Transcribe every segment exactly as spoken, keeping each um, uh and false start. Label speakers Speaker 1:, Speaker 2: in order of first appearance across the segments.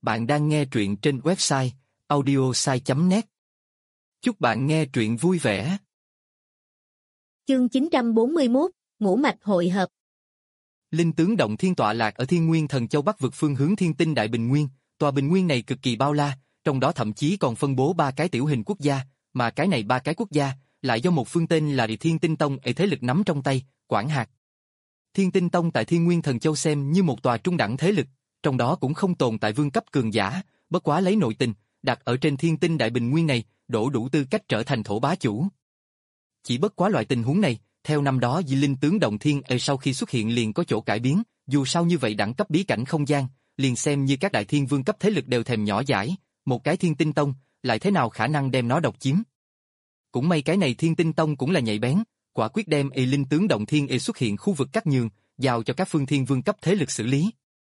Speaker 1: Bạn đang nghe truyện trên website audiosai chấm net. Chúc bạn nghe truyện vui vẻ.
Speaker 2: Chương chín trăm bốn mươi mốt, Ngũ mạch hội hợp.
Speaker 1: Linh tướng động thiên tọa lạc ở Thiên Nguyên Thần Châu Bắc vực phương hướng Thiên Tinh Đại Bình Nguyên. Tòa bình nguyên này cực kỳ bao la, trong đó thậm chí còn phân bố ba cái tiểu hình quốc gia, mà cái này ba cái quốc gia lại do một phương tên là Thiên Tinh Tông ấy thế lực nắm trong tay, quản hạt. Thiên Tinh Tông tại Thiên Nguyên Thần Châu xem như một tòa trung đẳng thế lực, trong đó cũng không tồn tại vương cấp cường giả, bất quá lấy nội tình đặt ở trên Thiên Tinh Đại Bình Nguyên này, đổ đủ tư cách trở thành thổ bá chủ. Chỉ bất quá loại tình huống này, theo năm đó Di Linh tướng Động Thiên e sau khi xuất hiện liền có chỗ cải biến, dù sao như vậy đẳng cấp bí cảnh không gian, liền xem như các đại thiên vương cấp thế lực đều thèm nhỏ dãi, một cái Thiên Tinh Tông, lại thế nào khả năng đem nó độc chiếm. Cũng may cái này Thiên Tinh Tông cũng là nhạy bén, quả quyết đem e Linh tướng Động Thiên e xuất hiện khu vực cắt nhường, giao cho các phương thiên vương cấp thế lực xử lý.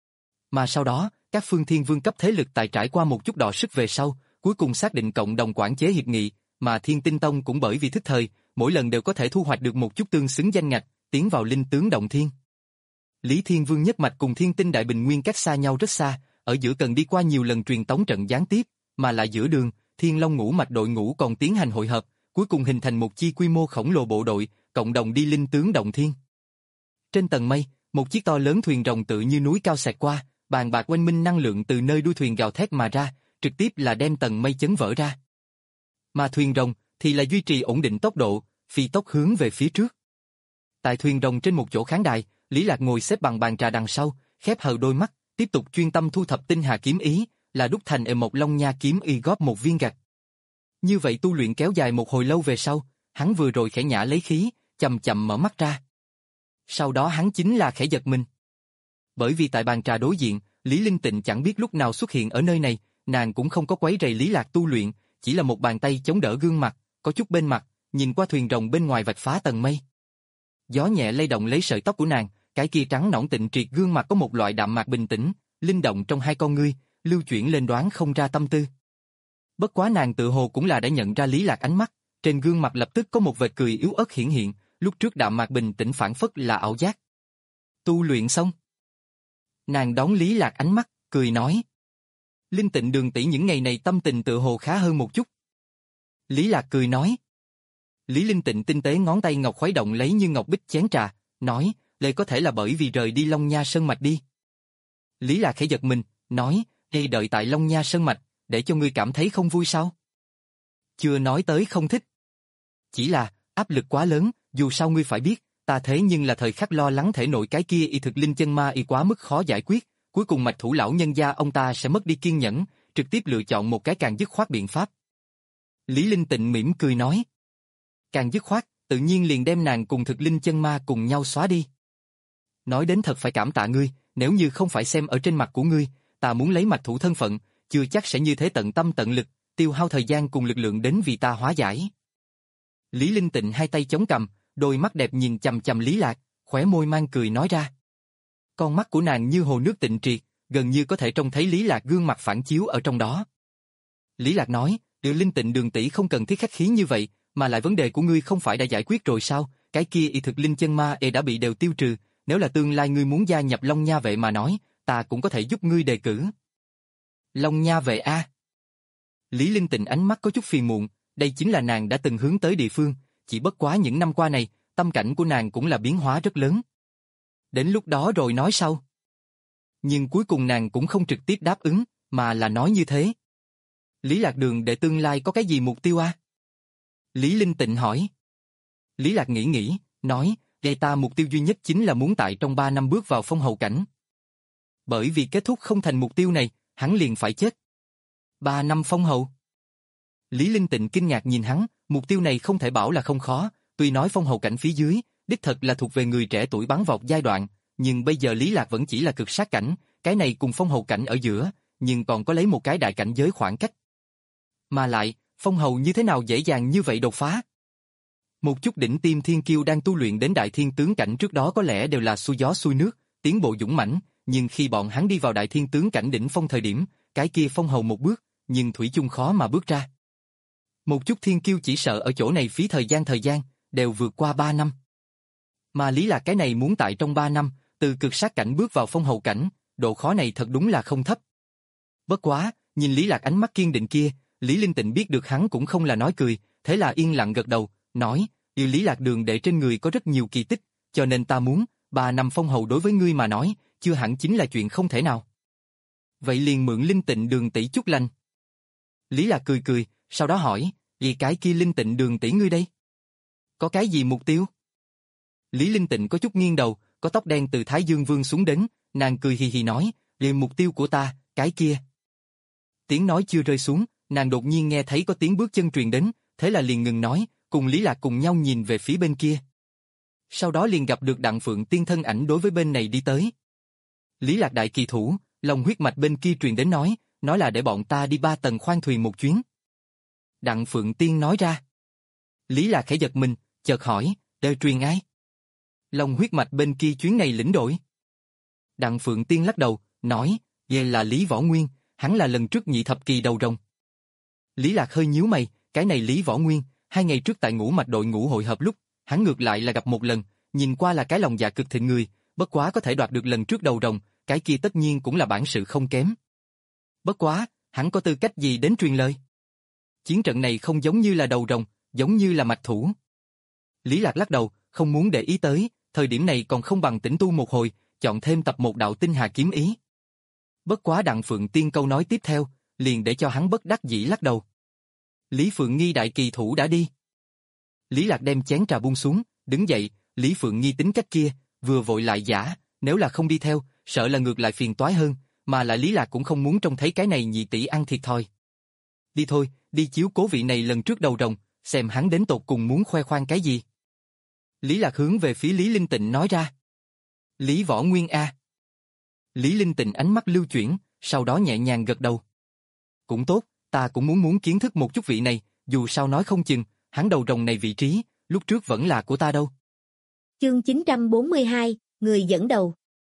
Speaker 1: Mà sau đó, các phương thiên vương cấp thế lực tại trải qua một chút đọ sức về sau, cuối cùng xác định cộng đồng quản chế hiệp nghị, mà Thiên Tinh Tông cũng bởi vì thức thời, mỗi lần đều có thể thu hoạch được một chút tương xứng danh ngạch, tiến vào Linh tướng Động Thiên. Lý Thiên Vương nhất mạch cùng Thiên Tinh Đại Bình Nguyên cách xa nhau rất xa, ở giữa cần đi qua nhiều lần truyền tống trận gián tiếp, mà lại giữa đường, Thiên Long ngũ mạch đội ngũ còn tiến hành hội hợp, cuối cùng hình thành một chi quy mô khổng lồ bộ đội, cộng đồng đi Linh tướng Động Thiên. Trên tầng mây, một chiếc to lớn thuyền rồng tự như núi cao xẹt qua, bàn bạc oanh minh năng lượng từ nơi đuôi thuyền gào thét mà ra, trực tiếp là đem tầng mây chấn vỡ ra. Mà thuyền rồng thì là duy trì ổn định tốc độ, phi tốc hướng về phía trước. Tại thuyền rồng trên một chỗ khán đài, Lý Lạc ngồi xếp bằng bàn trà đằng sau, khép hờ đôi mắt, tiếp tục chuyên tâm thu thập tinh hà kiếm ý, là đúc thành ở một long nha kiếm y góp một viên gạch. Như vậy tu luyện kéo dài một hồi lâu về sau, hắn vừa rồi khẽ nhả lấy khí, chậm chậm mở mắt ra. Sau đó hắn chính là khẽ giật mình. Bởi vì tại bàn trà đối diện, Lý Linh Tịnh chẳng biết lúc nào xuất hiện ở nơi này, nàng cũng không có quấy rầy Lý Lạc tu luyện, chỉ là một bàn tay chống đỡ gương mặt, có chút bên mặt, nhìn qua thuyền rồng bên ngoài vạch phá tầng mây. Gió nhẹ lay động lấy sợi tóc của nàng, cái kia trắng nõn tịnh triệt gương mặt có một loại đạm mạc bình tĩnh, linh động trong hai con ngươi, lưu chuyển lên đoán không ra tâm tư. Bất quá nàng tự hồ cũng là đã nhận ra Lý Lạc ánh mắt, trên gương mặt lập tức có một vệt cười yếu ớt hiển hiện, lúc trước đạm mạc bình tĩnh phản phất là ảo giác. Tu luyện xong. Nàng đón Lý Lạc ánh mắt, cười nói. Linh Tịnh Đường tỷ những ngày này tâm tình tự hồ khá hơn một chút. Lý Lạc cười nói. Lý Linh Tịnh tinh tế ngón tay ngọc khuấy động lấy như ngọc bích chén trà, nói, đây có thể là bởi vì rời đi Long Nha Sơn Mạch đi. Lý Lạc khẽ giật mình, nói, đây đợi tại Long Nha Sơn Mạch, để cho ngươi cảm thấy không vui sao? Chưa nói tới không thích. Chỉ là, áp lực quá lớn, dù sao ngươi phải biết, ta thế nhưng là thời khắc lo lắng thể nội cái kia y thực linh chân ma y quá mức khó giải quyết, cuối cùng mạch thủ lão nhân gia ông ta sẽ mất đi kiên nhẫn, trực tiếp lựa chọn một cái càng dứt khoát biện pháp. Lý Linh Tịnh mỉm cười nói. Càng dứt khoát, tự nhiên liền đem nàng cùng thực linh chân ma cùng nhau xóa đi. Nói đến thật phải cảm tạ ngươi, nếu như không phải xem ở trên mặt của ngươi, ta muốn lấy mạch thủ thân phận, chưa chắc sẽ như thế tận tâm tận lực, tiêu hao thời gian cùng lực lượng đến vì ta hóa giải. Lý Linh Tịnh hai tay chống cằm, đôi mắt đẹp nhìn chằm chằm Lý Lạc, khóe môi mang cười nói ra. Con mắt của nàng như hồ nước tịnh triệt, gần như có thể trông thấy Lý Lạc gương mặt phản chiếu ở trong đó. Lý Lạc nói, Điều Linh Tịnh Đường tỷ không cần thiết khách khí như vậy, mà lại vấn đề của ngươi không phải đã giải quyết rồi sao? Cái kia y thực linh chân ma e đã bị đều tiêu trừ, nếu là tương lai ngươi muốn gia nhập Long Nha vệ mà nói, ta cũng có thể giúp ngươi đề cử. Long Nha vệ a. Lý Linh Tịnh ánh mắt có chút phiền muộn, đây chính là nàng đã từng hướng tới địa phương, chỉ bất quá những năm qua này, tâm cảnh của nàng cũng là biến hóa rất lớn. Đến lúc đó rồi nói sau. Nhưng cuối cùng nàng cũng không trực tiếp đáp ứng, mà là nói như thế. Lý Lạc Đường để tương lai có cái gì mục tiêu a? Lý Linh Tịnh hỏi. Lý Lạc nghĩ nghĩ, nói, gây ta mục tiêu duy nhất chính là muốn tại trong ba năm bước vào phong hầu cảnh. Bởi vì kết thúc không thành mục tiêu này, hắn liền phải chết. Ba năm phong hầu. Lý Linh Tịnh kinh ngạc nhìn hắn, mục tiêu này không thể bảo là không khó, tuy nói phong hầu cảnh phía dưới, đích thật là thuộc về người trẻ tuổi bắn vọt giai đoạn, nhưng bây giờ Lý Lạc vẫn chỉ là cực sát cảnh, cái này cùng phong hầu cảnh ở giữa, nhưng còn có lấy một cái đại cảnh giới khoảng cách. Mà lại, phong hầu như thế nào dễ dàng như vậy đột phá? Một chút đỉnh tiêm thiên kiêu đang tu luyện đến đại thiên tướng cảnh trước đó có lẽ đều là xuôi gió xuôi nước, tiến bộ dũng mãnh, nhưng khi bọn hắn đi vào đại thiên tướng cảnh đỉnh phong thời điểm, cái kia phong hầu một bước, nhưng thủy chung khó mà bước ra. Một chút thiên kiêu chỉ sợ ở chỗ này phí thời gian thời gian, đều vượt qua ba năm. Mà Lý Lạc cái này muốn tại trong ba năm, từ cực sát cảnh bước vào phong hầu cảnh, độ khó này thật đúng là không thấp. Bất quá, nhìn Lý Lạc ánh mắt kiên định kia, Lý Linh Tịnh biết được hắn cũng không là nói cười, thế là yên lặng gật đầu, nói, yêu Lý Lạc Đường đệ trên người có rất nhiều kỳ tích, cho nên ta muốn, ba năm phong hầu đối với ngươi mà nói, chưa hẳn chính là chuyện không thể nào. Vậy liền mượn Linh Tịnh Đường tỷ chút lành. Lý Lạc cười cười, sau đó hỏi, vì cái kia Linh Tịnh Đường tỷ ngươi đây? Có cái gì mục tiêu? Lý Linh Tịnh có chút nghiêng đầu, có tóc đen từ Thái Dương Vương xuống đến, nàng cười hì hì nói, vì mục tiêu của ta, cái kia. Tiếng nói chưa rơi xuống, nàng đột nhiên nghe thấy có tiếng bước chân truyền đến, thế là liền ngừng nói, cùng Lý Lạc cùng nhau nhìn về phía bên kia. Sau đó liền gặp được Đặng Phượng Tiên thân ảnh đối với bên này đi tới. Lý Lạc đại kỳ thủ, lòng huyết mạch bên kia truyền đến nói, nói là để bọn ta đi ba tầng khoan thuyền một chuyến. Đặng Phượng Tiên nói ra. Lý Lạc khẽ giật mình, chợt hỏi, đời truyền ai? Lòng huyết mạch bên kia chuyến này lĩnh đội. Đặng Phượng Tiên lắc đầu, nói, về là Lý Võ Nguyên, hắn là lần trước nhị thập kỳ đầu rồng. Lý Lạc hơi nhíu mày, cái này Lý Võ Nguyên, hai ngày trước tại ngũ mạch đội ngũ hội hợp lúc, hắn ngược lại là gặp một lần, nhìn qua là cái lòng dạ cực thịnh người, bất quá có thể đoạt được lần trước đầu rồng, cái kia tất nhiên cũng là bản sự không kém. Bất quá, hắn có tư cách gì đến truyền lời? Chiến trận này không giống như là đầu rồng, giống như là mạch thủ. Lý Lạc lắc đầu, không muốn để ý tới, thời điểm này còn không bằng tĩnh tu một hồi, chọn thêm tập một đạo tinh hà kiếm ý. Bất quá Đặng Phượng Tiên câu nói tiếp theo, liền để cho hắn bất đắc dĩ lắc đầu. Lý Phượng Nghi đại kỳ thủ đã đi. Lý Lạc đem chén trà buông xuống, đứng dậy, Lý Phượng Nghi tính cách kia, vừa vội lại giả, nếu là không đi theo, sợ là ngược lại phiền toái hơn, mà lại Lý Lạc cũng không muốn trông thấy cái này nhị tỷ ăn thiệt thòi. Đi thôi, đi chiếu cố vị này lần trước đầu rồng, xem hắn đến tột cùng muốn khoe khoang cái gì. Lý Lạc hướng về phía Lý Linh Tịnh nói ra. Lý Võ Nguyên A. Lý Linh Tịnh ánh mắt lưu chuyển, sau đó nhẹ nhàng gật đầu. Cũng tốt, ta cũng muốn muốn kiến thức một chút vị này, dù sao nói không chừng, hắn đầu rồng này vị trí, lúc trước vẫn là của ta đâu.
Speaker 2: Chương chín trăm bốn mươi hai, người dẫn đầu.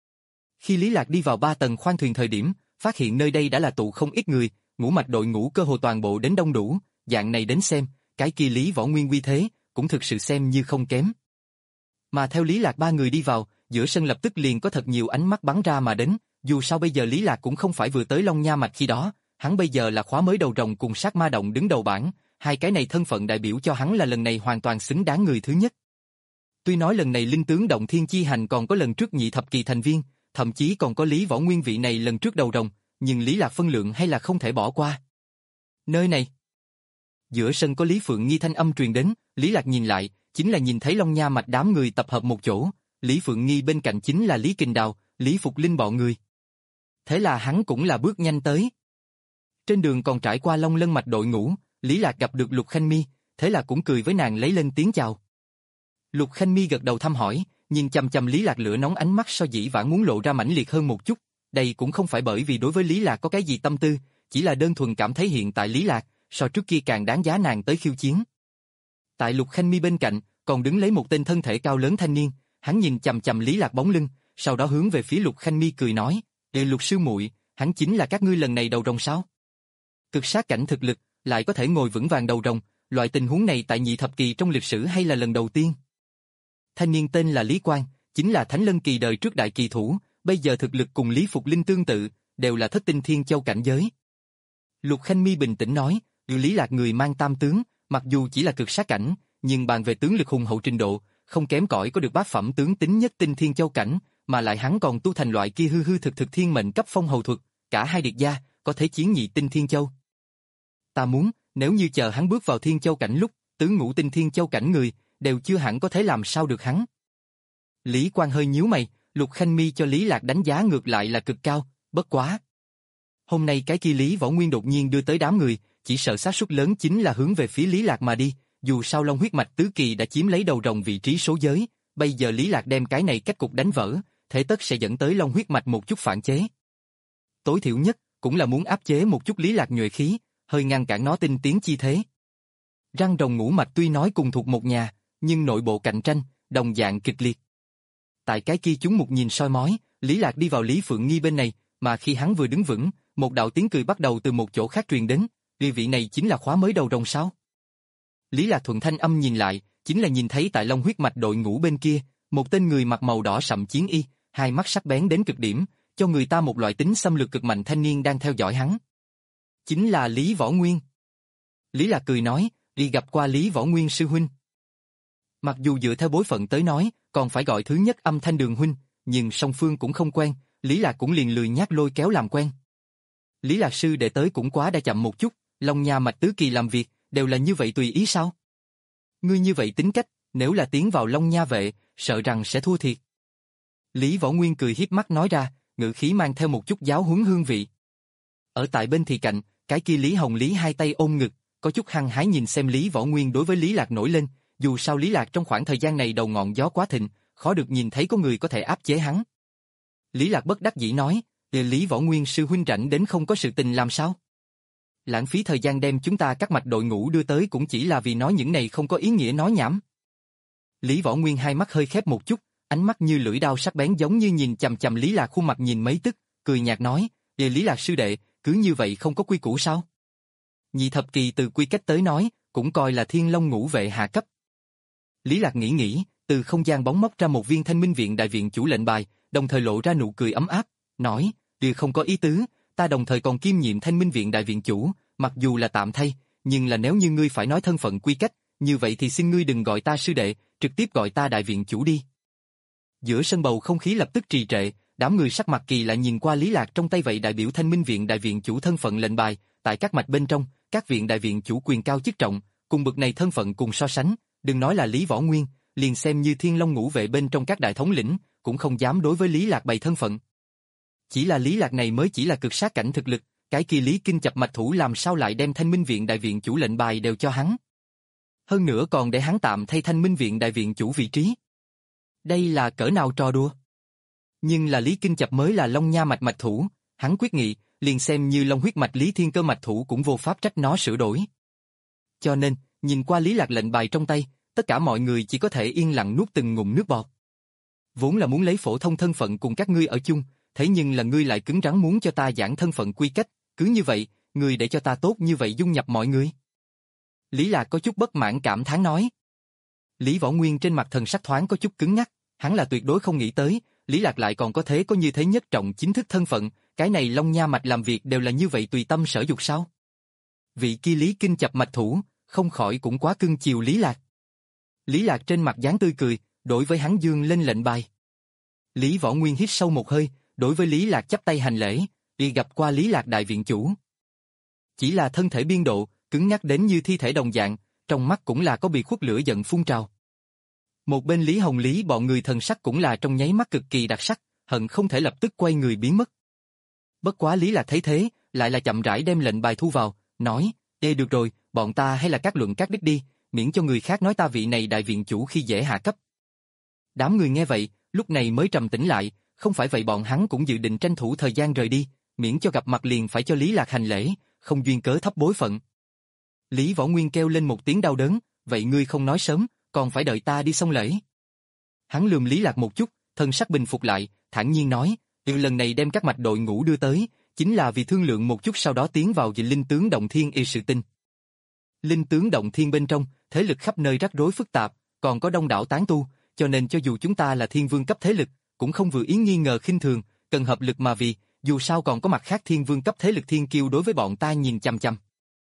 Speaker 1: Khi Lý Lạc đi vào ba tầng khoang thuyền thời điểm, phát hiện nơi đây đã là tụ không ít người, ngũ mạch đội ngũ cơ hồ toàn bộ đến đông đủ, dạng này đến xem, cái kia Lý Võ Nguyên uy thế, cũng thực sự xem như không kém. Mà theo Lý Lạc ba người đi vào, giữa sân lập tức liền có thật nhiều ánh mắt bắn ra mà đến, dù sao bây giờ Lý Lạc cũng không phải vừa tới Long Nha Mạch khi đó, hắn bây giờ là khóa mới đầu rồng cùng sát ma động đứng đầu bảng, hai cái này thân phận đại biểu cho hắn là lần này hoàn toàn xứng đáng người thứ nhất. Tuy nói lần này linh tướng động thiên chi hành còn có lần trước nhị thập kỳ thành viên, thậm chí còn có Lý Võ Nguyên vị này lần trước đầu rồng, nhưng Lý Lạc phân lượng hay là không thể bỏ qua. Nơi này. Giữa sân có Lý Phượng Nghi thanh âm truyền đến, Lý Lạc nhìn lại, chính là nhìn thấy Long Nha Mạch đám người tập hợp một chỗ, Lý Phượng Nghi bên cạnh chính là Lý Kình Đào, Lý Phục Linh bọn người. Thế là hắn cũng là bước nhanh tới. Trên đường còn trải qua Long Lân Mạch đội ngũ, Lý Lạc gặp được Lục Khanh Mi, thế là cũng cười với nàng lấy lên tiếng chào. Lục Khanh Mi gật đầu thăm hỏi, nhìn chằm chằm Lý Lạc lửa nóng ánh mắt so dĩ vãng muốn lộ ra mãnh liệt hơn một chút, đây cũng không phải bởi vì đối với Lý Lạc có cái gì tâm tư, chỉ là đơn thuần cảm thấy hiện tại Lý Lạc, so trước kia càng đáng giá nàng tới khiêu chiến. Tại Lục Khanh Mi bên cạnh, còn đứng lấy một tên thân thể cao lớn thanh niên, hắn nhìn chằm chằm Lý Lạc bóng lưng, sau đó hướng về phía Lục Khanh Mi cười nói, "Ê Lục sư muội, hắn chính là các ngươi lần này đầu rồng sao? Cực sát cảnh thực lực, lại có thể ngồi vững vàng đầu rồng, loại tình huống này tại nhị thập kỳ trong lịch sử hay là lần đầu tiên?" Thanh niên tên là Lý Quang, chính là Thánh Lân kỳ đời trước đại kỳ thủ, bây giờ thực lực cùng Lý Phục Linh tương tự, đều là thất tinh thiên châu cảnh giới. Lục Khanh Mi bình tĩnh nói, Lý Lạc người mang tam tướng, mặc dù chỉ là cực sát cảnh, nhưng bàn về tướng lực hùng hậu trình độ, không kém cỏi có được bát phẩm tướng tính nhất tinh thiên châu cảnh, mà lại hắn còn tu thành loại kia hư hư thực thực thiên mệnh cấp phong hầu thuật, cả hai điệt gia, có thể chiến nhị tinh thiên châu. Ta muốn, nếu như chờ hắn bước vào thiên châu cảnh lúc, tướng ngũ tinh thiên châu cảnh người, đều chưa hẳn có thể làm sao được hắn. Lý Quang hơi nhíu mày, Lục Khanh Mi cho Lý Lạc đánh giá ngược lại là cực cao, bất quá. Hôm nay cái kia Lý Võ Nguyên đột nhiên đưa tới đám người, chỉ sợ xác suất lớn chính là hướng về phía Lý Lạc mà đi, dù sao Long huyết mạch tứ kỳ đã chiếm lấy đầu rồng vị trí số giới, bây giờ Lý Lạc đem cái này cách cục đánh vỡ, thế tất sẽ dẫn tới Long huyết mạch một chút phản chế. Tối thiểu nhất, cũng là muốn áp chế một chút Lý Lạc nhuệ khí, hơi ngăn cản nó tinh tiến chi thế. Răng rồng ngũ mạch tuy nói cùng thuộc một nhà, nhưng nội bộ cạnh tranh, đồng dạng kịch liệt. Tại cái kia chúng một nhìn soi mói, Lý Lạc đi vào Lý Phượng Nghi bên này, mà khi hắn vừa đứng vững, một đạo tiếng cười bắt đầu từ một chỗ khác truyền đến, "Vị vị này chính là khóa mới đầu rồng sao?" Lý Lạc thuận thanh âm nhìn lại, chính là nhìn thấy tại Long huyết mạch đội ngũ bên kia, một tên người mặc màu đỏ sậm chiến y, hai mắt sắc bén đến cực điểm, cho người ta một loại tính xâm lược cực mạnh thanh niên đang theo dõi hắn. Chính là Lý Võ Nguyên. Lý Lạc cười nói, đi gặp qua Lý Võ Nguyên sư huynh. Mặc dù dựa theo bối phận tới nói, còn phải gọi thứ nhất âm thanh Đường huynh, nhưng song phương cũng không quen, Lý Lạc cũng liền lười nhác lôi kéo làm quen. Lý Lạc sư đệ tới cũng quá đã chậm một chút, Long Nha mạch tứ kỳ làm việc, đều là như vậy tùy ý sao? Ngươi như vậy tính cách, nếu là tiến vào Long Nha vệ, sợ rằng sẽ thua thiệt. Lý Võ Nguyên cười hiếp mắt nói ra, ngữ khí mang theo một chút giáo huấn hương vị. Ở tại bên thì cạnh, cái kia Lý Hồng Lý hai tay ôm ngực, có chút hăng hái nhìn xem Lý Võ Nguyên đối với Lý Lạc nổi lên, dù sao Lý Lạc trong khoảng thời gian này đầu ngọn gió quá thịnh, khó được nhìn thấy có người có thể áp chế hắn. Lý Lạc bất đắc dĩ nói, Lý Võ Nguyên sư huynh rảnh đến không có sự tình làm sao? Lãng phí thời gian đem chúng ta các mạch đội ngũ đưa tới cũng chỉ là vì nói những này không có ý nghĩa nói nhảm. Lý Võ Nguyên hai mắt hơi khép một chút, ánh mắt như lưỡi dao sắc bén giống như nhìn chằm chằm Lý Lạc khuôn mặt nhìn mấy tức, cười nhạt nói, Lý Lạc sư đệ, cứ như vậy không có quy củ sao? Nhị thập kỳ từ quy cách tới nói, cũng coi là Thiên Long ngũ vệ hạ cấp. Lý Lạc nghĩ nghĩ, từ không gian bóng móc ra một viên Thanh Minh viện đại viện chủ lệnh bài, đồng thời lộ ra nụ cười ấm áp, nói, điều không có ý tứ, ta đồng thời còn kiêm nhiệm Thanh Minh viện đại viện chủ, mặc dù là tạm thay, nhưng là nếu như ngươi phải nói thân phận quy cách, như vậy thì xin ngươi đừng gọi ta sư đệ, trực tiếp gọi ta đại viện chủ đi. Giữa sân bầu không khí lập tức trì trệ, đám người sắc mặt kỳ lại nhìn qua Lý Lạc trong tay vậy đại biểu Thanh Minh viện đại viện chủ thân phận lệnh bài, tại các mạch bên trong, các viện đại viện chủ quyền cao chức trọng, cùng bậc này thân phận cùng so sánh, đừng nói là Lý Võ Nguyên, liền xem như Thiên Long ngũ vệ bên trong các đại thống lĩnh, cũng không dám đối với Lý Lạc bày thân phận. Chỉ là Lý Lạc này mới chỉ là cực sát cảnh thực lực, cái kia Lý Kinh Chập mạch thủ làm sao lại đem Thanh Minh viện đại viện chủ lệnh bài đều cho hắn. Hơn nữa còn để hắn tạm thay Thanh Minh viện đại viện chủ vị trí. Đây là cỡ nào trò đùa? Nhưng là Lý Kinh Chập mới là Long Nha mạch mạch thủ, hắn quyết nghị, liền xem như Long huyết mạch Lý Thiên Cơ mạch thủ cũng vô pháp trách nó sửa đổi. Cho nên, nhìn qua Lý Lạc lệnh bài trong tay, tất cả mọi người chỉ có thể yên lặng nuốt từng ngụm nước bọt. Vốn là muốn lấy phổ thông thân phận cùng các ngươi ở chung, thế nhưng là ngươi lại cứng rắn muốn cho ta giảng thân phận quy cách, cứ như vậy, ngươi để cho ta tốt như vậy dung nhập mọi người. Lý Lạc có chút bất mãn cảm thán nói. Lý Võ Nguyên trên mặt thần sắc thoáng có chút cứng nhắc, hắn là tuyệt đối không nghĩ tới, Lý Lạc lại còn có thế có như thế nhất trọng chính thức thân phận, cái này Long Nha mạch làm việc đều là như vậy tùy tâm sở dục sao? Vị kia Lý Kinh Chập mạch thủ, không khỏi cũng quá cưng chiều Lý Lạc. Lý Lạc trên mặt dáng tươi cười, đối với hắn dương lên lệnh bài. Lý Võ Nguyên hít sâu một hơi, đối với Lý Lạc chắp tay hành lễ, đi gặp qua Lý Lạc đại viện chủ. Chỉ là thân thể biên độ, cứng nhắc đến như thi thể đồng dạng, trong mắt cũng là có bị khuất lửa giận phun trào. Một bên Lý Hồng Lý bọn người thần sắc cũng là trong nháy mắt cực kỳ đặc sắc, hận không thể lập tức quay người biến mất. Bất quá Lý Lạc thấy thế, lại là chậm rãi đem lệnh bài thu vào, nói, ê được rồi, bọn ta hay là các luận các đích đi, miễn cho người khác nói ta vị này đại viện chủ khi dễ hạ cấp. Đám người nghe vậy, lúc này mới trầm tĩnh lại, không phải vậy bọn hắn cũng dự định tranh thủ thời gian rời đi, miễn cho gặp mặt liền phải cho Lý Lạc hành lễ, không duyên cớ thấp bối phận. Lý Võ Nguyên kêu lên một tiếng đau đớn, vậy ngươi không nói sớm, còn phải đợi ta đi xong lễ. Hắn lườm Lý Lạc một chút, thân sắc bình phục lại, thản nhiên nói, lần này đem các mạch đội ngũ đưa tới, chính là vì thương lượng một chút sau đó tiến vào về linh tướng động thiên y sự tinh. Linh tướng động thiên bên trong, thế lực khắp nơi rắc rối phức tạp, còn có đông đảo tán tu, cho nên cho dù chúng ta là thiên vương cấp thế lực, cũng không vừa ý nghi ngờ khinh thường, cần hợp lực mà vì, dù sao còn có mặt khác thiên vương cấp thế lực thiên kiêu đối với bọn ta nhìn chằm chằm.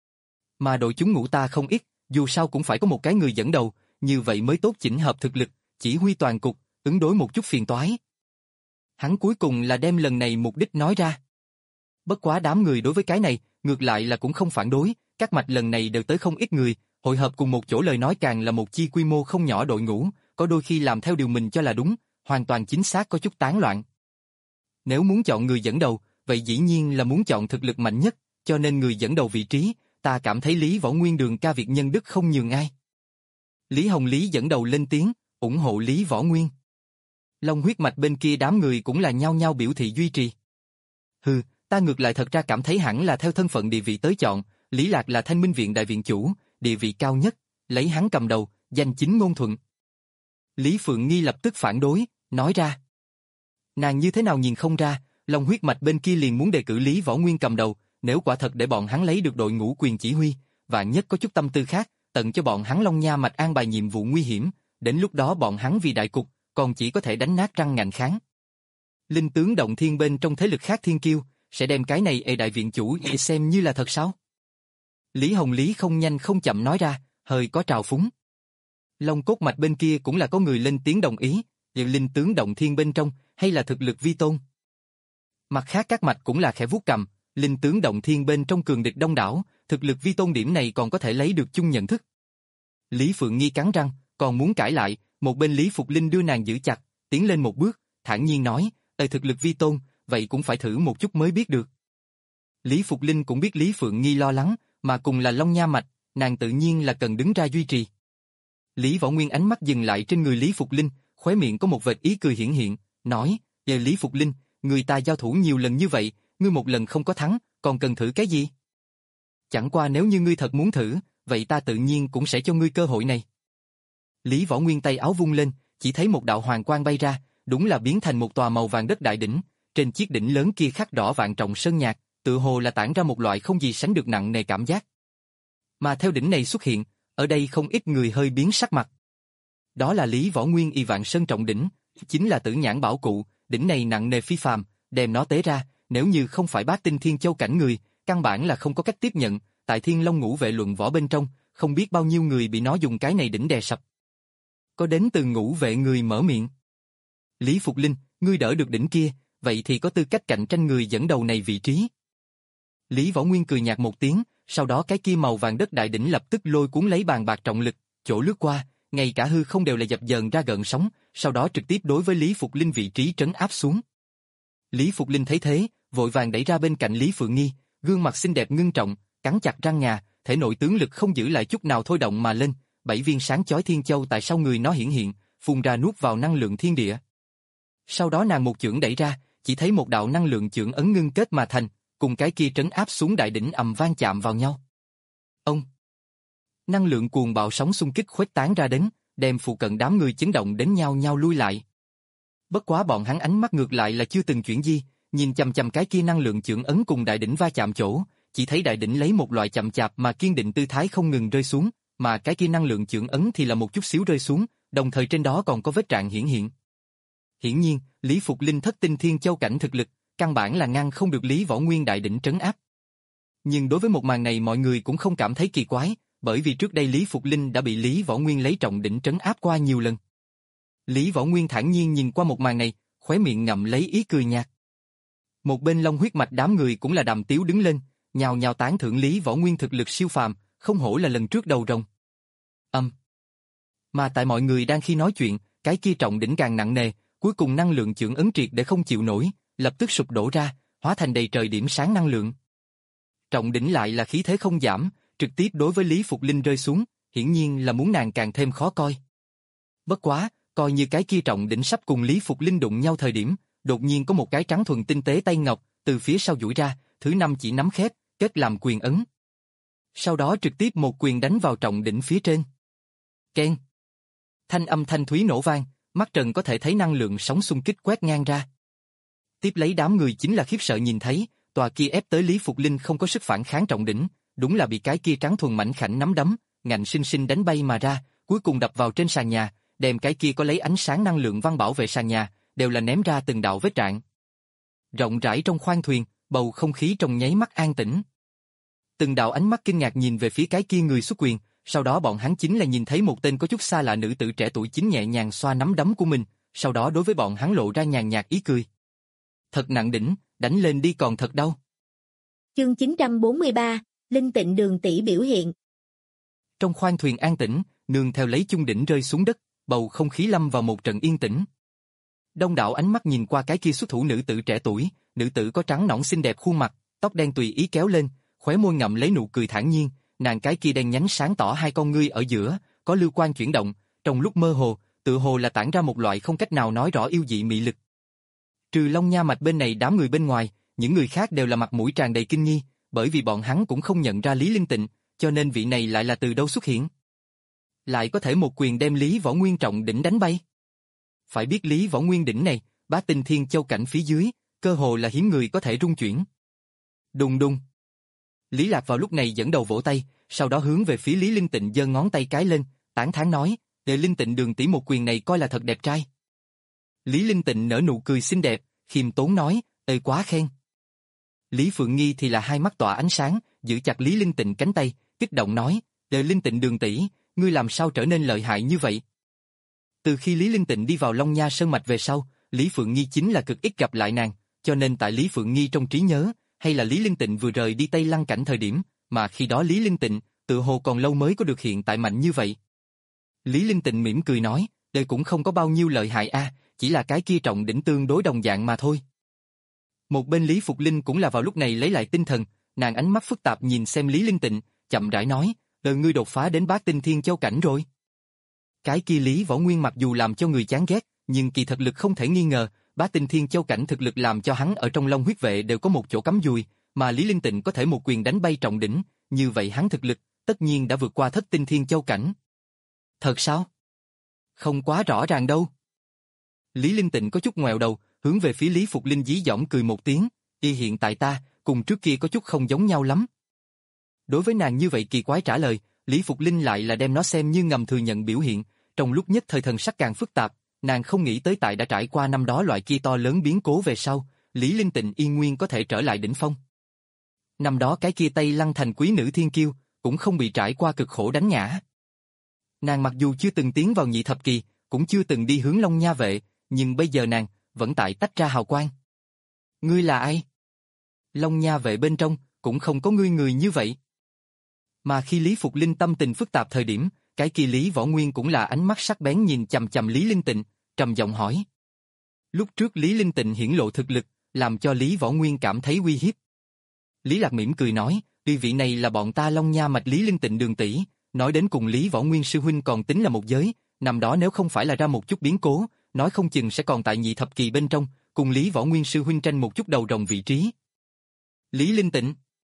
Speaker 1: Mà đội chúng ngũ ta không ít, dù sao cũng phải có một cái người dẫn đầu, như vậy mới tốt chỉnh hợp thực lực, chỉ huy toàn cục, ứng đối một chút phiền toái. Hắn cuối cùng là đem lần này mục đích nói ra. Bất quá đám người đối với cái này, ngược lại là cũng không phản đối, các mạch lần này đều tới không ít người, hội hợp cùng một chỗ lời nói càng là một chi quy mô không nhỏ đội ngũ, có đôi khi làm theo điều mình cho là đúng, hoàn toàn chính xác có chút tán loạn. Nếu muốn chọn người dẫn đầu, vậy dĩ nhiên là muốn chọn thực lực mạnh nhất, cho nên người dẫn đầu vị trí, ta cảm thấy Lý Võ Nguyên đường ca việc nhân đức không nhường ai. Lý Hồng Lý dẫn đầu lên tiếng, ủng hộ Lý Võ Nguyên. Long huyết mạch bên kia đám người cũng là nhao nhao biểu thị duy trì. Hừ, ta ngược lại thật ra cảm thấy hẳn là theo thân phận địa vị tới chọn, Lý Lạc là Thanh Minh viện đại viện chủ, địa vị cao nhất, lấy hắn cầm đầu, danh chính ngôn thuận. Lý Phượng Nghi lập tức phản đối, nói ra. Nàng như thế nào nhìn không ra, Long huyết mạch bên kia liền muốn đề cử Lý Võ Nguyên cầm đầu, nếu quả thật để bọn hắn lấy được đội ngũ quyền chỉ huy, vạn nhất có chút tâm tư khác, tận cho bọn hắn Long Nha mạch an bài nhiệm vụ nguy hiểm, đến lúc đó bọn hắn vì đại cục, còn chỉ có thể đánh nát răng ngạnh kháng. Linh tướng động thiên bên trong thế lực khác thiên kiêu, sẽ đem cái này ê đại viện chủ ê xem như là thật sao? Lý Hồng Lý không nhanh không chậm nói ra, hơi có trào phúng. Long cốt mạch bên kia cũng là có người lên tiếng đồng ý, liệu linh tướng động thiên bên trong, hay là thực lực vi tôn? Mặt khác các mạch cũng là khẽ vuốt cầm, linh tướng động thiên bên trong cường địch đông đảo, thực lực vi tôn điểm này còn có thể lấy được chung nhận thức. Lý Phượng Nghi cắn răng, còn muốn cãi lại, một bên Lý Phục Linh đưa nàng giữ chặt, tiến lên một bước, thản nhiên nói, ê thực lực vi tôn, vậy cũng phải thử một chút mới biết được. Lý Phục Linh cũng biết Lý Phượng Nghi lo lắng, mà cùng là Long Nha mạch, nàng tự nhiên là cần đứng ra duy trì. Lý Võ Nguyên ánh mắt dừng lại trên người Lý Phục Linh, khóe miệng có một vệt ý cười hiển hiện, nói, về Lý Phục Linh, người ta giao thủ nhiều lần như vậy, ngươi một lần không có thắng, còn cần thử cái gì? Chẳng qua nếu như ngươi thật muốn thử, vậy ta tự nhiên cũng sẽ cho ngươi cơ hội này. Lý Võ Nguyên tay áo vung lên, chỉ thấy một đạo hoàng quang bay ra, đúng là biến thành một tòa màu vàng đất đại đỉnh, trên chiếc đỉnh lớn kia khắc đỏ vạn trọng sơn nhạc, tự hồ là tản ra một loại không gì sánh được nặng nề cảm giác. Mà theo đỉnh này xuất hiện, ở đây không ít người hơi biến sắc mặt. Đó là Lý Võ Nguyên y vạn sơn trọng đỉnh, chính là Tử Nhãn bảo cụ, đỉnh này nặng nề phi phàm, đem nó tế ra, nếu như không phải Bát Tinh Thiên Châu cảnh người, căn bản là không có cách tiếp nhận, tại Thiên Long Ngũ Vệ luận võ bên trong, không biết bao nhiêu người bị nó dùng cái này đỉnh đè sập. Có đến từ Ngũ Vệ người mở miệng. Lý Phục Linh, ngươi đỡ được đỉnh kia, vậy thì có tư cách cạnh tranh người dẫn đầu này vị trí. Lý Võ Nguyên cười nhạt một tiếng, sau đó cái kia màu vàng đất đại đỉnh lập tức lôi cuốn lấy bàn bạc trọng lực, chỗ lướt qua, ngay cả hư không đều là dập dờn ra gợn sóng, sau đó trực tiếp đối với Lý Phục Linh vị trí trấn áp xuống. Lý Phục Linh thấy thế, vội vàng đẩy ra bên cạnh Lý Phượng Nghi, gương mặt xinh đẹp ngưng trọng, cắn chặt răng ngà, thể nội tướng lực không giữ lại chút nào thôi động mà lên, bảy viên sáng chói thiên châu tại sau người nó hiển hiện, phun ra nuốt vào năng lượng thiên địa. Sau đó nàng một chưởng đẩy ra, chỉ thấy một đạo năng lượng chưởng ấn ngưng kết mà thành, cùng cái kia trấn áp xuống đại đỉnh ầm vang chạm vào nhau. Ông! Năng lượng cuồng bạo sóng xung kích khuếch tán ra đến, đem phụ cận đám người chấn động đến nhau nhau lui lại. Bất quá bọn hắn ánh mắt ngược lại là chưa từng chuyển di, nhìn chằm chằm cái kia năng lượng chưởng ấn cùng đại đỉnh va chạm chỗ, chỉ thấy đại đỉnh lấy một loại chậm chạp mà kiên định tư thái không ngừng rơi xuống, mà cái kia năng lượng chưởng ấn thì là một chút xíu rơi xuống, đồng thời trên đó còn có vết rạn hiển hiện. Hiển nhiên, Lý Phục Linh thất tinh thiên châu cảnh thực lực, căn bản là ngăn không được Lý Võ Nguyên đại đỉnh trấn áp. Nhưng đối với một màn này mọi người cũng không cảm thấy kỳ quái, bởi vì trước đây Lý Phục Linh đã bị Lý Võ Nguyên lấy trọng đỉnh trấn áp qua nhiều lần. Lý Võ Nguyên thản nhiên nhìn qua một màn này, khóe miệng ngậm lấy ý cười nhạt. Một bên Long huyết mạch đám người cũng là đàm tiếu đứng lên, nhào nhào tán thưởng Lý Võ Nguyên thực lực siêu phàm, không hổ là lần trước đầu rồng. Âm. Mà tại mọi người đang khi nói chuyện, cái kia trọng đỉnh càng nặng nề, cuối cùng năng lượng chưởng ấn triệt để không chịu nổi, lập tức sụp đổ ra, hóa thành đầy trời điểm sáng năng lượng. Trọng đỉnh lại là khí thế không giảm, trực tiếp đối với Lý Phục Linh rơi xuống, hiển nhiên là muốn nàng càng thêm khó coi. Bất quá, coi như cái kia trọng đỉnh sắp cùng Lý Phục Linh đụng nhau thời điểm, đột nhiên có một cái trắng thuần tinh tế tay ngọc từ phía sau duỗi ra, thứ năm chỉ nắm khép, kết làm quyền ấn. Sau đó trực tiếp một quyền đánh vào trọng đỉnh phía trên. Keng. Thanh âm thanh thúy nổ vang, mắt trần có thể thấy năng lượng sóng xung kích quét ngang ra. Tiếp lấy đám người chính là khiếp sợ nhìn thấy, tòa kia ép tới Lý Phục Linh không có sức phản kháng trọng đỉnh, đúng là bị cái kia trắng thuần mảnh khảnh nắm đấm, ngạnh sinh sinh đánh bay mà ra, cuối cùng đập vào trên sàn nhà, đem cái kia có lấy ánh sáng năng lượng văn bảo vệ sàn nhà, đều là ném ra từng đạo vết rạn. Rộng rãi trong khoang thuyền, bầu không khí trong nháy mắt an tĩnh. Từng đạo ánh mắt kinh ngạc nhìn về phía cái kia người xuất quyền, sau đó bọn hắn chính là nhìn thấy một tên có chút xa lạ nữ tử trẻ tuổi chính nhẹ nhàng xoa nắm đấm của mình, sau đó đối với bọn hắn lộ ra nhàn nhạt ý cười. Thật nặng đỉnh, đánh lên đi còn thật đau.
Speaker 2: Chương chín trăm bốn mươi ba, Linh Tịnh Đường tỷ biểu hiện.
Speaker 1: Trong khoang thuyền an tĩnh, nương theo lấy chung đỉnh rơi xuống đất, bầu không khí lâm vào một trận yên tĩnh. Đông đảo ánh mắt nhìn qua cái kia xuất thủ nữ tử trẻ tuổi, nữ tử có trắng nõn xinh đẹp khuôn mặt, tóc đen tùy ý kéo lên, khóe môi ngậm lấy nụ cười thản nhiên, nàng cái kia đen nhánh sáng tỏ hai con ngươi ở giữa, có lưu quang chuyển động, trong lúc mơ hồ, tự hồ là tản ra một loại không cách nào nói rõ yêu dị mị lực. Trừ Long Nha mạch bên này đám người bên ngoài, những người khác đều là mặt mũi tràn đầy kinh nghi, bởi vì bọn hắn cũng không nhận ra Lý Linh Tịnh, cho nên vị này lại là từ đâu xuất hiện. Lại có thể một quyền đem Lý Võ Nguyên trọng đỉnh đánh bay. Phải biết Lý Võ Nguyên đỉnh này, Bát Tinh Thiên Châu cảnh phía dưới, cơ hồ là hiếm người có thể rung chuyển. Đùng đùng. Lý Lạc vào lúc này dẫn đầu vỗ tay, sau đó hướng về phía Lý Linh Tịnh giơ ngón tay cái lên, tán thán nói, "Đệ Linh Tịnh đường tỷ một quyền này coi là thật đẹp trai." Lý Linh Tịnh nở nụ cười xinh đẹp, khiêm tốn nói, ê quá khen. Lý Phượng Nghi thì là hai mắt tỏa ánh sáng, giữ chặt Lý Linh Tịnh cánh tay, kích động nói, ê Linh Tịnh đường tỷ, ngươi làm sao trở nên lợi hại như vậy? Từ khi Lý Linh Tịnh đi vào Long Nha Sơn Mạch về sau, Lý Phượng Nghi chính là cực ít gặp lại nàng, cho nên tại Lý Phượng Nghi trong trí nhớ, hay là Lý Linh Tịnh vừa rời đi Tây Lăng Cảnh thời điểm, mà khi đó Lý Linh Tịnh, tự hồ còn lâu mới có được hiện tại mạnh như vậy. Lý Linh Tịnh mỉm cười nói, đây cũng không có bao nhiêu lợi hại a, chỉ là cái kia trọng đỉnh tương đối đồng dạng mà thôi. Một bên Lý Phục Linh cũng là vào lúc này lấy lại tinh thần, nàng ánh mắt phức tạp nhìn xem Lý Linh Tịnh, chậm rãi nói, đời ngươi đột phá đến Bát Tinh Thiên Châu cảnh rồi. Cái kia Lý Võ Nguyên mặc dù làm cho người chán ghét, nhưng kỳ thực lực không thể nghi ngờ, Bát Tinh Thiên Châu cảnh thực lực làm cho hắn ở trong Long Huyết Vệ đều có một chỗ cắm dùi, mà Lý Linh Tịnh có thể một quyền đánh bay trọng đỉnh, như vậy hắn thực lực tất nhiên đã vượt qua Thất Tinh Thiên Châu cảnh. Thật sao? Không quá rõ ràng đâu. Lý Linh Tịnh có chút ngoẹo đầu, hướng về phía Lý Phục Linh dí dỏm cười một tiếng, y hiện tại ta, cùng trước kia có chút không giống nhau lắm. Đối với nàng như vậy kỳ quái trả lời, Lý Phục Linh lại là đem nó xem như ngầm thừa nhận biểu hiện, trong lúc nhất thời thần sắc càng phức tạp, nàng không nghĩ tới tại đã trải qua năm đó loại kia to lớn biến cố về sau, Lý Linh Tịnh yên nguyên có thể trở lại đỉnh phong. Năm đó cái kia Tây Lăng thành quý nữ thiên kiêu, cũng không bị trải qua cực khổ đánh ngã. Nàng mặc dù chưa từng tiến vào nhị thập kỳ, cũng chưa từng đi hướng Long Nha Vệ, nhưng bây giờ nàng vẫn tại tách ra hào quang. Ngươi là ai? Long Nha Vệ bên trong cũng không có ngươi người như vậy. Mà khi Lý Phục Linh tâm tình phức tạp thời điểm, cái kia Lý Võ Nguyên cũng là ánh mắt sắc bén nhìn chằm chằm Lý Linh Tịnh, trầm giọng hỏi. Lúc trước Lý Linh Tịnh hiển lộ thực lực, làm cho Lý Võ Nguyên cảm thấy uy hiếp. Lý Lạc mỉm cười nói, tuy vị này là bọn ta Long Nha mạch Lý Linh Tịnh đường tỷ, nói đến cùng Lý Võ Nguyên sư huynh còn tính là một giới, năm đó nếu không phải là ra một chút biến cố, nói không chừng sẽ còn tại nhị thập kỳ bên trong, cùng Lý Võ Nguyên sư huynh tranh một chút đầu rồng vị trí. Lý Linh Tịnh.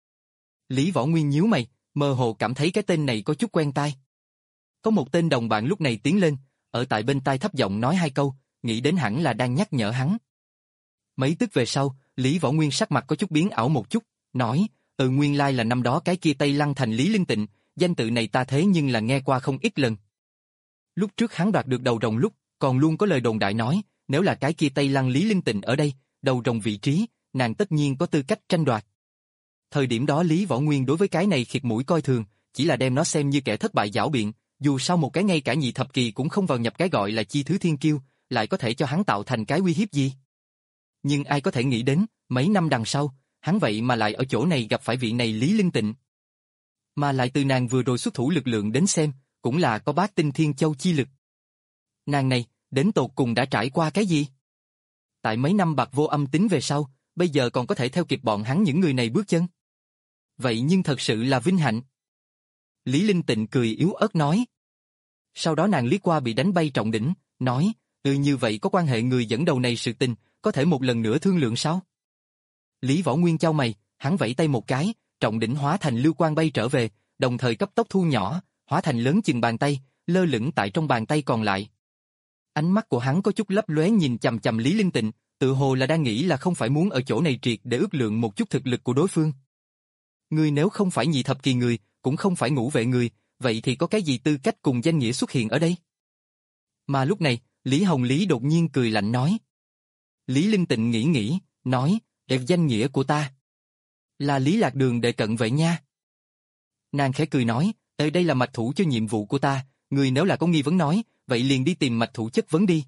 Speaker 1: Lý Võ Nguyên nhíu mày, mơ hồ cảm thấy cái tên này có chút quen tai. Có một tên đồng bạn lúc này tiến lên, ở tại bên tai thấp giọng nói hai câu, nghĩ đến hẳn là đang nhắc nhở hắn. Mấy tức về sau, Lý Võ Nguyên sắc mặt có chút biến ảo một chút, nói, ừ nguyên lai là năm đó cái kia Tây Lăng thành Lý Linh Tịnh, danh tự này ta thế nhưng là nghe qua không ít lần. Lúc trước hắn đoạt được đầu rồng lúc, còn luôn có lời đồn đại nói, nếu là cái kia Tây Lăng Lý Linh Tịnh ở đây, đầu rồng vị trí, nàng tất nhiên có tư cách tranh đoạt. Thời điểm đó Lý Võ Nguyên đối với cái này khịt mũi coi thường, chỉ là đem nó xem như kẻ thất bại giảo biện, dù sao một cái ngay cả nhị thập kỳ cũng không vào nhập cái gọi là chi thứ thiên kiêu, lại có thể cho hắn tạo thành cái uy hiếp gì. Nhưng ai có thể nghĩ đến, mấy năm đằng sau, hắn vậy mà lại ở chỗ này gặp phải vị này Lý Linh Tịnh. Mà lại từ nàng vừa rồi xuất thủ lực lượng đến xem, cũng là có Bát Tinh Thiên Châu chi lực. Nàng này, đến tột cùng đã trải qua cái gì? Tại mấy năm bạc vô âm tính về sau, bây giờ còn có thể theo kịp bọn hắn những người này bước chân. Vậy nhưng thật sự là vinh hạnh. Lý Linh Tịnh cười yếu ớt nói. Sau đó nàng liếc qua bị đánh bay trọng đỉnh, nói, ừ như vậy có quan hệ người dẫn đầu này sự tình, có thể một lần nữa thương lượng sao? Lý Võ Nguyên chau mày, hắn vẫy tay một cái, trọng đỉnh hóa thành lưu quang bay trở về, đồng thời cấp tốc thu nhỏ, hóa thành lớn chừng bàn tay, lơ lửng tại trong bàn tay còn lại. Ánh mắt của hắn có chút lấp lóe nhìn chằm chằm Lý Linh Tịnh, tự hồ là đang nghĩ là không phải muốn ở chỗ này triệt để ước lượng một chút thực lực của đối phương. Ngươi nếu không phải nhị thập kỳ người, cũng không phải ngũ vệ người, vậy thì có cái gì tư cách cùng danh nghĩa xuất hiện ở đây? Mà lúc này, Lý Hồng Lý đột nhiên cười lạnh nói. Lý Linh Tịnh nghĩ nghĩ, nói, đẹp danh nghĩa của ta là Lý Lạc Đường đệ cận vệ nha. Nàng khẽ cười nói, ở đây là mạch thủ cho nhiệm vụ của ta, người nếu là có nghi vấn nói, vậy liền đi tìm mạch thủ chất vấn đi.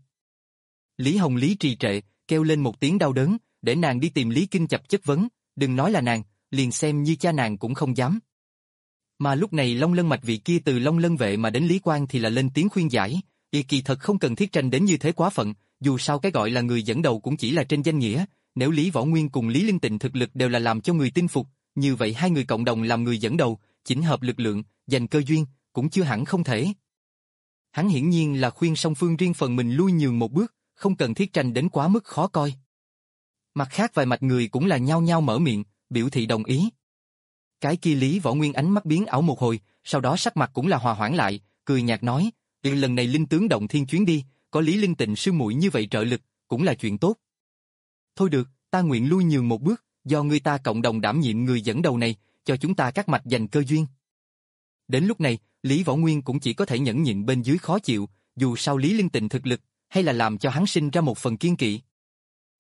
Speaker 1: Lý Hồng Lý trì trệ, kêu lên một tiếng đau đớn, để nàng đi tìm Lý Kinh Chập chất vấn, đừng nói là nàng, liền xem như cha nàng cũng không dám. Mà lúc này Long Lân mạch vị kia từ Long Lân vệ mà đến Lý Quang thì là lên tiếng khuyên giải, y kỳ thật không cần thiết tranh đến như thế quá phận, dù sao cái gọi là người dẫn đầu cũng chỉ là trên danh nghĩa, nếu Lý Võ Nguyên cùng Lý Linh Tịnh thực lực đều là làm cho người tin phục, như vậy hai người cộng đồng làm người dẫn đầu, chỉnh hợp lực lượng, giành cơ duyên, cũng chưa hẳn không thể. Hắn hiển nhiên là khuyên song phương riêng phần mình lui nhường một bước, không cần thiết tranh đến quá mức khó coi. Mặt khác vài mạch người cũng là nhao nhao mở miệng, biểu thị đồng ý. Cái kia Lý Võ Nguyên ánh mắt biến ảo một hồi, sau đó sắc mặt cũng là hòa hoãn lại, cười nhạt nói, "Ừ, lần này linh tướng động thiên chuyến đi, có Lý Linh Tịnh sư muội như vậy trợ lực, cũng là chuyện tốt. Thôi được, ta nguyện lui nhường một bước, do người ta cộng đồng đảm nhiệm người dẫn đầu này, cho chúng ta các mạch giành cơ duyên." Đến lúc này, Lý Võ Nguyên cũng chỉ có thể nhẫn nhịn bên dưới khó chịu, dù sao Lý Linh Tịnh thực lực, hay là làm cho hắn sinh ra một phần kiên kỵ.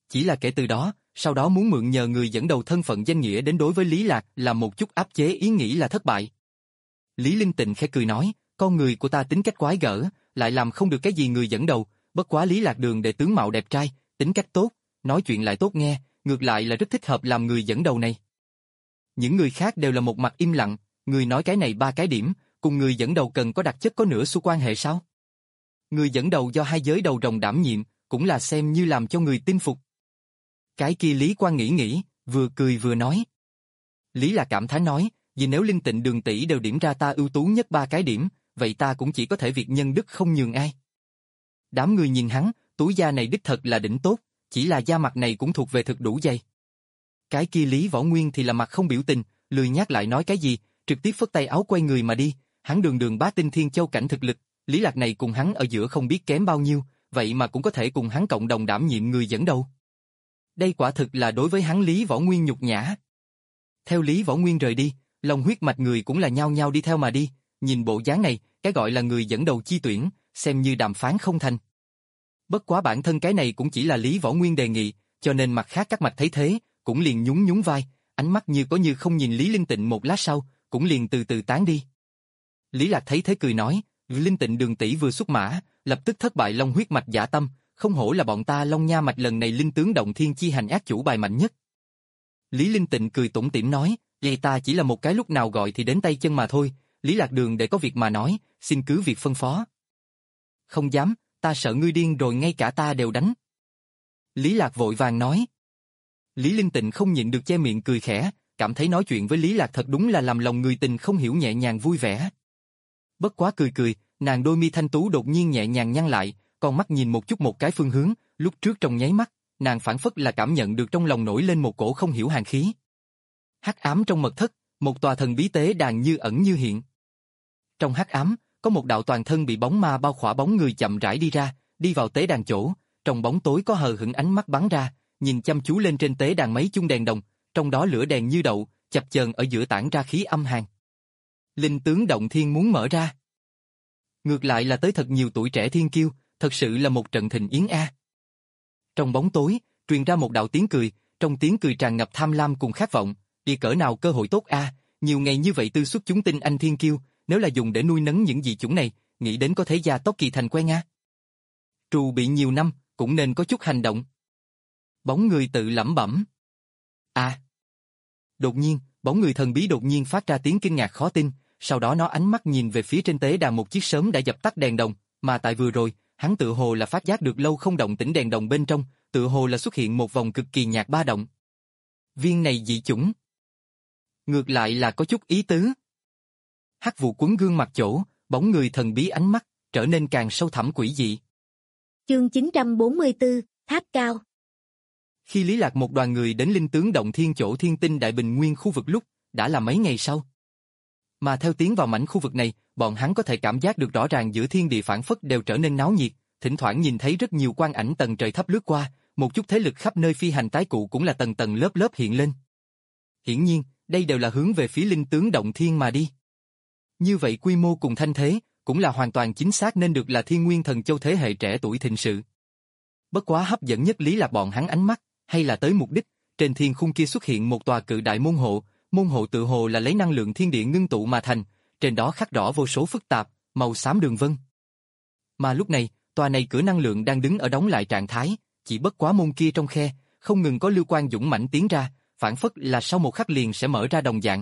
Speaker 1: Chỉ là kể từ đó, sau đó muốn mượn nhờ người dẫn đầu thân phận danh nghĩa đến đối với Lý Lạc là một chút áp chế ý nghĩ là thất bại. Lý Linh Tịnh khẽ cười nói, con người của ta tính cách quái gở, lại làm không được cái gì người dẫn đầu, bất quá Lý Lạc Đường đệ tướng mạo đẹp trai, tính cách tốt, nói chuyện lại tốt nghe, ngược lại là rất thích hợp làm người dẫn đầu này. Những người khác đều là một mặt im lặng, người nói cái này ba cái điểm, cùng người dẫn đầu cần có đặc chất có nửa xu quan hệ sao? Người dẫn đầu do hai giới đầu rồng đảm nhiệm, cũng là xem như làm cho người tin phục. Cái kia Lý Quan nghĩ nghĩ, vừa cười vừa nói. Lý là cảm thán nói, vì nếu Linh Tịnh Đường tỷ đều điểm ra ta ưu tú nhất ba cái điểm, vậy ta cũng chỉ có thể việc nhân đức không nhường ai. Đám người nhìn hắn, túi da này đích thật là đỉnh tốt, chỉ là da mặt này cũng thuộc về thực đủ dày. Cái kia Lý Võ Nguyên thì là mặt không biểu tình, lười nhác lại nói cái gì, trực tiếp phất tay áo quay người mà đi, hắn đường đường bá tinh thiên châu cảnh thực lực, Lý Lạc này cùng hắn ở giữa không biết kém bao nhiêu, vậy mà cũng có thể cùng hắn cộng đồng đảm nhiệm người dẫn đầu. Đây quả thực là đối với hắn Lý Võ Nguyên nhục nhã. Theo Lý Võ Nguyên rời đi, lòng huyết mạch người cũng là nhao nhao đi theo mà đi, nhìn bộ dáng này, cái gọi là người dẫn đầu chi tuyển, xem như đàm phán không thành. Bất quá bản thân cái này cũng chỉ là Lý Võ Nguyên đề nghị, cho nên mặt khác các mạch thấy thế, cũng liền nhún nhún vai, ánh mắt như có như không nhìn Lý Linh Tịnh một lát sau, cũng liền từ từ tán đi. Lý Lạc thấy thế cười nói, Linh Tịnh Đường tỷ vừa xuất mã, lập tức thất bại long huyết mạch giả tâm, không hổ là bọn ta Long Nha mạch lần này linh tướng động thiên chi hành ác chủ bài mạnh nhất. Lý Linh Tịnh cười tủm tỉm nói, vậy ta chỉ là một cái lúc nào gọi thì đến tay chân mà thôi, Lý Lạc Đường để có việc mà nói, xin cứ việc phân phó. Không dám, ta sợ ngươi điên rồi ngay cả ta đều đánh. Lý Lạc vội vàng nói. Lý Linh Tịnh không nhịn được che miệng cười khẽ, cảm thấy nói chuyện với Lý Lạc thật đúng là làm lòng người tình không hiểu nhẹ nhàng vui vẻ. Bất quá cười cười, nàng đôi mi thanh tú đột nhiên nhẹ nhàng nhăn lại, con mắt nhìn một chút một cái phương hướng, lúc trước trong nháy mắt, nàng phản phất là cảm nhận được trong lòng nổi lên một cổ không hiểu hàn khí. Hắc ám trong mật thất, một tòa thần bí tế đàn như ẩn như hiện. Trong hắc ám, có một đạo toàn thân bị bóng ma bao khỏa bóng người chậm rãi đi ra, đi vào tế đàn chỗ, trong bóng tối có hờ hững ánh mắt bắn ra, nhìn chăm chú lên trên tế đàn mấy chung đèn đồng, trong đó lửa đèn như đậu, chập chờn ở giữa tản ra khí âm hàn. Linh tướng động thiên muốn mở ra. Ngược lại là tới thật nhiều tuổi trẻ thiên kiêu, thật sự là một trận thịnh yến a. Trong bóng tối, truyền ra một đạo tiếng cười, trong tiếng cười tràn ngập tham lam cùng khát vọng, đi cỡ nào cơ hội tốt a, nhiều ngày như vậy tư xuất chúng tinh anh thiên kiêu, nếu là dùng để nuôi nấng những dị chủng này, nghĩ đến có thể gia tốc kỳ thành quen a. Trù bị nhiều năm, cũng nên có chút hành động. Bóng người tự lẩm bẩm. À. Đột nhiên, bóng người thần bí đột nhiên phát ra tiếng kinh ngạc khó tin, sau đó nó ánh mắt nhìn về phía trên tế đàn một chiếc sớm đã dập tắt đèn đồng, mà tại vừa rồi, hắn tự hồ là phát giác được lâu không động tĩnh đèn đồng bên trong, tự hồ là xuất hiện một vòng cực kỳ nhạt ba động. Viên này dị chủng. Ngược lại là có chút ý tứ. Hắc vụ quấn gương mặt chỗ, bóng người thần bí ánh mắt, trở nên càng sâu thẳm quỷ dị.
Speaker 2: Chương chín trăm bốn mươi tư, Tháp Cao.
Speaker 1: Khi Lý Lạc một đoàn người đến linh tướng động thiên chỗ thiên tinh đại bình nguyên khu vực lúc, đã là mấy ngày sau. Mà theo tiến vào mảnh khu vực này, bọn hắn có thể cảm giác được rõ ràng giữa thiên địa phản phất đều trở nên náo nhiệt, thỉnh thoảng nhìn thấy rất nhiều quang ảnh tầng trời thấp lướt qua, một chút thế lực khắp nơi phi hành tái cụ cũng là tầng tầng lớp lớp hiện lên. Hiển nhiên, đây đều là hướng về phía linh tướng động thiên mà đi. Như vậy quy mô cùng thanh thế, cũng là hoàn toàn chính xác nên được là Thiên Nguyên Thần Châu thế hệ trẻ tuổi thịnh sự. Bất quá hấp dẫn nhất Lý là bọn hắn ánh mắt, hay là tới mục đích, trên thiên khung kia xuất hiện một tòa cự đại môn hộ, môn hộ tự hồ là lấy năng lượng thiên địa ngưng tụ mà thành, trên đó khắc rõ vô số phức tạp, màu xám đường vân. Mà lúc này, tòa này cửa năng lượng đang đứng ở đóng lại trạng thái, chỉ bất quá môn kia trong khe, không ngừng có lưu quang dũng mãnh tiến ra, phản phất là sau một khắc liền sẽ mở ra đồng dạng.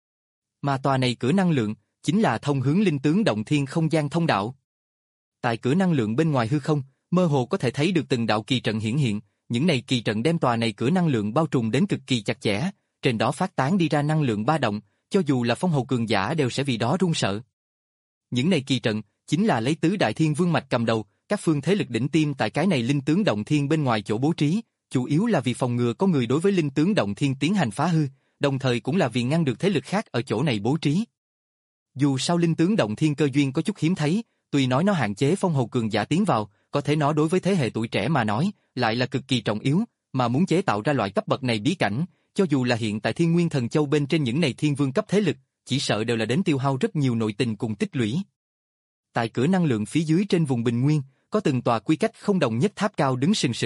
Speaker 1: Mà tòa này cửa năng lượng, chính là thông hướng linh tướng động thiên không gian thông đạo. Tại cửa năng lượng bên ngoài hư không, mơ hồ có thể thấy được từng đạo kỳ trận hiển hiện, những này kỳ trận đem tòa này cửa năng lượng bao trùm đến cực kỳ chặt chẽ, trên đó phát tán đi ra năng lượng ba động, cho dù là phong hầu cường giả đều sẽ vì đó run sợ. Những này kỳ trận, chính là lấy tứ đại thiên vương mạch cầm đầu, các phương thế lực đỉnh tiêm tại cái này linh tướng động thiên bên ngoài chỗ bố trí, chủ yếu là vì phòng ngừa có người đối với linh tướng động thiên tiến hành phá hư, đồng thời cũng là vì ngăn được thế lực khác ở chỗ này bố trí. Dù sao linh tướng động thiên cơ duyên có chút hiếm thấy, tuy nói nó hạn chế phong hầu cường giả tiến vào, có thể nó đối với thế hệ tuổi trẻ mà nói, lại là cực kỳ trọng yếu, mà muốn chế tạo ra loại cấp bậc này bí cảnh, cho dù là hiện tại Thiên Nguyên Thần Châu bên trên những này thiên vương cấp thế lực, chỉ sợ đều là đến tiêu hao rất nhiều nội tình cùng tích lũy. Tại cửa năng lượng phía dưới trên vùng bình nguyên, có từng tòa quy cách không đồng nhất tháp cao đứng sừng sững,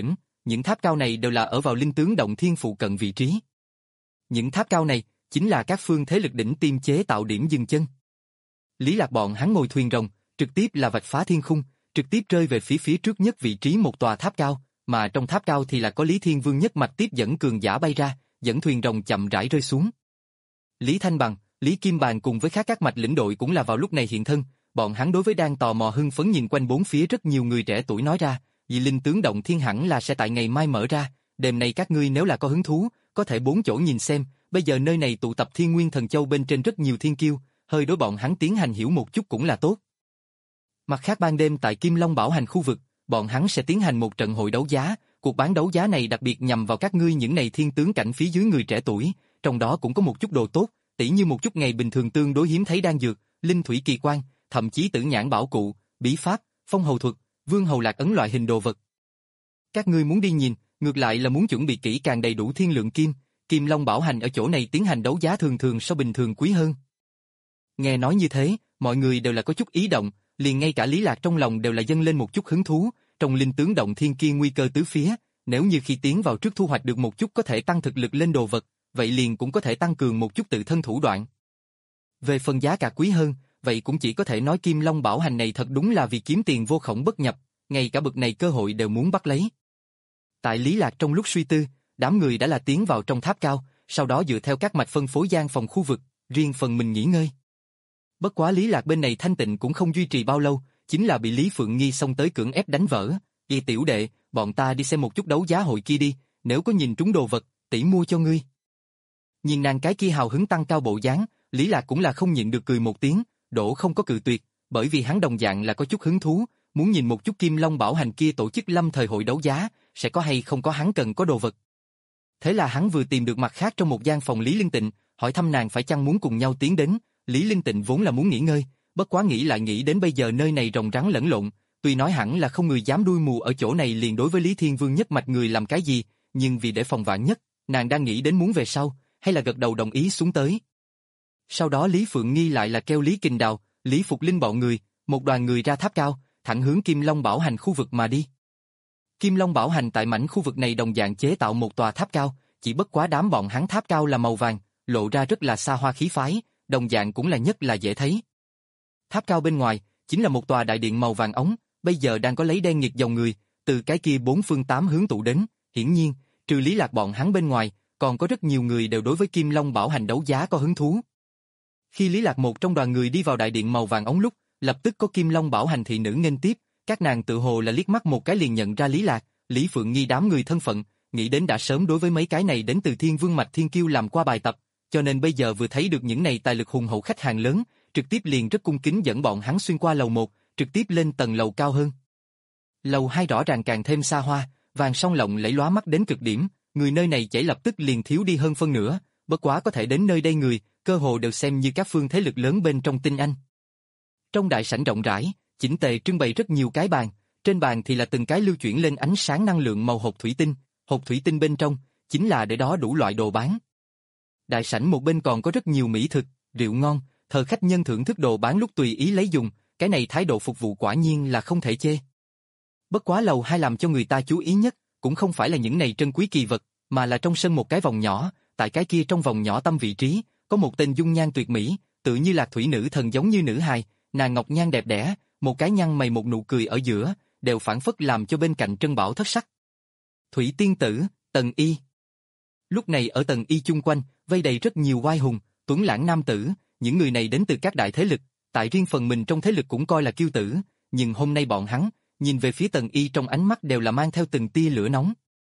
Speaker 1: những tháp cao này đều là ở vào linh tướng động thiên phụ cận vị trí. Những tháp cao này chính là các phương thế lực đỉnh tiêm chế tạo điểm dừng chân. Lý Lạc bọn hắn ngồi thuyền rồng, trực tiếp là vạch phá thiên khung, trực tiếp rơi về phía phía trước nhất vị trí một tòa tháp cao, mà trong tháp cao thì là có Lý Thiên Vương nhất mạch tiếp dẫn cường giả bay ra, dẫn thuyền rồng chậm rãi rơi xuống. Lý Thanh Bằng, Lý Kim Bàn cùng với khác các mạch lĩnh đội cũng là vào lúc này hiện thân, bọn hắn đối với đang tò mò hưng phấn nhìn quanh bốn phía rất nhiều người trẻ tuổi nói ra, vì linh tướng động thiên hẳn là sẽ tại ngày mai mở ra, đêm nay các ngươi nếu là có hứng thú, có thể bốn chỗ nhìn xem, bây giờ nơi này tụ tập Thiên Nguyên Thần Châu bên trên rất nhiều thiên kiêu, hơi đối bọn hắn tiến hành hiểu một chút cũng là tốt. Mặt khác ban đêm tại Kim Long Bảo Hành khu vực, bọn hắn sẽ tiến hành một trận hội đấu giá, cuộc bán đấu giá này đặc biệt nhằm vào các ngươi những này thiên tướng cảnh phía dưới người trẻ tuổi, trong đó cũng có một chút đồ tốt, tỉ như một chút ngày bình thường tương đối hiếm thấy đan dược, linh thủy kỳ quan, thậm chí tử nhãn bảo cụ, bí pháp, phong hầu thuật, vương hầu lạc ấn loại hình đồ vật. Các ngươi muốn đi nhìn, ngược lại là muốn chuẩn bị kỹ càng đầy đủ thiên lượng kim, Kim Long Bảo Hành ở chỗ này tiến hành đấu giá thường thường so bình thường quý hơn. Nghe nói như thế, mọi người đều là có chút ý động, liền ngay cả Lý Lạc trong lòng đều là dâng lên một chút hứng thú, trong linh tướng động thiên kia nguy cơ tứ phía, nếu như khi tiến vào trước thu hoạch được một chút có thể tăng thực lực lên đồ vật, vậy liền cũng có thể tăng cường một chút tự thân thủ đoạn. Về phần giá cả quý hơn, vậy cũng chỉ có thể nói Kim Long Bảo Hành này thật đúng là vì kiếm tiền vô khổng bất nhập, ngay cả bực này cơ hội đều muốn bắt lấy. Tại Lý Lạc trong lúc suy tư, đám người đã là tiến vào trong tháp cao, sau đó dựa theo các mạch phân phối gian phòng khu vực, riêng phần mình nghỉ ngơi. Bất quá Lý Lạc bên này thanh tịnh cũng không duy trì bao lâu, chính là bị Lý Phượng Nghi xông tới cưỡng ép đánh vỡ. "Kỳ tiểu đệ, bọn ta đi xem một chút đấu giá hội kia đi, nếu có nhìn trúng đồ vật, tỷ mua cho ngươi." Nhìn nàng cái kia hào hứng tăng cao bộ dáng, Lý Lạc cũng là không nhịn được cười một tiếng, đổ không có cự tuyệt, bởi vì hắn đồng dạng là có chút hứng thú, muốn nhìn một chút Kim Long Bảo Hành kia tổ chức lâm thời hội đấu giá, sẽ có hay không có hắn cần có đồ vật. Thế là hắn vừa tìm được mặt khác trong một gian phòng Lý Linh Tịnh, hỏi thăm nàng phải chăng muốn cùng nhau tiến đến. Lý Linh Tịnh vốn là muốn nghỉ ngơi, bất quá nghĩ lại nghĩ đến bây giờ nơi này rồng rắn lẫn lộn, tuy nói hẳn là không người dám đuôi mù ở chỗ này liền đối với Lý Thiên Vương nhất mạch người làm cái gì, nhưng vì để phòng vạn nhất, nàng đang nghĩ đến muốn về sau, hay là gật đầu đồng ý xuống tới. Sau đó Lý Phượng Nghi lại là kêu Lý Kình Đào, Lý Phục Linh bọn người, một đoàn người ra tháp cao, thẳng hướng Kim Long Bảo Hành khu vực mà đi. Kim Long Bảo Hành tại mảnh khu vực này đồng dạng chế tạo một tòa tháp cao, chỉ bất quá đám bọn hắn tháp cao là màu vàng, lộ ra rất là xa hoa khí phái, đồng dạng cũng là nhất là dễ thấy. Tháp cao bên ngoài chính là một tòa đại điện màu vàng ống, bây giờ đang có lấy đen nghịt dòng người, từ cái kia bốn phương tám hướng tụ đến, hiển nhiên, trừ Lý Lạc bọn hắn bên ngoài, còn có rất nhiều người đều đối với Kim Long Bảo Hành đấu giá có hứng thú. Khi Lý Lạc một trong đoàn người đi vào đại điện màu vàng ống lúc, lập tức có Kim Long Bảo Hành thị nữ nghênh tiếp, các nàng tự hồ là liếc mắt một cái liền nhận ra Lý Lạc, Lý Phượng Nghi đám người thân phận, nghĩ đến đã sớm đối với mấy cái này đến từ Thiên Vương mạch Thiên Kiêu làm qua bài tập, cho nên bây giờ vừa thấy được những này tài lực hùng hậu khách hàng lớn, trực tiếp liền rất cung kính dẫn bọn hắn xuyên qua lầu một, trực tiếp lên tầng lầu cao hơn. Lầu hai rõ ràng càng thêm xa hoa, vàng song lộng lẫy lóa mắt đến cực điểm, người nơi này chảy lập tức liền thiếu đi hơn phân nửa, bất quá có thể đến nơi đây người, cơ hồ đều xem như các phương thế lực lớn bên trong tinh anh. Trong đại sảnh rộng rãi, chỉnh tề trưng bày rất nhiều cái bàn, trên bàn thì là từng cái lưu chuyển lên ánh sáng năng lượng màu hộp thủy tinh, hộp thủy tinh bên trong chính là để đó đủ loại đồ bán. Đại sảnh một bên còn có rất nhiều mỹ thực, rượu ngon, thờ khách nhân thưởng thức đồ bán lúc tùy ý lấy dùng, cái này thái độ phục vụ quả nhiên là không thể chê. Bất quá lầu hai làm cho người ta chú ý nhất, cũng không phải là những này trân quý kỳ vật, mà là trong sân một cái vòng nhỏ, tại cái kia trong vòng nhỏ tâm vị trí, có một tên dung nhan tuyệt mỹ, tự như lạc thủy nữ thần giống như nữ hài, nàng ngọc nhan đẹp đẽ, một cái nhăn mày một nụ cười ở giữa, đều phản phất làm cho bên cạnh trân bảo thất sắc. Thủy tiên tử, Tần Y. Lúc này ở Tần Y chung quanh, vây đầy rất nhiều oai hùng, tuấn lãng nam tử, những người này đến từ các đại thế lực, tại riêng phần mình trong thế lực cũng coi là kiêu tử, nhưng hôm nay bọn hắn, nhìn về phía Tần Y trong ánh mắt đều là mang theo từng tia lửa nóng.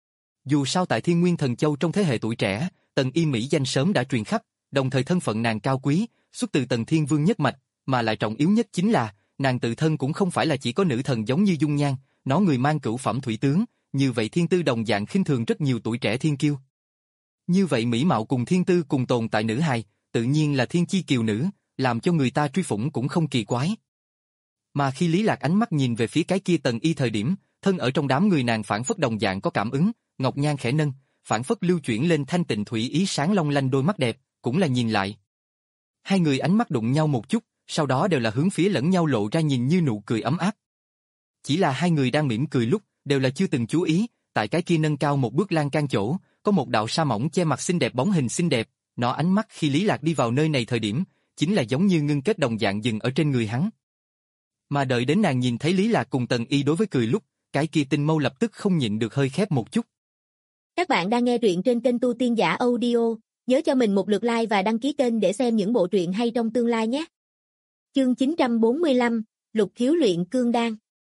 Speaker 1: Dù sao tại Thiên Nguyên Thần Châu trong thế hệ tuổi trẻ, Tần Y mỹ danh sớm đã truyền khắp, đồng thời thân phận nàng cao quý, xuất từ Tần Thiên Vương nhất mạch, mà lại trọng yếu nhất chính là, nàng tự thân cũng không phải là chỉ có nữ thần giống như dung nhan, nó người mang cửu phẩm thủy tướng, như vậy thiên tư đồng dạng khinh thường rất nhiều tuổi trẻ thiên kiêu. Như vậy mỹ mạo cùng thiên tư cùng tồn tại nữ hài, tự nhiên là thiên chi kiều nữ, làm cho người ta truy phủng cũng không kỳ quái. Mà khi Lý Lạc ánh mắt nhìn về phía cái kia Tần Y thời điểm, thân ở trong đám người nàng phản phất đồng dạng có cảm ứng, ngọc nhan khẽ nâng, phản phất lưu chuyển lên thanh tịnh thủy ý sáng long lanh đôi mắt đẹp, cũng là nhìn lại. Hai người ánh mắt đụng nhau một chút, sau đó đều là hướng phía lẫn nhau lộ ra nhìn như nụ cười ấm áp. Chỉ là hai người đang mỉm cười lúc, đều là chưa từng chú ý, tại cái kia nâng cao một bước lan can chỗ, có một đạo sa mỏng che mặt xinh đẹp bóng hình xinh đẹp, nó ánh mắt khi Lý Lạc đi vào nơi này thời điểm, chính là giống như ngưng kết đồng dạng dừng ở trên người hắn. Mà đợi đến nàng nhìn thấy Lý Lạc cùng Tần Y đối với cười lúc, cái kia tinh mâu lập tức không nhịn được hơi khép một chút.
Speaker 2: Các bạn đang nghe truyện trên kênh Tu Tiên Giả Audio, nhớ cho mình một lượt like và đăng ký kênh để xem những bộ truyện hay trong tương lai nhé. Chương chín trăm bốn mươi lăm, Lục Khiếu luyện cương đan.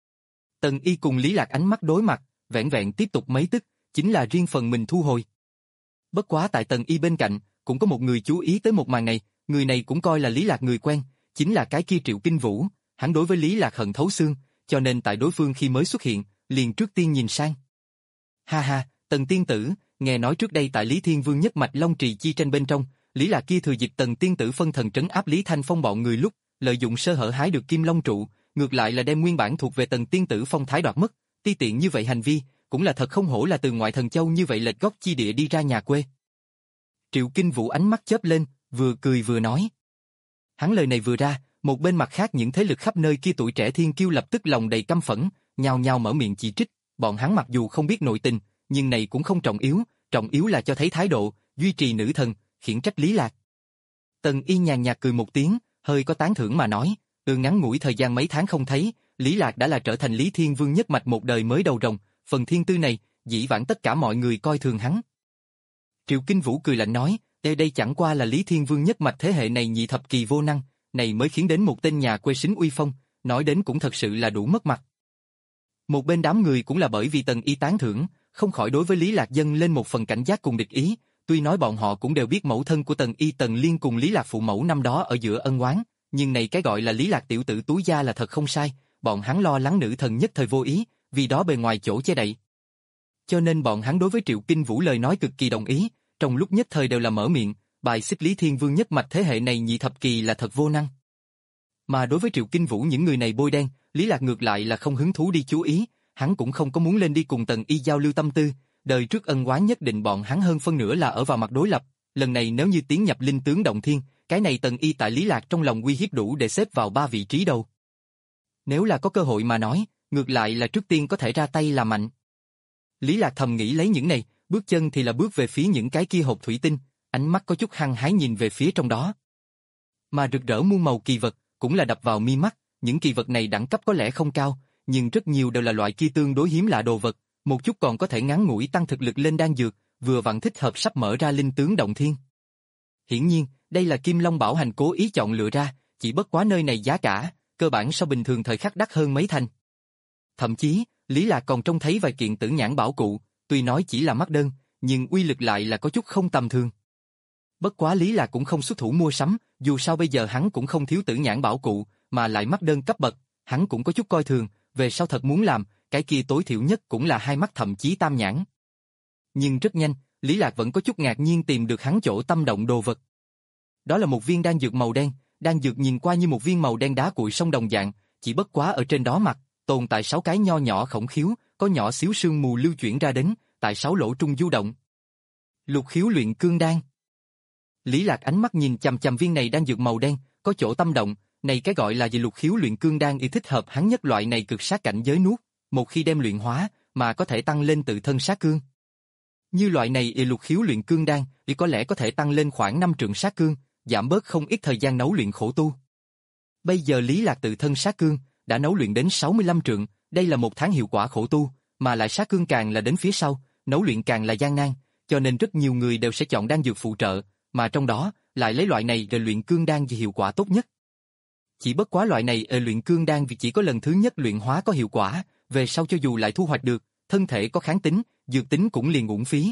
Speaker 1: Tần Y cùng Lý Lạc ánh mắt đối mặt, vẻn vẹn tiếp tục mấy tức, chính là riêng phần mình thu hồi. Bất quá tại Tần Y bên cạnh, cũng có một người chú ý tới một màn này, người này cũng coi là Lý Lạc người quen, chính là cái kia Triệu Kinh Vũ, hắn đối với Lý Lạc hận thấu xương, cho nên tại đối phương khi mới xuất hiện, liền trước tiên nhìn sang. Ha ha, Tần tiên tử, nghe nói trước đây tại Lý Thiên Vương nhất mạch Long Trì chi tranh bên trong, Lý Lạc kia thừa dịp Tần tiên tử phân thần trấn áp Lý Thanh Phong bọn người lúc, lợi dụng sơ hở hái được Kim Long trụ, ngược lại là đem nguyên bản thuộc về Tần tiên tử phong thái đoạt mất, ti tiện như vậy hành vi, cũng là thật không hổ là từ ngoại thần châu như vậy lệch góc chi địa đi ra nhà quê. Triệu Kinh Vũ ánh mắt chớp lên, vừa cười vừa nói. Hắn lời này vừa ra, một bên mặt khác những thế lực khắp nơi kia tuổi trẻ thiên kiêu lập tức lòng đầy căm phẫn, nhao nhao mở miệng chỉ trích, bọn hắn mặc dù không biết nội tình, nhưng này cũng không trọng yếu, trọng yếu là cho thấy thái độ, duy trì nữ thần, khiển trách Lý Lạc. Tần Y nhàn nhạt cười một tiếng, hơi có tán thưởng mà nói, từ ngắn ngủi thời gian mấy tháng không thấy, Lý Lạc đã là trở thành Lý Thiên Vương nhất mạch một đời mới đầu rồng, phần thiên tư này, dĩ vãng tất cả mọi người coi thường hắn. Triệu Kinh Vũ cười lạnh nói, đây đây chẳng qua là Lý Thiên Vương nhất mạch thế hệ này nhị thập kỳ vô năng, này mới khiến đến một tên nhà quê xính uy phong, nói đến cũng thật sự là đủ mất mặt. Một bên đám người cũng là bởi vì Tần Y tán thưởng, không khỏi đối với Lý Lạc dâng lên một phần cảnh giác cùng địch ý, tuy nói bọn họ cũng đều biết mẫu thân của Tần Y Tần Liên cùng Lý Lạc phụ mẫu năm đó ở giữa ân oán, nhưng này cái gọi là Lý Lạc tiểu tử túi gia là thật không sai, bọn hắn lo lắng nữ thần nhất thời vô ý, vì đó bề ngoài chỗ che đậy. Cho nên bọn hắn đối với Triệu Kinh Vũ lời nói cực kỳ đồng ý, trong lúc nhất thời đều là mở miệng, bài xích Lý Thiên Vương nhất mạch thế hệ này nhị thập kỳ là thật vô năng. Mà đối với Triệu Kinh Vũ những người này bôi đen, Lý Lạc ngược lại là không hứng thú đi chú ý, hắn cũng không có muốn lên đi cùng Tần Y giao lưu tâm tư, đời trước ân oán nhất định bọn hắn hơn phân nửa là ở vào mặt đối lập, lần này nếu như tiến nhập linh tướng động thiên, cái này Tần Y tại Lý Lạc trong lòng uy hiếp đủ để xếp vào ba vị trí đầu. Nếu là có cơ hội mà nói, ngược lại là trước tiên có thể ra tay là mạnh. Lý Lạc thầm nghĩ lấy những này, bước chân thì là bước về phía những cái kia hộp thủy tinh, ánh mắt có chút hăng hái nhìn về phía trong đó. Mà rực rỡ muôn màu kỳ vật, cũng là đập vào mi mắt, những kỳ vật này đẳng cấp có lẽ không cao, nhưng rất nhiều đều là loại kia tương đối hiếm lạ đồ vật, một chút còn có thể ngắn ngủi tăng thực lực lên đan dược, vừa vặn thích hợp sắp mở ra linh tướng động thiên. Hiển nhiên, đây là Kim Long Bảo Hành cố ý chọn lựa ra, chỉ bất quá nơi này giá cả, cơ bản so bình thường thời khắc đắt hơn mấy thành. Thậm chí, Lý Lạc còn trông thấy vài kiện tử nhãn bảo cụ, tuy nói chỉ là mắc đơn, nhưng uy lực lại là có chút không tầm thường. Bất quá Lý Lạc cũng không xuất thủ mua sắm, dù sao bây giờ hắn cũng không thiếu tử nhãn bảo cụ, mà lại mắc đơn cấp bậc, hắn cũng có chút coi thường, về sau thật muốn làm, cái kia tối thiểu nhất cũng là hai mắt thậm chí tam nhãn. Nhưng rất nhanh, Lý Lạc vẫn có chút ngạc nhiên tìm được hắn chỗ tâm động đồ vật. Đó là một viên đan dược màu đen, đan dược nhìn qua như một viên màu đen đá cuội sông đồng dạng, chỉ bất quá ở trên đó mặt tồn tại sáu cái nho nhỏ khổng khiếu, có nhỏ xíu sương mù lưu chuyển ra đến, tại sáu lỗ trung du động. Lục khiếu luyện cương đan. Lý Lạc ánh mắt nhìn chằm chằm viên này đan dược màu đen, có chỗ tâm động, này cái gọi là gì lục khiếu luyện cương đan y thích hợp hắn nhất loại này cực sát cảnh giới nuốt, một khi đem luyện hóa, mà có thể tăng lên tự thân sát cương. Như loại này y lục khiếu luyện cương đan, y có lẽ có thể tăng lên khoảng năm trượng sát cương, giảm bớt không ít thời gian nấu luyện khổ tu. Bây giờ Lý Lạc tự thân sát cương đã nấu luyện đến sáu mươi lăm trượng, đây là một tháng hiệu quả khổ tu, mà lại sát cương càng là đến phía sau, nấu luyện càng là gian nan, cho nên rất nhiều người đều sẽ chọn đan dược phụ trợ, mà trong đó lại lấy loại này để luyện cương đan vì hiệu quả tốt nhất. Chỉ bất quá loại này ở luyện cương đan vì chỉ có lần thứ nhất luyện hóa có hiệu quả, về sau cho dù lại thu hoạch được, thân thể có kháng tính, dược tính cũng liền uổng phí.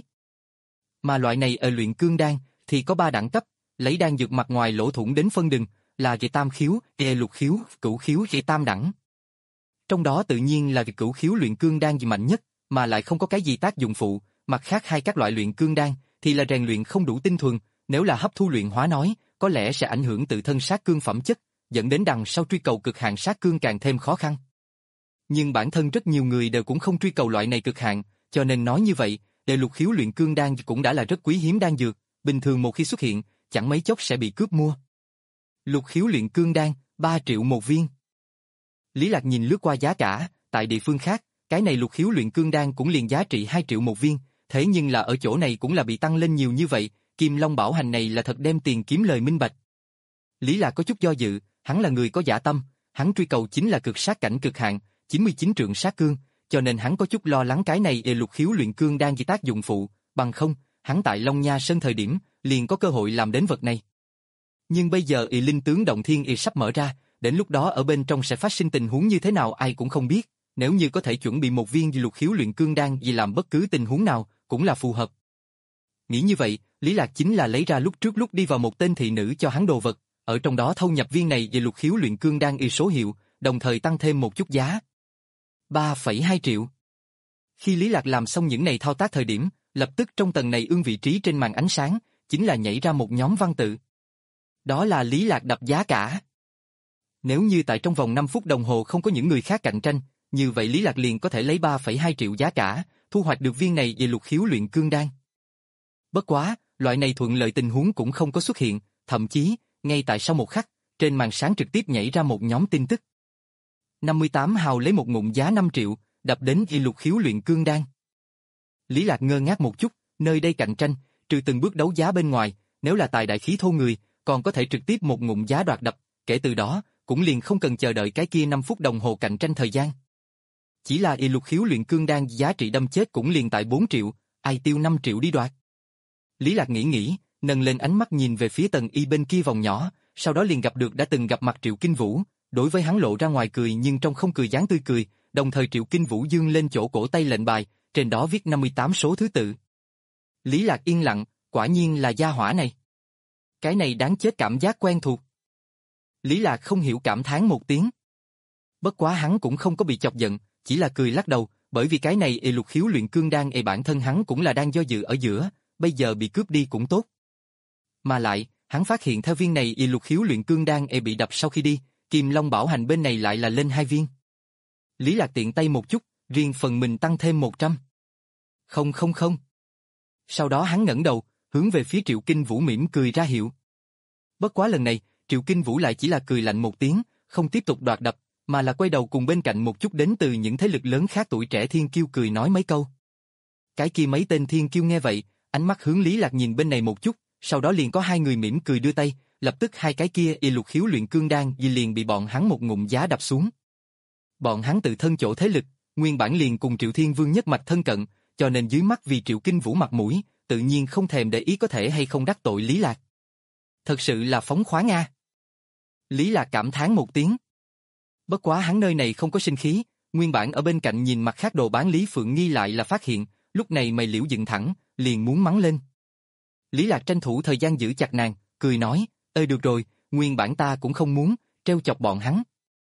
Speaker 1: Mà loại này ở luyện cương đan thì có ba đẳng cấp, lấy đan dược mặt ngoài lỗ thủng đến phân đừng, là về tam khiếu, về lục khiếu, cửu khiếu về tam đẳng. Trong đó tự nhiên là việc cửu khiếu luyện cương đan gì mạnh nhất, mà lại không có cái gì tác dụng phụ, mặt khác hai các loại luyện cương đan thì là rèn luyện không đủ tinh thuần, nếu là hấp thu luyện hóa nói, có lẽ sẽ ảnh hưởng tự thân sát cương phẩm chất, dẫn đến đằng sau truy cầu cực hạn sát cương càng thêm khó khăn. Nhưng bản thân rất nhiều người đều cũng không truy cầu loại này cực hạn, cho nên nói như vậy, để lục khiếu luyện cương đan cũng đã là rất quý hiếm đan dược, bình thường một khi xuất hiện, chẳng mấy chốc sẽ bị cướp mua. Lục khiếu luyện cương đan, ba triệu một viên. Lý Lạc nhìn lướt qua giá cả, tại địa phương khác, cái này lục khiếu luyện cương đan cũng liền giá trị hai triệu một viên, thế nhưng là ở chỗ này cũng là bị tăng lên nhiều như vậy, Kim Long bảo hành này là thật đem tiền kiếm lời minh bạch. Lý Lạc có chút do dự, hắn là người có dạ tâm, hắn truy cầu chính là cực sát cảnh cực hạn, chín mươi chín trượng sát cương, cho nên hắn có chút lo lắng cái này e lục khiếu luyện cương đan gì tác dụng phụ, bằng không, hắn tại Long Nha Sơn thời điểm, liền có cơ hội làm đến vật này. Nhưng bây giờ y linh tướng động thiên y sắp mở ra, đến lúc đó ở bên trong sẽ phát sinh tình huống như thế nào ai cũng không biết, nếu như có thể chuẩn bị một viên lục khiếu luyện cương đan vì làm bất cứ tình huống nào, cũng là phù hợp. Nghĩ như vậy, Lý Lạc chính là lấy ra lúc trước lúc đi vào một tên thị nữ cho hắn đồ vật, ở trong đó thâu nhập viên này về lục khiếu luyện cương đan y số hiệu, đồng thời tăng thêm một chút giá. ba phẩy hai triệu. Khi Lý Lạc làm xong những này thao tác thời điểm, lập tức trong tầng này ương vị trí trên màn ánh sáng, chính là nhảy ra một nhóm văn tự. Đó là Lý Lạc đập giá cả. Nếu như tại trong vòng năm phút đồng hồ không có những người khác cạnh tranh, như vậy Lý Lạc liền có thể lấy ba phẩy hai triệu giá cả, thu hoạch được viên này về lục khiếu luyện cương đan. Bất quá, loại này thuận lợi tình huống cũng không có xuất hiện, thậm chí, ngay tại sau một khắc, trên màn sáng trực tiếp nhảy ra một nhóm tin tức. năm mươi tám hào lấy một ngụm giá năm triệu, đập đến y lục khiếu luyện cương đan. Lý Lạc ngơ ngác một chút, nơi đây cạnh tranh, trừ từng bước đấu giá bên ngoài, nếu là tài đại khí thô người, còn có thể trực tiếp một ngụm giá đoạt đập, kể từ đó, cũng liền không cần chờ đợi cái kia năm phút đồng hồ cạnh tranh thời gian. Chỉ là y lục khiếu luyện cương đan giá trị đâm chết cũng liền tại bốn triệu, ai tiêu năm triệu đi đoạt. Lý Lạc nghĩ nghĩ, nâng lên ánh mắt nhìn về phía tầng y bên kia vòng nhỏ, sau đó liền gặp được đã từng gặp mặt Triệu Kinh Vũ, đối với hắn lộ ra ngoài cười nhưng trong không cười dáng tươi cười, đồng thời Triệu Kinh Vũ dương lên chỗ cổ tay lệnh bài, trên đó viết năm mươi tám số thứ tự. Lý Lạc yên lặng, quả nhiên là gia hỏa này. Cái này đáng chết cảm giác quen thuộc. Lý Lạc không hiểu cảm thán một tiếng. Bất quá hắn cũng không có bị chọc giận, chỉ là cười lắc đầu, bởi vì cái này e lục khiếu luyện cương đan e bản thân hắn cũng là đang do dự ở giữa, bây giờ bị cướp đi cũng tốt. Mà lại, hắn phát hiện theo viên này y lục khiếu luyện cương đan e bị đập sau khi đi, Kim Long bảo hành bên này lại là lên hai viên. Lý Lạc tiện tay một chút, riêng phần mình tăng thêm một trăm. Không không không. Sau đó hắn ngẩng đầu, hướng về phía Triệu Kinh Vũ mỉm cười ra hiệu. Bất quá lần này, Triệu Kinh Vũ lại chỉ là cười lạnh một tiếng, không tiếp tục đoạt đập, mà là quay đầu cùng bên cạnh một chút đến từ những thế lực lớn khác tuổi trẻ thiên kiêu cười nói mấy câu. Cái kia mấy tên thiên kiêu nghe vậy, ánh mắt hướng Lý Lạc nhìn bên này một chút, sau đó liền có hai người mỉm cười đưa tay, lập tức hai cái kia y lục khiếu luyện cương đan vì liền bị bọn hắn một ngụm giá đập xuống. Bọn hắn tự thân chỗ thế lực, nguyên bản liền cùng Triệu Thiên Vương nhất mạch thân cận, cho nên dưới mắt vì Triệu Kinh Vũ mặt mũi, tự nhiên không thèm để ý có thể hay không đắc tội Lý Lạc. Thật sự là phóng khoáng a. Lý Lạc cảm thán một tiếng. Bất quá hắn nơi này không có sinh khí, nguyên bản ở bên cạnh nhìn mặt khác đồ bán Lý Phượng Nghi lại là phát hiện, lúc này mày liễu dựng thẳng, liền muốn mắng lên. Lý Lạc tranh thủ thời gian giữ chặt nàng, cười nói, ơi được rồi, nguyên bản ta cũng không muốn, treo chọc bọn hắn.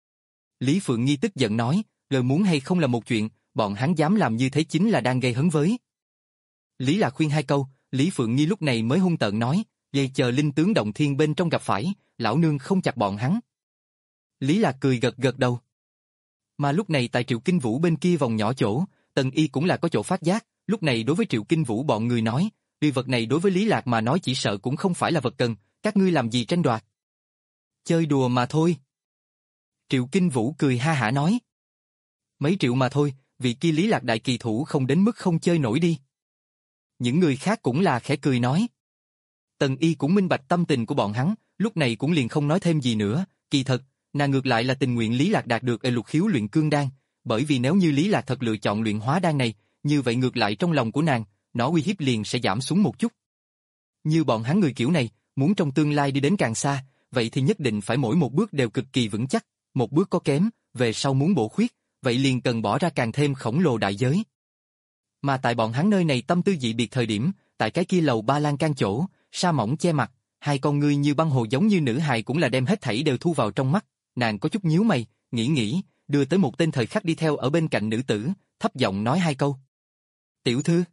Speaker 1: Lý Phượng Nghi tức giận nói, lời muốn hay không là một chuyện, bọn hắn dám làm như thế chính là đang gây hấn với. Lý Lạc khuyên hai câu, Lý Phượng Nghi lúc này mới hung tợn nói, vậy chờ linh tướng động thiên bên trong gặp phải, lão nương không chặt bọn hắn. Lý Lạc cười gật gật đầu. Mà lúc này tại Triệu Kinh Vũ bên kia vòng nhỏ chỗ, Tần Y cũng là có chỗ phát giác, lúc này đối với Triệu Kinh Vũ bọn người nói, vì vật này đối với Lý Lạc mà nói chỉ sợ cũng không phải là vật cần, các ngươi làm gì tranh đoạt. Chơi đùa mà thôi. Triệu Kinh Vũ cười ha hả nói. Mấy triệu mà thôi, vị kia Lý Lạc đại kỳ thủ không đến mức không chơi nổi đi. Những người khác cũng là khẽ cười nói. Tần Y cũng minh bạch tâm tình của bọn hắn, lúc này cũng liền không nói thêm gì nữa, kỳ thật, nàng ngược lại là tình nguyện Lý Lạc đạt được ở lục khiếu luyện cương đan, bởi vì nếu như Lý Lạc thật lựa chọn luyện hóa đan này, như vậy ngược lại trong lòng của nàng, nó uy hiếp liền sẽ giảm xuống một chút. Như bọn hắn người kiểu này, muốn trong tương lai đi đến càng xa, vậy thì nhất định phải mỗi một bước đều cực kỳ vững chắc, một bước có kém, về sau muốn bổ khuyết, vậy liền cần bỏ ra càng thêm khổng lồ đại giới. Mà tại bọn hắn nơi này tâm tư dị biệt thời điểm, tại cái kia lầu ba lan can chỗ, sa mỏng che mặt, hai con ngươi như băng hồ giống như nữ hài cũng là đem hết thảy đều thu vào trong mắt, nàng có chút nhíu mày, nghĩ nghĩ, đưa tới một tên thời khắc đi theo ở bên cạnh nữ tử, thấp giọng nói hai câu. Tiểu thư.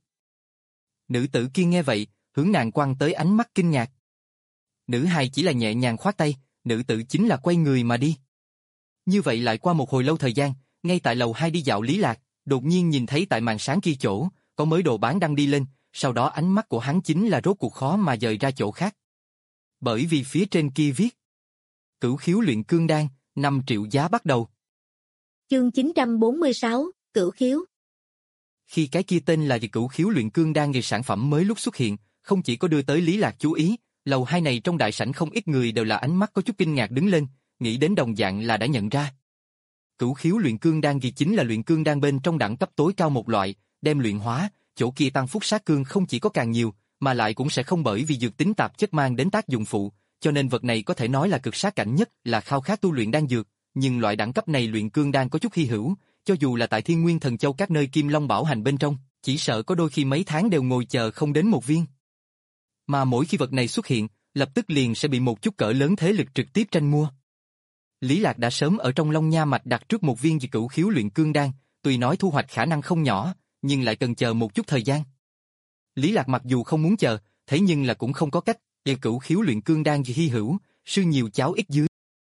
Speaker 1: Nữ tử kia nghe vậy, hướng nàng quăng tới ánh mắt kinh ngạc. Nữ hài chỉ là nhẹ nhàng khoát tay, nữ tử chính là quay người mà đi. Như vậy lại qua một hồi lâu thời gian, ngay tại lầu hai đi dạo Lý Lạc, đột nhiên nhìn thấy tại màn sáng kia chỗ, có mới đồ bán đang đi lên, sau đó ánh mắt của hắn chính là rốt cuộc khó mà dời ra chỗ khác. Bởi vì phía trên kia viết Cửu khiếu luyện cương đan, năm triệu giá bắt đầu.
Speaker 2: Chương chín trăm bốn mươi sáu, Cửu khiếu.
Speaker 1: Khi cái kia tên là cửu khiếu luyện cương đan nghề sản phẩm mới lúc xuất hiện, không chỉ có đưa tới Lý Lạc chú ý, lầu hai này trong đại sảnh không ít người đều là ánh mắt có chút kinh ngạc đứng lên, nghĩ đến đồng dạng là đã nhận ra. Cửu khiếu luyện cương đan ghi chính là luyện cương đan bên trong đẳng cấp tối cao một loại, đem luyện hóa, chỗ kia tăng phúc sát cương không chỉ có càng nhiều, mà lại cũng sẽ không bởi vì dược tính tạp chất mang đến tác dụng phụ, cho nên vật này có thể nói là cực sát cảnh nhất, là khao khát tu luyện đan dược, nhưng loại đẳng cấp này luyện cương đan có chút hy hữu, cho dù là tại Thiên Nguyên Thần Châu các nơi Kim Long bảo hành bên trong, chỉ sợ có đôi khi mấy tháng đều ngồi chờ không đến một viên. Mà mỗi khi vật này xuất hiện, lập tức liền sẽ bị một chút cỡ lớn thế lực trực tiếp tranh mua. Lý Lạc đã sớm ở trong Long Nha Mạch đặt trước một viên cửu khiếu luyện cương đan, tuy nói thu hoạch khả năng không nhỏ, nhưng lại cần chờ một chút thời gian. Lý Lạc mặc dù không muốn chờ, thế nhưng là cũng không có cách, để cửu khiếu luyện cương đan hy hữu, sư nhiều cháu ít dưới.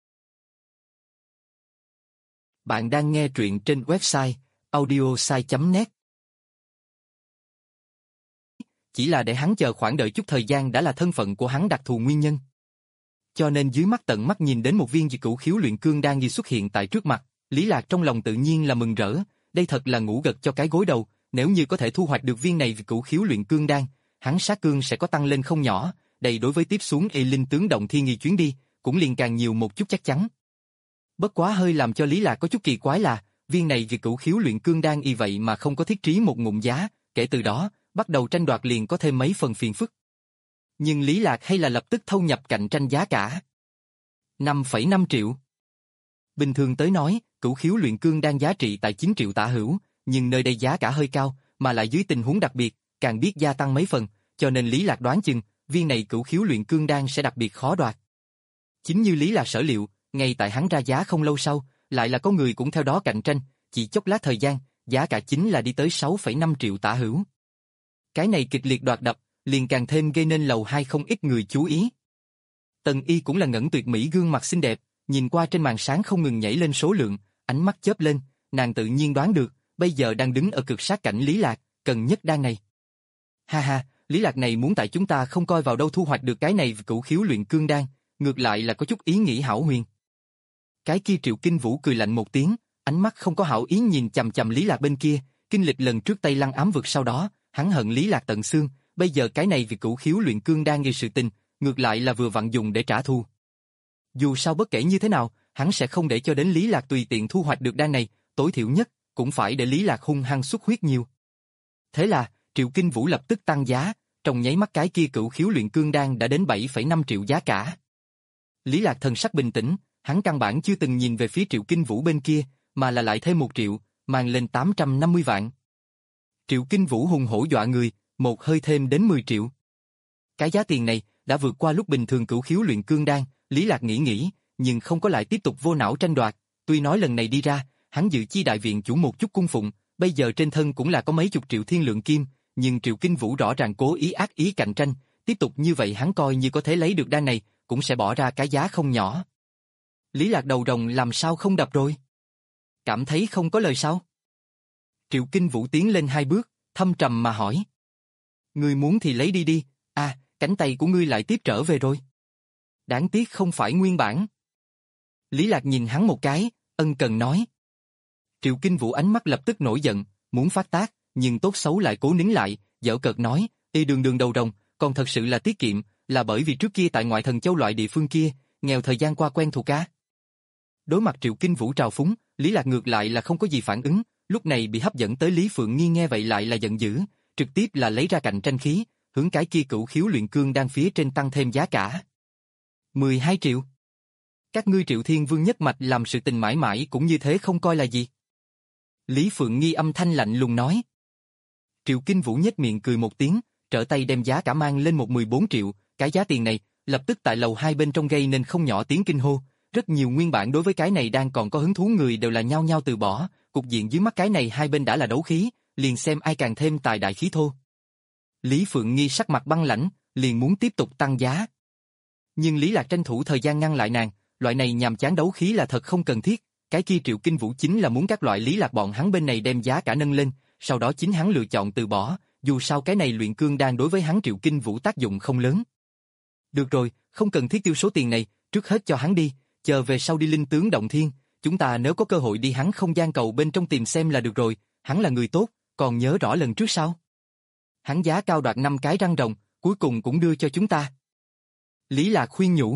Speaker 1: Bạn đang nghe truyện trên website audiosai chấm net. Chỉ là để hắn chờ khoảng đợi chút thời gian đã là thân phận của hắn đặc thù nguyên nhân. Cho nên dưới mắt tận mắt nhìn đến một viên cửu khiếu luyện cương đan như xuất hiện tại trước mặt, Lý Lạc trong lòng tự nhiên là mừng rỡ, đây thật là ngủ gật cho cái gối đầu, nếu như có thể thu hoạch được viên này cửu khiếu luyện cương đan, hắn sát cương sẽ có tăng lên không nhỏ, đây đối với tiếp xuống y linh tướng động thiên nghi chuyến đi, cũng liền càng nhiều một chút chắc chắn. Bất quá hơi làm cho Lý Lạc có chút kỳ quái là, viên này cửu khiếu luyện cương đan y vậy mà không có thiết trí một ngụm giá, kể từ đó, bắt đầu tranh đoạt liền có thêm mấy phần phiền phức. Nhưng Lý Lạc hay là lập tức thâu nhập cạnh tranh giá cả. năm phẩy năm triệu. Bình thường tới nói, cửu khiếu luyện cương đang giá trị tại chín triệu tả hữu, nhưng nơi đây giá cả hơi cao, mà lại dưới tình huống đặc biệt, càng biết gia tăng mấy phần, cho nên Lý Lạc đoán chừng, viên này cửu khiếu luyện cương đan sẽ đặc biệt khó đoạt. Chính như Lý Lạc sở liệu, ngay tại hắn ra giá không lâu sau, lại là có người cũng theo đó cạnh tranh, chỉ chốc lát thời gian, giá cả chính là đi tới sáu phẩy năm triệu tả hữu. Cái này kịch liệt đoạt đập, liền càng thêm gây nên lầu hai không ít người chú ý. Tần Y cũng là ngẩn tuyệt mỹ gương mặt xinh đẹp, nhìn qua trên màn sáng không ngừng nhảy lên số lượng, ánh mắt chớp lên, nàng tự nhiên đoán được, bây giờ đang đứng ở cực sát cảnh Lý Lạc, cần nhất đan này. Ha ha, Lý Lạc này muốn tại chúng ta không coi vào đâu thu hoạch được cái này cửu khiếu luyện cương đan, ngược lại là có chút ý nghĩ hão huyền. Cái kia Triệu Kinh Vũ cười lạnh một tiếng, ánh mắt không có hảo ý nhìn chằm chằm Lý Lạc bên kia, kinh lịch lần trước Tây Lăng ám vực sau đó, hắn hận Lý Lạc tận xương, bây giờ cái này vì cửu khiếu luyện cương đang gây sự tình, ngược lại là vừa vặn dùng để trả thù. Dù sao bất kể như thế nào, hắn sẽ không để cho đến Lý Lạc tùy tiện thu hoạch được đan này, tối thiểu nhất, cũng phải để Lý Lạc hung hăng xuất huyết nhiều. Thế là, Triệu Kinh Vũ lập tức tăng giá, trong nháy mắt cái kia cửu khiếu luyện cương đan đã đến bảy phẩy năm triệu giá cả. Lý Lạc thần sắc bình tĩnh, hắn căn bản chưa từng nhìn về phía Triệu Kinh Vũ bên kia, mà là lại thêm một triệu, mang lên tám trăm năm mươi vạn. Triệu Kinh Vũ hùng hổ dọa người, một hơi thêm đến mười triệu. Cái giá tiền này đã vượt qua lúc bình thường cửu khiếu luyện cương đan, Lý Lạc nghĩ nghĩ, nhưng không có lại tiếp tục vô não tranh đoạt, tuy nói lần này đi ra, hắn dự chi đại viện chủ một chút cung phụng, bây giờ trên thân cũng là có mấy chục triệu thiên lượng kim, nhưng Triệu Kinh Vũ rõ ràng cố ý ác ý cạnh tranh, tiếp tục như vậy hắn coi như có thể lấy được đan này, cũng sẽ bỏ ra cái giá không nhỏ. Lý Lạc đầu rồng làm sao không đập rồi? Cảm thấy không có lời sao? Triệu Kinh Vũ tiến lên hai bước, thâm trầm mà hỏi. Ngươi muốn thì lấy đi đi, à, cánh tay của ngươi lại tiếp trở về rồi. Đáng tiếc không phải nguyên bản. Lý Lạc nhìn hắn một cái, ân cần nói. Triệu Kinh Vũ ánh mắt lập tức nổi giận, muốn phát tác, nhưng tốt xấu lại cố nín lại, giễu cợt nói, y đường đường đầu rồng, còn thật sự là tiết kiệm, là bởi vì trước kia tại ngoại thần châu loại địa phương kia, nghèo thời gian qua quen thuộc cá. Đối mặt Triệu Kinh Vũ trào phúng, Lý Lạc ngược lại là không có gì phản ứng, lúc này bị hấp dẫn tới Lý Phượng Nghi nghe vậy lại là giận dữ, trực tiếp là lấy ra cạnh tranh khí, hướng cái kia cửu khiếu luyện cương đang phía trên tăng thêm giá cả. mười hai triệu. Các ngươi Triệu Thiên Vương nhất mạch làm sự tình mãi mãi cũng như thế không coi là gì. Lý Phượng Nghi âm thanh lạnh lùng nói. Triệu Kinh Vũ nhếch miệng cười một tiếng, trở tay đem giá cả mang lên một mười bốn triệu, cái giá tiền này, lập tức tại lầu hai bên trong gây nên không nhỏ tiếng kinh hô, rất nhiều nguyên bản đối với cái này đang còn có hứng thú người đều là nhao nhao từ bỏ, cục diện dưới mắt cái này hai bên đã là đấu khí, liền xem ai càng thêm tài đại khí thô. Lý Phượng Nghi sắc mặt băng lãnh, liền muốn tiếp tục tăng giá. Nhưng Lý Lạc tranh thủ thời gian ngăn lại nàng, loại này nhàm chán đấu khí là thật không cần thiết, cái kia Triệu Kinh Vũ chính là muốn các loại Lý Lạc bọn hắn bên này đem giá cả nâng lên, sau đó chính hắn lựa chọn từ bỏ, dù sao cái này luyện cương đan đối với hắn Triệu Kinh Vũ tác dụng không lớn. Được rồi, không cần thiết tiêu số tiền này, trước hết cho hắn đi, chờ về sau đi linh tướng động thiên, chúng ta nếu có cơ hội đi hắn không gian cầu bên trong tìm xem là được rồi, hắn là người tốt, còn nhớ rõ lần trước sao? Hắn giá cao đoạt năm cái răng rồng, cuối cùng cũng đưa cho chúng ta. Lý Lạc khuyên nhủ.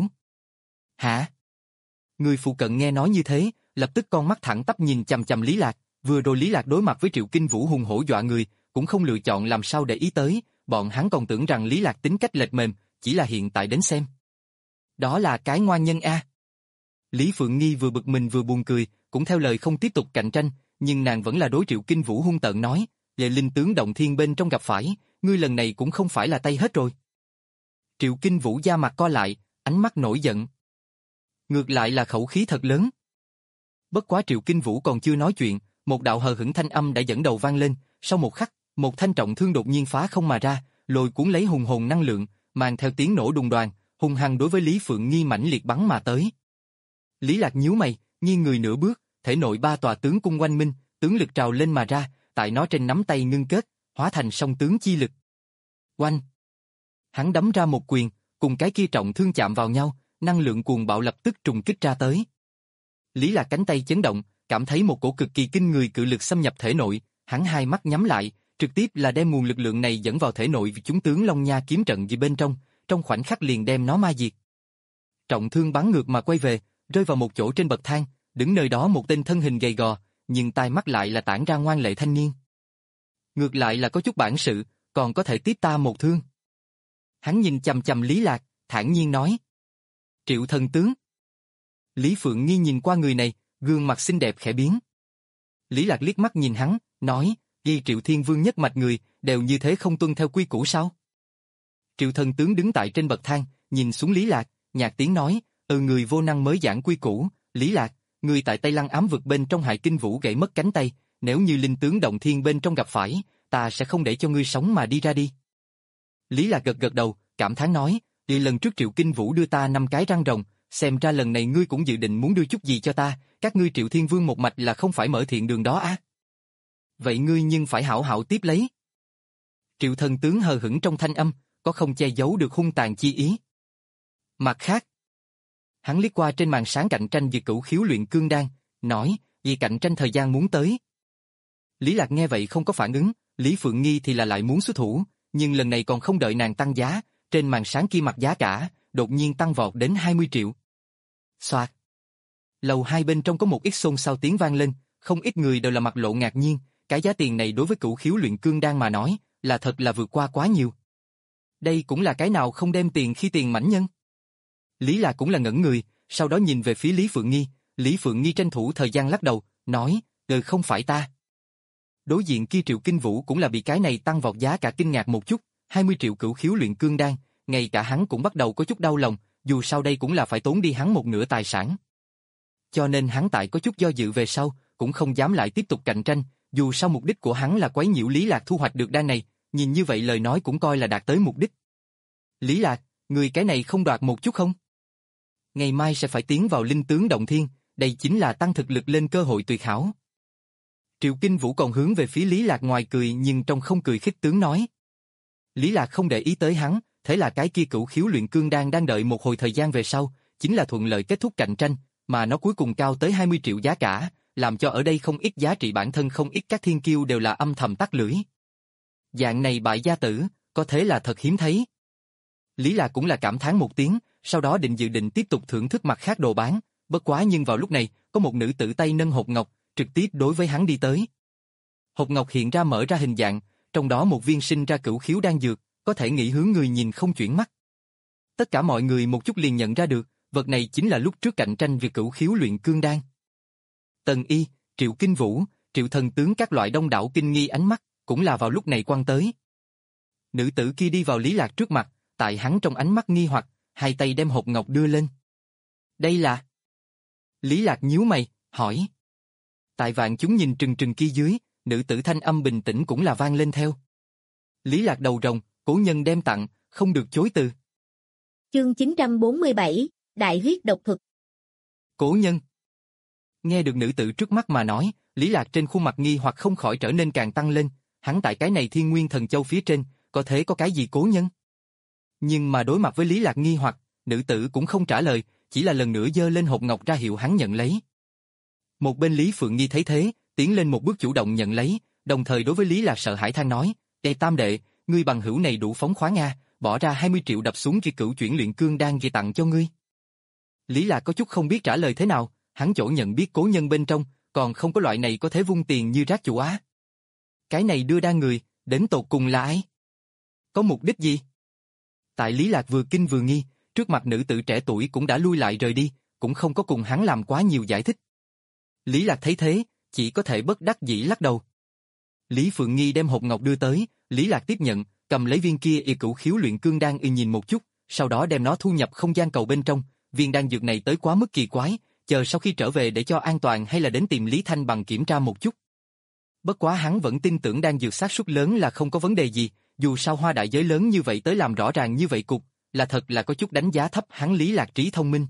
Speaker 1: Hả? Người phụ cận nghe nói như thế, lập tức con mắt thẳng tắp nhìn chằm chằm Lý Lạc, vừa rồi Lý Lạc đối mặt với Triệu Kinh Vũ hùng hổ dọa người, cũng không lựa chọn làm sao để ý tới, bọn hắn còn tưởng rằng Lý Lạc tính cách lệch mềm, chỉ là hiện tại đến xem. Đó là cái ngoan nhân a. Lý Phượng Nghi vừa bực mình vừa buồn cười, cũng theo lời không tiếp tục cạnh tranh, nhưng nàng vẫn là đối Triệu Kinh Vũ hung tợn nói, "Lệ linh tướng động thiên bên trong gặp phải, ngươi lần này cũng không phải là tay hết rồi." Triệu Kinh Vũ da mặt co lại, ánh mắt nổi giận. Ngược lại là khẩu khí thật lớn. Bất quá Triệu Kinh Vũ còn chưa nói chuyện, một đạo hờ hững thanh âm đã dẫn đầu vang lên, sau một khắc, một thanh trọng thương đột nhiên phá không mà ra, lôi cuốn lấy hùng hồn năng lượng, mang theo tiếng nổ đùng đoàng, hung hăng đối với Lý Phượng Nghi mãnh liệt bắn mà tới. Lý Lạc nhíu mày, nghiêng người nửa bước, thể nội ba tòa tướng cung oanh minh, tướng lực trào lên mà ra, tại nó trên nắm tay ngưng kết, hóa thành song tướng chi lực. Oanh! Hắn đấm ra một quyền, cùng cái kia trọng thương chạm vào nhau, năng lượng cuồng bạo lập tức trùng kích ra tới. Lý Lạc cánh tay chấn động, cảm thấy một cổ cực kỳ kinh người cự lực xâm nhập thể nội, hắn hai mắt nhắm lại, trực tiếp là đem nguồn lực lượng này dẫn vào thể nội vì chúng tướng Long Nha kiếm trận gì bên trong, trong khoảnh khắc liền đem nó ma diệt. Trọng thương bắn ngược mà quay về, rơi vào một chỗ trên bậc thang, đứng nơi đó một tên thân hình gầy gò, nhưng tai mắt lại là tản ra ngoan lệ thanh niên. Ngược lại là có chút bản sự, còn có thể tiếp ta một thương. Hắn nhìn chằm chằm Lý Lạc, thản nhiên nói. Triệu thần tướng. Lý Phượng Nghi nhìn qua người này, gương mặt xinh đẹp khẽ biến. Lý Lạc liếc mắt nhìn hắn, nói, ghi Triệu Thiên Vương nhất mạch người, đều như thế không tuân theo quy củ sao? Triệu thần tướng đứng tại trên bậc thang, nhìn xuống Lý Lạc, nhạt tiếng nói, ừ người vô năng mới giảng quy củ, Lý Lạc, người tại Tây Lăng ám vực bên trong hại Kinh Vũ gãy mất cánh tay, nếu như linh tướng động thiên bên trong gặp phải, ta sẽ không để cho ngươi sống mà đi ra đi. Lý Lạc gật gật đầu, cảm thán nói, đi lần trước Triệu Kinh Vũ đưa ta năm cái răng rồng, xem ra lần này ngươi cũng dự định muốn đưa chút gì cho ta, các ngươi Triệu Thiên Vương một mạch là không phải mở thiện đường đó á. Vậy ngươi nhưng phải hảo hảo tiếp lấy. Triệu thần tướng hờ hững trong thanh âm, có không che giấu được hung tàn chi ý. Mặt khác, hắn liếc qua trên màn sáng cạnh tranh về cửu khiếu luyện cương đan, nói, vì cạnh tranh thời gian muốn tới. Lý Lạc nghe vậy không có phản ứng, Lý Phượng Nghi thì là lại muốn xuất thủ, nhưng lần này còn không đợi nàng tăng giá, trên màn sáng kia mặt giá cả, đột nhiên tăng vọt đến hai mươi triệu. Xoạt. Lầu hai bên trong có một ít xôn xao tiếng vang lên, không ít người đều là mặt lộ ngạc nhiên, cái giá tiền này đối với cửu khiếu luyện cương đan mà nói, là thật là vượt qua quá nhiều. Đây cũng là cái nào không đem tiền khi tiền mãnh nhân. Lý Lạc cũng là ngẩn người, sau đó nhìn về phía Lý Phượng Nghi, Lý Phượng Nghi tranh thủ thời gian lắc đầu, nói, ừ không phải ta. Đối diện kia Triệu Kinh Vũ cũng là bị cái này tăng vọt giá cả kinh ngạc một chút, hai mươi triệu cửu khiếu luyện cương đan, ngay cả hắn cũng bắt đầu có chút đau lòng, dù sao đây cũng là phải tốn đi hắn một nửa tài sản. Cho nên hắn tại có chút do dự về sau, cũng không dám lại tiếp tục cạnh tranh, dù sao mục đích của hắn là quấy nhiễu Lý Lạc thu hoạch được đan này, nhìn như vậy lời nói cũng coi là đạt tới mục đích. Lý Lạc, người cái này không đoạt một chút không? Ngày mai sẽ phải tiến vào linh tướng động thiên, đây chính là tăng thực lực lên cơ hội tuyệt hảo. Triệu Kinh Vũ còn hướng về phía Lý Lạc ngoài cười nhưng trong không cười khích tướng nói. Lý Lạc không để ý tới hắn, thế là cái kia cửu khiếu luyện cương đan đang đợi một hồi thời gian về sau, chính là thuận lợi kết thúc cạnh tranh, mà nó cuối cùng cao tới hai mươi triệu giá cả, làm cho ở đây không ít giá trị bản thân không ít các thiên kiêu đều là âm thầm tắt lưỡi. Dạng này bại gia tử, có thế là thật hiếm thấy. Lý Lạc cũng là cảm thán một tiếng, sau đó định dự định tiếp tục thưởng thức mặt khác đồ bán, bất quá nhưng vào lúc này, có một nữ tử tay nâng hộp ngọc, trực tiếp đối với hắn đi tới. Hộp ngọc hiện ra mở ra hình dạng, trong đó một viên sinh ra cửu khiếu đan dược, có thể nghĩ hướng người nhìn không chuyển mắt. Tất cả mọi người một chút liền nhận ra được, vật này chính là lúc trước cạnh tranh về cửu khiếu luyện cương đan. Tần Y, Triệu Kinh Vũ, Triệu Thần Tướng các loại đông đảo kinh nghi ánh mắt, cũng là vào lúc này quăng tới. Nữ tử kia đi vào Lý Lạc trước mặt, tại hắn trong ánh mắt nghi hoặc, hai tay đem hộp ngọc đưa lên. Đây là... Lý Lạc nhíu mày, hỏi. Tại vạn chúng nhìn trừng trừng kia dưới, nữ tử thanh âm bình tĩnh cũng là vang lên theo. Lý Lạc đầu rồng, cố nhân đem tặng, không được chối từ.
Speaker 2: Chương chín trăm bốn mươi bảy, Đại huyết độc thuật.
Speaker 1: Cố nhân. Nghe được nữ tử trước mắt mà nói, Lý Lạc trên khuôn mặt nghi hoặc không khỏi trở nên càng tăng lên, hắn tại cái này Thiên Nguyên Thần Châu phía trên, có thể có cái gì cố nhân? Nhưng mà đối mặt với Lý Lạc nghi hoặc, nữ tử cũng không trả lời, chỉ là lần nữa giơ lên hộp ngọc ra hiệu hắn nhận lấy. Một bên Lý Phượng Nghi thấy thế, tiến lên một bước chủ động nhận lấy, đồng thời đối với Lý Lạc sợ hãi than nói, Ê tam đệ, ngươi bằng hữu này đủ phóng khoáng a, bỏ ra hai mươi triệu đập xuống kia cửu chuyển luyện cương đan ghi tặng cho ngươi. Lý Lạc có chút không biết trả lời thế nào, hắn chỗ nhận biết cố nhân bên trong, còn không có loại này có thể vung tiền như rác chủ á. Cái này đưa đan người, đến tột cùng là ai? Có mục đích gì? Tại Lý Lạc vừa kinh vừa nghi, trước mặt nữ tử trẻ tuổi cũng đã lui lại rời đi, cũng không có cùng hắn làm quá nhiều giải thích. Lý Lạc thấy thế, chỉ có thể bất đắc dĩ lắc đầu. Lý Phượng Nghi đem hộp ngọc đưa tới, Lý Lạc tiếp nhận, cầm lấy viên kia y cửu khiếu luyện cương đan y nhìn một chút, sau đó đem nó thu nhập không gian cầu bên trong, viên đan dược này tới quá mức kỳ quái, chờ sau khi trở về để cho an toàn hay là đến tìm Lý Thanh Bằng kiểm tra một chút. Bất quá hắn vẫn tin tưởng đan dược xác suất lớn là không có vấn đề gì, dù sao hoa đại giới lớn như vậy tới làm rõ ràng như vậy cục, là thật là có chút đánh giá thấp hắn Lý Lạc trí thông minh.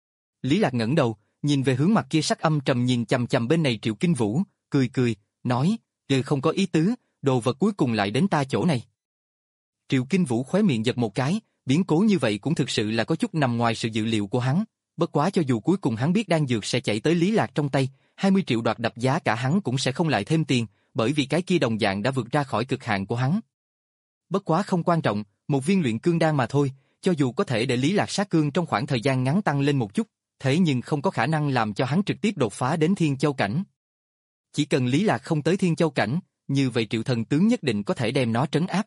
Speaker 1: Lý Lạc ngẩng đầu, nhìn về hướng mặt kia sắc âm trầm nhìn chằm chằm bên này Triệu Kinh Vũ, cười cười, nói, "Giờ không có ý tứ, đồ vật cuối cùng lại đến ta chỗ này." Triệu Kinh Vũ khóe miệng giật một cái, biến cố như vậy cũng thực sự là có chút nằm ngoài sự dự liệu của hắn, bất quá cho dù cuối cùng hắn biết đan dược sẽ chạy tới Lý Lạc trong tay, hai mươi triệu đoạt đập giá cả hắn cũng sẽ không lại thêm tiền, bởi vì cái kia đồng dạng đã vượt ra khỏi cực hạn của hắn. Bất quá không quan trọng, một viên luyện cương đan mà thôi, cho dù có thể để Lý Lạc sát cương trong khoảng thời gian ngắn tăng lên một chút, thế nhưng không có khả năng làm cho hắn trực tiếp đột phá đến Thiên Châu cảnh. Chỉ cần Lý Lạc không tới Thiên Châu cảnh, như vậy Triệu thần tướng nhất định có thể đem nó trấn áp.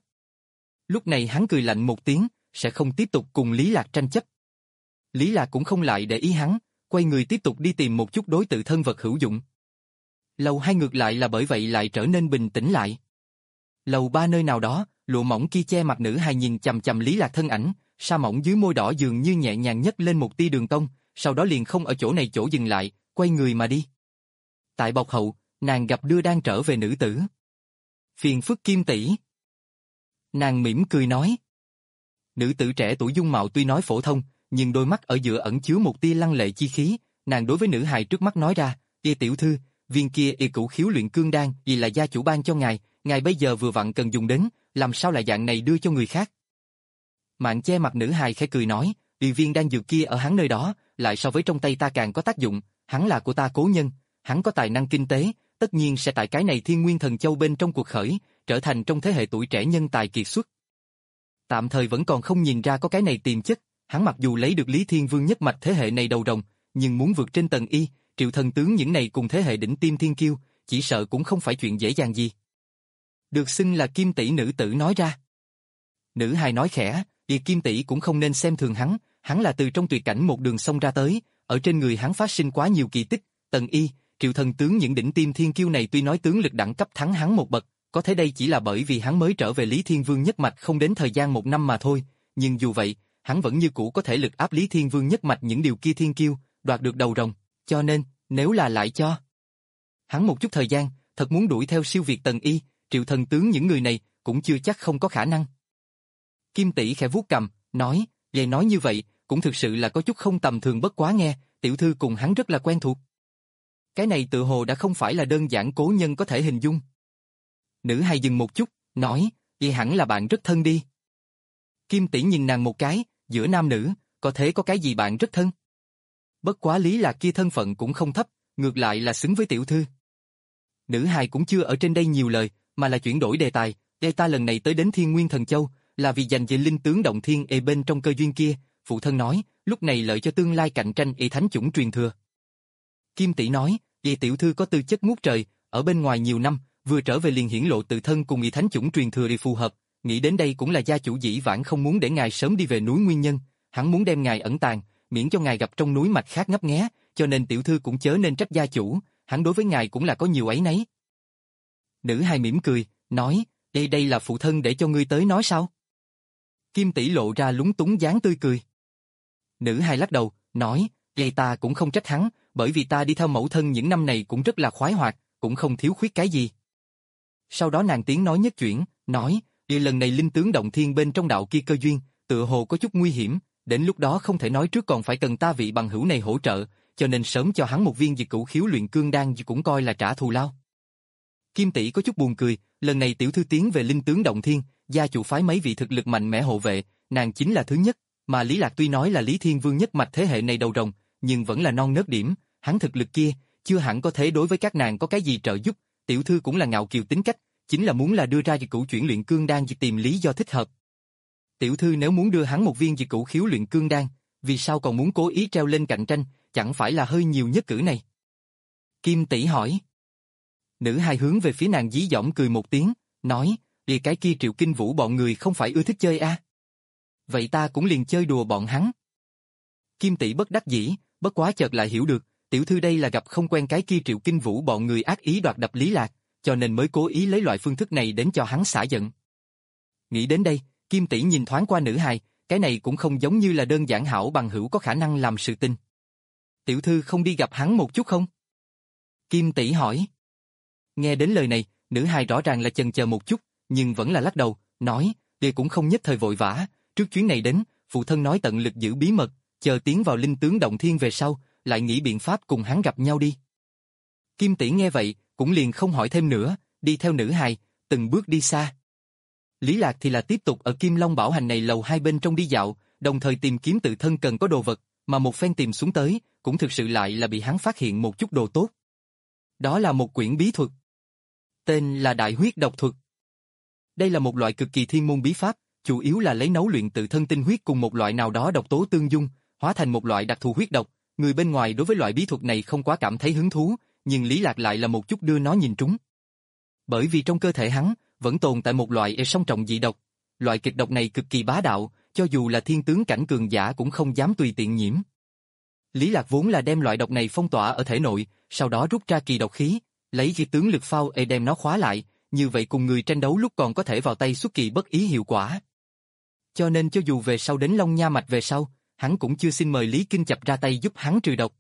Speaker 1: Lúc này hắn cười lạnh một tiếng, sẽ không tiếp tục cùng Lý Lạc tranh chấp. Lý Lạc cũng không lại để ý hắn, quay người tiếp tục đi tìm một chút đối tự thân vật hữu dụng. Lầu hai ngược lại là bởi vậy lại trở nên bình tĩnh lại. Lầu ba nơi nào đó, lụa mỏng kia che mặt nữ hài nhìn chằm chằm Lý Lạc thân ảnh, sa mỏng dưới môi đỏ dường như nhẹ nhàng nhấc lên một tia đường cong, sau đó liền không ở chỗ này chỗ dừng lại, quay người mà đi. Tại bọc hậu, nàng gặp đưa đang trở về nữ tử. Phiền phức Kim tỷ. Nàng mỉm cười nói. Nữ tử trẻ tuổi dung mạo tuy nói phổ thông, nhưng đôi mắt ở giữa ẩn chứa một tia lăng lệ chi khí, nàng đối với nữ hài trước mắt nói ra, "Y tiểu thư, viên kia y cửu khiếu luyện cương đan, vì là gia chủ ban cho ngài, ngài bây giờ vừa vặn cần dùng đến, làm sao lại dạng này đưa cho người khác?" Mạng che mặt nữ hài khẽ cười nói, "Y viên đan dược kia ở hắn nơi đó, lại so với trong tay ta càng có tác dụng, hắn là của ta cố nhân, hắn có tài năng kinh tế, tất nhiên sẽ tại cái này Thiên Nguyên Thần Châu bên trong cuộc khởi, trở thành trong thế hệ tuổi trẻ nhân tài kiệt xuất." Tạm thời vẫn còn không nhìn ra có cái này tiềm chất, hắn mặc dù lấy được Lý Thiên Vương nhất mạch thế hệ này đầu rồng, nhưng muốn vượt trên Tần Y, Triệu thần tướng những này cùng thế hệ đỉnh tiêm thiên kiêu, chỉ sợ cũng không phải chuyện dễ dàng gì. Được xưng là Kim tỷ nữ tử nói ra. Nữ hài nói khẽ, "Y Kim tỷ cũng không nên xem thường hắn, hắn là từ trong tuyệt cảnh một đường sông ra tới, ở trên người hắn phát sinh quá nhiều kỳ tích, Tần Y, Triệu thần tướng những đỉnh tiêm thiên kiêu này tuy nói tướng lực đẳng cấp thắng hắn một bậc, có thể đây chỉ là bởi vì hắn mới trở về Lý Thiên Vương nhất mạch không đến thời gian một năm mà thôi, nhưng dù vậy, hắn vẫn như cũ có thể lực áp Lý Thiên Vương nhất mạch những điều kia thiên kiêu, đoạt được đầu rồng, cho nên, nếu là lại cho hắn một chút thời gian, thật muốn đuổi theo siêu việt Tần Y, Triệu thần tướng những người này, cũng chưa chắc không có khả năng." Kim tỷ khẽ vuốt cằm, nói, "Vậy nói như vậy, cũng thực sự là có chút không tầm thường bất quá nghe, tiểu thư cùng hắn rất là quen thuộc." Cái này tự hồ đã không phải là đơn giản cố nhân có thể hình dung. Nữ hài dừng một chút, nói, "Vậy hẳn là bạn rất thân đi." Kim tỷ nhìn nàng một cái, giữa nam nữ, có thể có cái gì bạn rất thân. Bất quá Lý Lạc kia thân phận cũng không thấp, ngược lại là xứng với tiểu thư. Nữ hài cũng chưa ở trên đây nhiều lời, mà là chuyển đổi đề tài, "Đây ta lần này tới đến Thiên Nguyên Thần Châu, là vì giành về linh tướng động thiên e bên trong cơ duyên kia, phụ thân nói, lúc này lợi cho tương lai cạnh tranh y thánh chủng truyền thừa." Kim tỷ nói, "Vì tiểu thư có tư chất ngút trời, ở bên ngoài nhiều năm, vừa trở về liền hiển lộ tự thân cùng y thánh chủng truyền thừa đi phù hợp, nghĩ đến đây cũng là gia chủ dĩ vãng không muốn để ngài sớm đi về núi nguyên nhân, hắn muốn đem ngài ẩn tàng, miễn cho ngài gặp trong núi mạch khác ngấp nghé, cho nên tiểu thư cũng chớ nên trách gia chủ, hắn đối với ngài cũng là có nhiều ấy nấy." Nữ hài mỉm cười, nói, đây đây là phụ thân để cho ngươi tới nói sao?" Kim tỷ lộ ra lúng túng dáng tươi cười. Nữ hài lắc đầu, nói, vậy ta cũng không trách hắn, bởi vì ta đi theo mẫu thân những năm này cũng rất là khoái hoạt, cũng không thiếu khuyết cái gì. Sau đó nàng tiếng nói nhất chuyển, nói, vì lần này linh tướng động thiên bên trong đạo kia cơ duyên, tựa hồ có chút nguy hiểm, đến lúc đó không thể nói trước còn phải cần ta vị bằng hữu này hỗ trợ, cho nên sớm cho hắn một viên diệt cửu khiếu luyện cương đan cũng coi là trả thù lao. Kim tỷ có chút buồn cười, lần này tiểu thư tiến về linh tướng động thiên, gia chủ phái mấy vị thực lực mạnh mẽ hộ vệ, nàng chính là thứ nhất, mà Lý Lạc tuy nói là Lý Thiên Vương nhất mạch thế hệ này đầu rồng, nhưng vẫn là non nớt điểm, hắn thực lực kia, chưa hẳn có thể đối với các nàng có cái gì trợ giúp, tiểu thư cũng là ngạo kiều tính cách, chính là muốn là đưa ra diệt cửu chuyển luyện cương đan chỉ tìm lý do thích hợp. Tiểu thư nếu muốn đưa hắn một viên diệt cửu khiếu luyện cương đan, vì sao còn muốn cố ý treo lên cạnh tranh, chẳng phải là hơi nhiều nhất cử này? Kim tỷ hỏi. Nữ hài hướng về phía nàng dí dỏm cười một tiếng, nói, vì cái kia Triệu Kinh Vũ bọn người không phải ưa thích chơi a? À? Vậy ta cũng liền chơi đùa bọn hắn. Kim tỷ bất đắc dĩ, bất quá chợt lại hiểu được, tiểu thư đây là gặp không quen cái kia Triệu Kinh Vũ bọn người ác ý đoạt đập Lý Lạc, cho nên mới cố ý lấy loại phương thức này đến cho hắn xả giận. Nghĩ đến đây, Kim tỷ nhìn thoáng qua nữ hài, cái này cũng không giống như là đơn giản hảo bằng hữu có khả năng làm sự tình. Tiểu thư không đi gặp hắn một chút không? Kim tỷ hỏi. Nghe đến lời này, nữ hài rõ ràng là chần chờ một chút, nhưng vẫn là lắc đầu, nói, đây cũng không nhất thời vội vã, trước chuyến này đến, phụ thân nói tận lực giữ bí mật, chờ tiến vào linh tướng động thiên về sau, lại nghĩ biện pháp cùng hắn gặp nhau đi. Kim tỷ nghe vậy, cũng liền không hỏi thêm nữa, đi theo nữ hài, từng bước đi xa. Lý Lạc thì là tiếp tục ở Kim Long Bảo Hành này lầu hai bên trong đi dạo, đồng thời tìm kiếm tự thân cần có đồ vật, mà một phen tìm xuống tới, cũng thực sự lại là bị hắn phát hiện một chút đồ tốt. Đó là một quyển bí thuật. Tên là Đại Huyết Độc Thuật. Đây là một loại cực kỳ thiên môn bí pháp, chủ yếu là lấy nấu luyện tự thân tinh huyết cùng một loại nào đó độc tố tương dung, hóa thành một loại đặc thù huyết độc. Người bên ngoài đối với loại bí thuật này không quá cảm thấy hứng thú, nhưng Lý Lạc lại là một chút đưa nó nhìn trúng. Bởi vì trong cơ thể hắn, vẫn tồn tại một loại e song trọng dị độc. Loại kịch độc này cực kỳ bá đạo, cho dù là thiên tướng cảnh cường giả cũng không dám tùy tiện nhiễm. Lý Lạc vốn là đem loại độc này phong tỏa ở thể nội, sau đó rút ra kỳ độc khí, lấy dị tướng lực phao e đem nó khóa lại, như vậy cùng người tranh đấu lúc còn có thể vào tay xuất kỳ bất ý hiệu quả. Cho nên cho dù về sau đến Long Nha Mạch về sau, hắn cũng chưa xin mời Lý Kinh Chập ra tay giúp hắn trừ độc.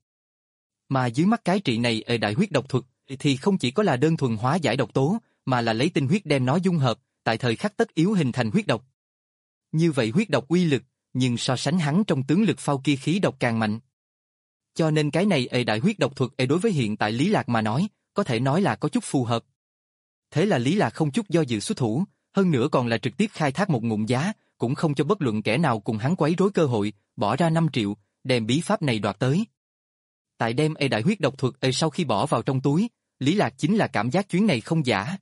Speaker 1: Mà dưới mắt cái trị này ở Đại Huyết Độc Thuật, thì không chỉ có là đơn thuần hóa giải độc tố, mà là lấy tinh huyết đem nó dung hợp, tại thời khắc tất yếu hình thành huyết độc. Như vậy huyết độc uy lực, nhưng so sánh hắn trong tướng lực phao kia khí độc càng mạnh. Cho nên cái này ở Đại Huyết Độc Thuật ở đối với hiện tại Lý Lạc mà nói, có thể nói là có chút phù hợp. Thế là Lý Lạc không chút do dự xuất thủ, hơn nữa còn là trực tiếp khai thác một ngụm giá, cũng không cho bất luận kẻ nào cùng hắn quấy rối cơ hội, bỏ ra năm triệu, đem bí pháp này đoạt tới. Tại đem e Đại Huyết Độc Thuật e sau khi bỏ vào trong túi, Lý Lạc chính là cảm giác chuyến này không giả.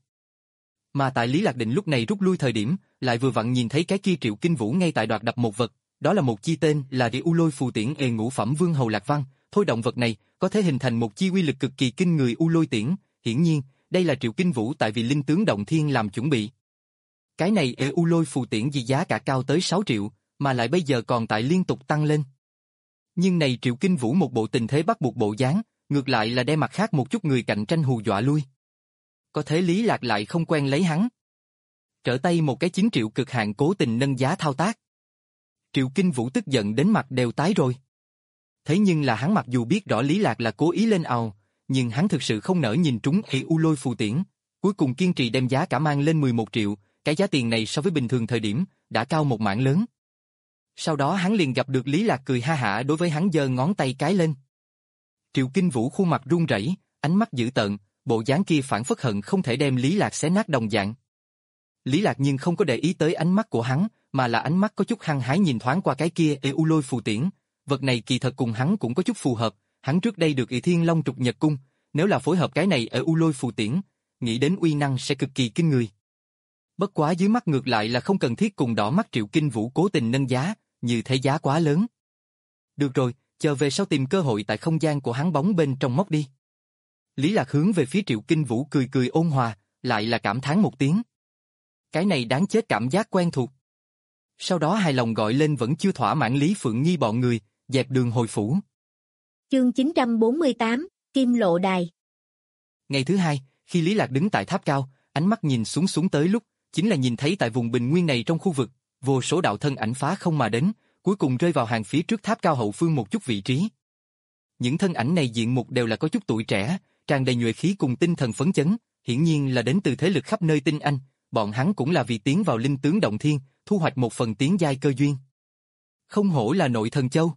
Speaker 1: Mà tại Lý Lạc định lúc này rút lui thời điểm, lại vừa vặn nhìn thấy cái kia Triệu Kinh Vũ ngay tại đoạt đập một vật, đó là một chi tên là Địa U Lôi Phù Tiễn e ngũ phẩm Vương Hầu Lạc Văn, thôi động vật này có thể hình thành một chi uy lực cực kỳ kinh người U Lôi Tiễn, hiển nhiên, đây là Triệu Kinh Vũ tại vì linh tướng động thiên làm chuẩn bị. Cái này e U Lôi Phù Tiễn gì giá cả cao tới sáu triệu, mà lại bây giờ còn tại liên tục tăng lên. Nhưng này Triệu Kinh Vũ một bộ tình thế bắt buộc bộ dáng, ngược lại là đem mặt khác một chút người cạnh tranh hù dọa lui. Có thế Lý Lạc lại không quen lấy hắn. Trở tay một cái chín triệu cực hạn cố tình nâng giá thao tác. Triệu Kinh Vũ tức giận đến mặt đều tái rồi. Thế nhưng là hắn mặc dù biết rõ Lý Lạc là cố ý lên ào, nhưng hắn thực sự không nỡ nhìn trúng e U Lôi Phù Tiễn, cuối cùng kiên trì đem giá cả mang lên mười một triệu, cái giá tiền này so với bình thường thời điểm, đã cao một mảng lớn. Sau đó hắn liền gặp được Lý Lạc cười ha hả đối với hắn giơ ngón tay cái lên. Triệu Kinh Vũ khuôn mặt run rẩy, ánh mắt dữ tợn, bộ dáng kia phản phất hận không thể đem Lý Lạc xé nát đồng dạng. Lý Lạc nhưng không có để ý tới ánh mắt của hắn, mà là ánh mắt có chút hăng hái nhìn thoáng qua cái kia e U Lôi Phù Tiễn, vật này kỳ thật cùng hắn cũng có chút phù hợp, hắn trước đây được Ỷ Thiên Long trục Nhật Cung, nếu là phối hợp cái này e U Lôi Phù Tiễn, nghĩ đến uy năng sẽ cực kỳ kinh người. Bất quá dưới mắt ngược lại là không cần thiết cùng đỏ mắt Triệu Kinh Vũ cố tình nâng giá, như thế giá quá lớn. Được rồi, chờ về sau tìm cơ hội tại không gian của hắn bóng bên trong móc đi. Lý Lạc hướng về phía Triệu Kinh Vũ cười cười ôn hòa, lại là cảm thán một tiếng. Cái này đáng chết cảm giác quen thuộc. Sau đó hài lòng gọi lên vẫn chưa thỏa mãn Lý Phượng Nhi bọn người, dẹp đường hồi phủ.
Speaker 2: Chương chín trăm bốn mươi tám, Kim Lộ Đài.
Speaker 1: Ngày thứ hai, khi Lý Lạc đứng tại tháp cao, ánh mắt nhìn xuống xuống tới lúc, chính là nhìn thấy tại vùng bình nguyên này trong khu vực, vô số đạo thân ảnh phá không mà đến, cuối cùng rơi vào hàng phía trước tháp cao hậu phương một chút vị trí. Những thân ảnh này diện mục đều là có chút tuổi trẻ, tràn đầy nhuệ khí cùng tinh thần phấn chấn, hiển nhiên là đến từ thế lực khắp nơi tinh anh, bọn hắn cũng là vì tiến vào linh tướng động thiên, thu hoạch một phần tiến giai cơ duyên. Không hổ là Nội Thần Châu.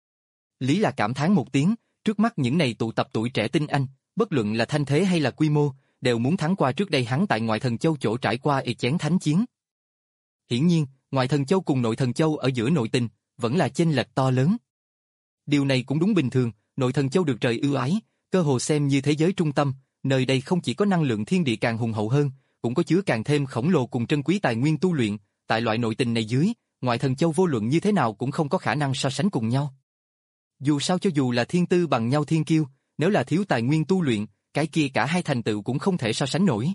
Speaker 1: Lý là cảm thán một tiếng, trước mắt những này tụ tập tuổi trẻ tinh anh, bất luận là thanh thế hay là quy mô, đều muốn thắng qua trước đây hắn tại Ngoại Thần Châu chỗ trải qua y chén thánh chiến. Hiển nhiên, Ngoại Thần Châu cùng Nội Thần Châu ở giữa nội tình, vẫn là chênh lệch to lớn. Điều này cũng đúng bình thường, Nội Thần Châu được trời ưu ái, cơ hồ xem như thế giới trung tâm, nơi đây không chỉ có năng lượng thiên địa càng hùng hậu hơn, cũng có chứa càng thêm khổng lồ cùng trân quý tài nguyên tu luyện, tại loại nội tình này dưới, ngoại thần châu vô luận như thế nào cũng không có khả năng so sánh cùng nhau. Dù sao cho dù là thiên tư bằng nhau thiên kiêu, nếu là thiếu tài nguyên tu luyện, cái kia cả hai thành tựu cũng không thể so sánh nổi.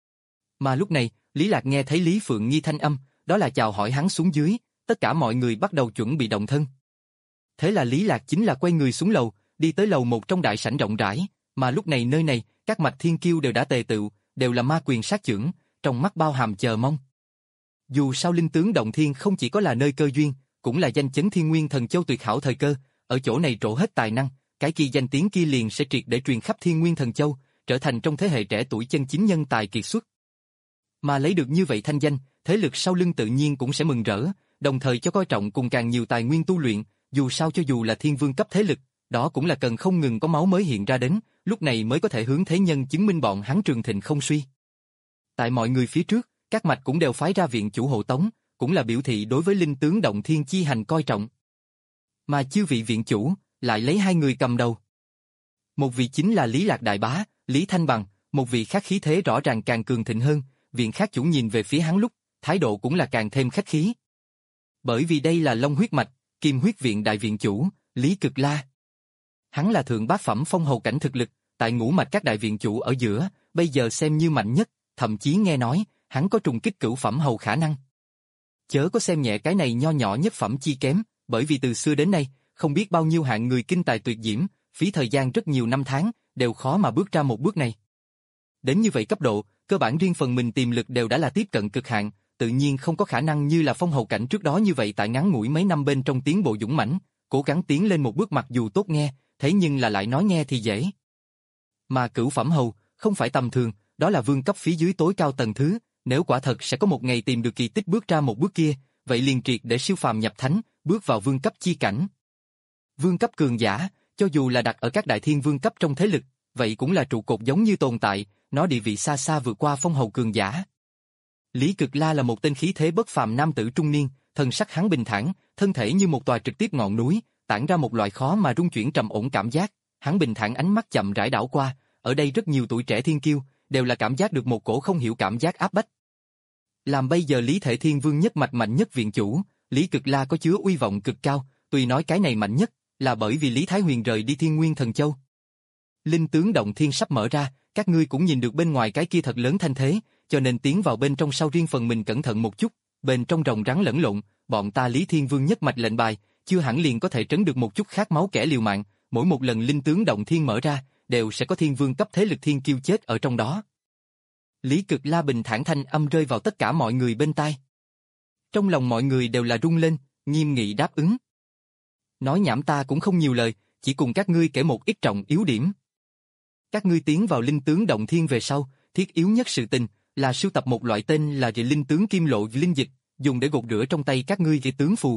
Speaker 1: Mà lúc này, Lý Lạc nghe thấy Lý Phượng Nghi thanh âm, đó là chào hỏi hắn xuống dưới, tất cả mọi người bắt đầu chuẩn bị động thân. Thế là Lý Lạc chính là quay người xuống lầu, đi tới lầu một trong đại sảnh rộng rãi, mà lúc này nơi này, các mạch thiên kiêu đều đã tề tựu, đều là ma quyền sát chưởng, trong mắt bao hàm chờ mong. Dù sao linh tướng động thiên không chỉ có là nơi cơ duyên, cũng là danh chấn thiên nguyên thần châu tuyệt hảo thời cơ, ở chỗ này trổ hết tài năng, cái kia danh tiếng kia liền sẽ triệt để truyền khắp thiên nguyên thần châu, trở thành trong thế hệ trẻ tuổi chân chính nhân tài kiệt xuất. Mà lấy được như vậy thanh danh, thế lực sau lưng tự nhiên cũng sẽ mừng rỡ, đồng thời cho coi trọng cùng càng nhiều tài nguyên tu luyện, dù sao cho dù là thiên vương cấp thế lực, đó cũng là cần không ngừng có máu mới hiện ra đến, lúc này mới có thể hướng thế nhân chứng minh bọn hắn trường thịnh không suy. Tại mọi người phía trước, các mạch cũng đều phái ra viện chủ hộ tống, cũng là biểu thị đối với linh tướng động thiên chi hành coi trọng. Mà chư vị viện chủ, lại lấy hai người cầm đầu. Một vị chính là Lý Lạc Đại Bá, Lý Thanh Bằng, một vị khác khí thế rõ ràng càng cường thịnh hơn, viện khác chủ nhìn về phía hắn lúc, thái độ cũng là càng thêm khách khí. Bởi vì đây là Long huyết mạch, Kim huyết viện đại viện chủ, Lý Cực La. Hắn là thượng bát phẩm phong hầu cảnh thực lực, tại ngũ mạch các đại viện chủ ở giữa, bây giờ xem như mạnh nhất, thậm chí nghe nói, hắn có trùng kích cửu phẩm hầu khả năng. Chớ có xem nhẹ cái này nho nhỏ nhất phẩm chi kém, bởi vì từ xưa đến nay, không biết bao nhiêu hạng người kinh tài tuyệt diễm, phí thời gian rất nhiều năm tháng, đều khó mà bước ra một bước này. Đến như vậy cấp độ, cơ bản riêng phần mình tiềm lực đều đã là tiếp cận cực hạn, tự nhiên không có khả năng như là phong hầu cảnh trước đó như vậy tại ngắn ngủi mấy năm bên trong tiến bộ dũng mãnh, cố gắng tiến lên một bước mặc dù tốt nghe, thế nhưng là lại nói nghe thì dễ. Mà cửu phẩm hầu, không phải tầm thường, đó là vương cấp phía dưới tối cao tầng thứ, nếu quả thật sẽ có một ngày tìm được kỳ tích bước ra một bước kia, vậy liền triệt để siêu phàm nhập thánh, bước vào vương cấp chi cảnh. Vương cấp cường giả, cho dù là đặt ở các đại thiên vương cấp trong thế lực, vậy cũng là trụ cột giống như tồn tại, nó địa vị xa xa vượt qua phong hầu cường giả. Lý Cực La là một tên khí thế bất phàm nam tử trung niên, thân sắc hắn bình thản, thân thể như một tòa trực tiếp ngọn núi, tản ra một loại khó mà rung chuyển trầm ổn cảm giác, hắn bình thản ánh mắt chậm rãi đảo qua, ở đây rất nhiều tuổi trẻ thiên kiêu, đều là cảm giác được một cổ không hiểu cảm giác áp bách. Làm bây giờ Lý Thể Thiên Vương nhất mạch mạnh nhất viện chủ, Lý Cực La có chứa uy vọng cực cao, tuy nói cái này mạnh nhất, là bởi vì Lý Thái Huyền rời đi Thiên Nguyên Thần Châu. Linh tướng động thiên sắp mở ra, các ngươi cũng nhìn được bên ngoài cái kia thật lớn thanh thế, cho nên tiến vào bên trong sau riêng phần mình cẩn thận một chút, bên trong rồng rắn lẫn lộn, bọn ta Lý Thiên Vương nhất mạch lệnh bài, chưa hẳn liền có thể trấn được một chút khát máu kẻ liều mạng, mỗi một lần linh tướng động thiên mở ra, đều sẽ có thiên vương cấp thế lực thiên kiêu chết ở trong đó. Lý Cực La bình thản thanh âm rơi vào tất cả mọi người bên tai. Trong lòng mọi người đều là rung lên, nghiêm nghị đáp ứng. Nói nhảm ta cũng không nhiều lời, chỉ cùng các ngươi kể một ít trọng yếu điểm. Các ngươi tiến vào linh tướng động thiên về sau, thiết yếu nhất sự tình là sưu tập một loại tên là dị linh tướng kim lộ linh dịch, dùng để gột rửa trong tay các ngươi dị tướng phù.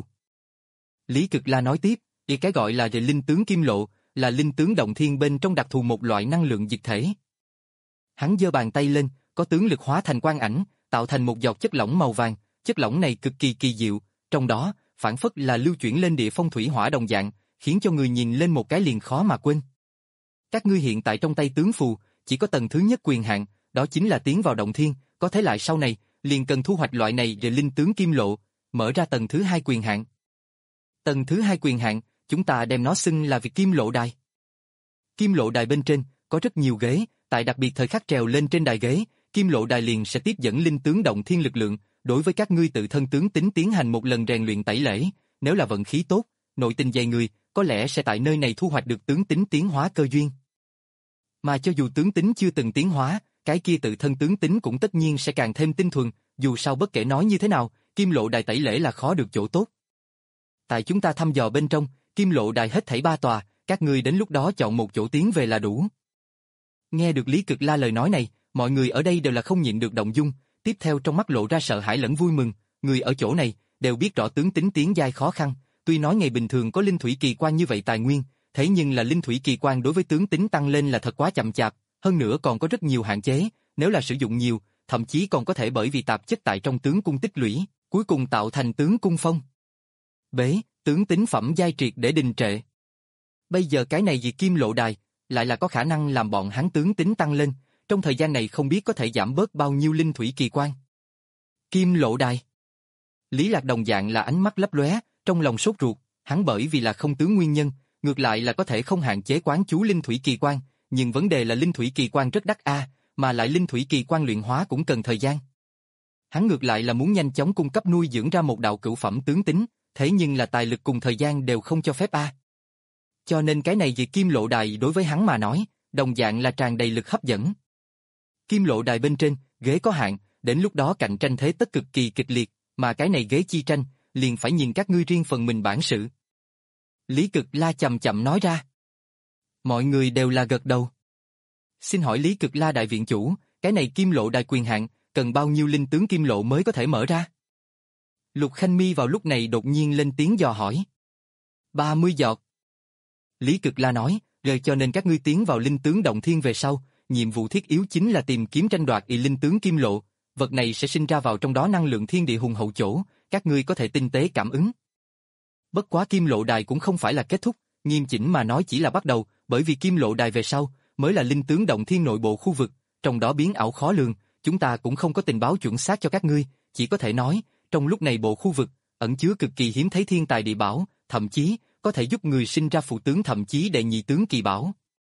Speaker 1: Lý Cực La nói tiếp, thì cái gọi là dị linh tướng kim lộ là linh tướng động thiên bên trong đặc thù một loại năng lượng dịch thể. Hắn giơ bàn tay lên, có tướng lực hóa thành quang ảnh, tạo thành một giọt chất lỏng màu vàng, chất lỏng này cực kỳ kỳ diệu, trong đó phản phất là lưu chuyển lên địa phong thủy hỏa đồng dạng, khiến cho người nhìn lên một cái liền khó mà quên. Các ngươi hiện tại trong tay tướng phù, chỉ có tầng thứ nhất quyền hạn, đó chính là tiến vào động thiên, có thế lại sau này, liền cần thu hoạch loại này về linh tướng kim lộ, mở ra tầng thứ hai quyền hạn. Tầng thứ hai quyền hạn, chúng ta đem nó xưng là việc kim lộ đài. Kim lộ đài bên trên, có rất nhiều ghế, tại đặc biệt thời khắc trèo lên trên đài ghế, kim lộ đài liền sẽ tiếp dẫn linh tướng động thiên lực lượng, đối với các ngươi tự thân tướng tính tiến hành một lần rèn luyện tẩy lễ, nếu là vận khí tốt, nội tình dày người, có lẽ sẽ tại nơi này thu hoạch được tướng tính tiến hóa cơ duyên. Mà cho dù tướng tính chưa từng tiến hóa, cái kia tự thân tướng tính cũng tất nhiên sẽ càng thêm tinh thuần, dù sao bất kể nói như thế nào, kim lộ đài tẩy lễ là khó được chỗ tốt. Tại chúng ta thăm dò bên trong, kim lộ đài hết thảy ba tòa, các ngươi đến lúc đó chọn một chỗ tiến về là đủ. Nghe được Lý Cực La lời nói này, mọi người ở đây đều là không nhịn được động dung, tiếp theo trong mắt lộ ra sợ hãi lẫn vui mừng, người ở chỗ này đều biết rõ tướng tính tiến giai khó khăn, tuy nói ngày bình thường có linh thủy kỳ quan như vậy tài nguyên, thế nhưng là linh thủy kỳ quan đối với tướng tính tăng lên là thật quá chậm chạp, hơn nữa còn có rất nhiều hạn chế, nếu là sử dụng nhiều, thậm chí còn có thể bởi vì tạp chất tại trong tướng cung tích lũy, cuối cùng tạo thành tướng cung phong. Bế, tướng tính phẩm giai triệt để đình trệ. Bây giờ cái này gì kim lộ đài, lại là có khả năng làm bọn hắn tướng tính tăng lên, trong thời gian này không biết có thể giảm bớt bao nhiêu linh thủy kỳ quan. Kim lộ đài. Lý Lạc đồng dạng là ánh mắt lấp lóe, trong lòng sốt ruột, hắn bởi vì là không tướng nguyên nhân, ngược lại là có thể không hạn chế quán chú linh thủy kỳ quan, nhưng vấn đề là linh thủy kỳ quan rất đắt a, mà lại linh thủy kỳ quan luyện hóa cũng cần thời gian. Hắn ngược lại là muốn nhanh chóng cung cấp nuôi dưỡng ra một đạo cửu phẩm tướng tính, thế nhưng là tài lực cùng thời gian đều không cho phép a. Cho nên cái này về kim lộ đài đối với hắn mà nói, đồng dạng là tràn đầy lực hấp dẫn. Kim lộ đài bên trên, ghế có hạn, đến lúc đó cạnh tranh thế tất cực kỳ kịch liệt, mà cái này ghế chi tranh, liền phải nhìn các ngươi riêng phần mình bản sự. Lý Cực La chậm chậm nói ra. Mọi người đều là gật đầu. Xin hỏi Lý Cực La đại viện chủ, cái này kim lộ đài quyền hạn, cần bao nhiêu linh tướng kim lộ mới có thể mở ra? Lục Khanh Mi vào lúc này đột nhiên lên tiếng dò hỏi. ba mươi giọt. Lý Cực La nói, rồi cho nên các ngươi tiến vào linh tướng động thiên về sau, nhiệm vụ thiết yếu chính là tìm kiếm tranh đoạt y linh tướng kim lộ, vật này sẽ sinh ra vào trong đó năng lượng thiên địa hùng hậu chỗ, các ngươi có thể tinh tế cảm ứng. Bất quá kim lộ đài cũng không phải là kết thúc, nghiêm chỉnh mà nói chỉ là bắt đầu, bởi vì kim lộ đài về sau, mới là linh tướng động thiên nội bộ khu vực, trong đó biến ảo khó lường, chúng ta cũng không có tình báo chuẩn xác cho các ngươi, chỉ có thể nói, trong lúc này bộ khu vực, ẩn chứa cực kỳ hiếm thấy thiên tài địa bảo, thậm chí, có thể giúp người sinh ra phụ tướng thậm chí đệ nhị tướng kỳ bảo.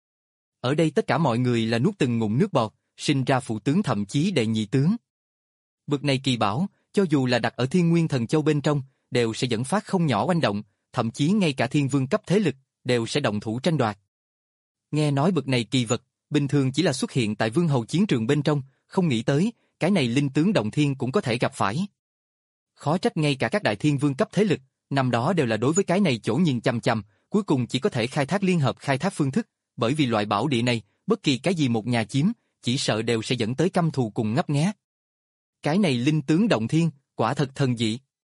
Speaker 1: Ở đây tất cả mọi người là nuốt từng ngụm nước bọt, sinh ra phụ tướng thậm chí đệ nhị tướng. Bực này kỳ bảo, cho dù là đặt ở Thiên Nguyên Thần Châu bên trong, đều sẽ dẫn phát không nhỏ oanh động, thậm chí ngay cả thiên vương cấp thế lực, đều sẽ động thủ tranh đoạt. Nghe nói bực này kỳ vật, bình thường chỉ là xuất hiện tại vương hầu chiến trường bên trong, không nghĩ tới, cái này linh tướng động thiên cũng có thể gặp phải. Khó trách ngay cả các đại thiên vương cấp thế lực, năm đó đều là đối với cái này chỗ nhìn chằm chằm, cuối cùng chỉ có thể khai thác liên hợp khai thác phương thức, bởi vì loại bảo địa này, bất kỳ cái gì một nhà chiếm, chỉ sợ đều sẽ dẫn tới căm thù cùng ngấp nghé. Cái này linh tướng động thiên, quả thật thần dị.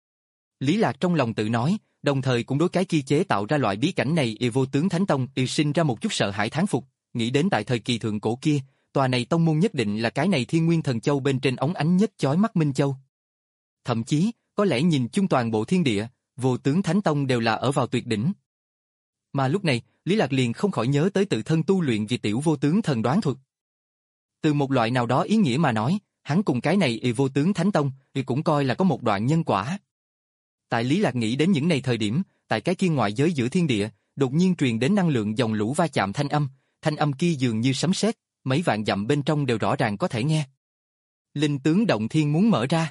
Speaker 1: Lý Lạc trong lòng tự nói, đồng thời cũng đối cái kia chế tạo ra loại bí cảnh này y vô tướng thánh tông y sinh ra một chút sợ hãi thán phục, nghĩ đến tại thời kỳ thượng cổ kia, tòa này tông môn nhất định là cái này Thiên Nguyên Thần Châu bên trên óng ánh nhất chói mắt Minh Châu. Thậm chí, có lẽ nhìn chung toàn bộ thiên địa, vô tướng thánh tông đều là ở vào tuyệt đỉnh. Mà lúc này, Lý Lạc liền không khỏi nhớ tới tự thân tu luyện vì tiểu vô tướng thần đoán thuật. Từ một loại nào đó ý nghĩa mà nói, hắn cùng cái này y vô tướng thánh tông thì cũng coi là có một đoạn nhân quả. Tại Lý Lạc nghĩ đến những này thời điểm, tại cái kia ngoại giới giữa thiên địa, đột nhiên truyền đến năng lượng dòng lũ va chạm thanh âm, thanh âm kia dường như sấm sét, mấy vạn dặm bên trong đều rõ ràng có thể nghe. Linh tướng động thiên muốn mở ra.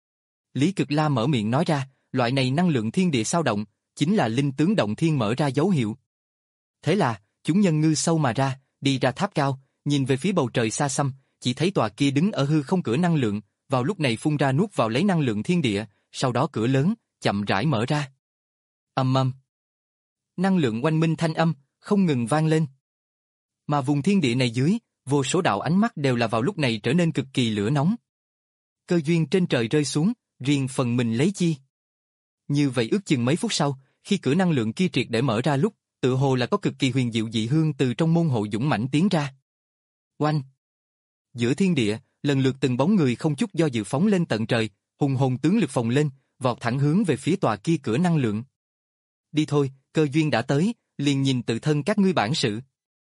Speaker 1: Lý Cực La mở miệng nói ra, loại này năng lượng thiên địa sao động, chính là linh tướng động thiên mở ra dấu hiệu. Thế là, chúng nhân ngư sâu mà ra, đi ra tháp cao, nhìn về phía bầu trời xa xăm, chỉ thấy tòa kia đứng ở hư không cửa năng lượng, vào lúc này phun ra nuốt vào lấy năng lượng thiên địa, sau đó cửa lớn, chậm rãi mở ra. Ầm ầm. Năng lượng oanh minh thanh âm, không ngừng vang lên. Mà vùng thiên địa này dưới, vô số đạo ánh mắt đều là vào lúc này trở nên cực kỳ lửa nóng. Cơ duyên trên trời rơi xuống, riêng phần mình lấy chi. Như vậy ước chừng mấy phút sau, khi cửa năng lượng kia triệt để mở ra lúc, tự hồ là có cực kỳ huyền diệu dị hương từ trong môn hộ dũng mãnh tiến ra. Oanh! Giữa thiên địa, lần lượt từng bóng người không chút do dự phóng lên tận trời, hùng hồn tướng lực phồng lên, vọt thẳng hướng về phía tòa kia cửa năng lượng. Đi thôi, cơ duyên đã tới, liền nhìn tự thân các ngươi bản sự.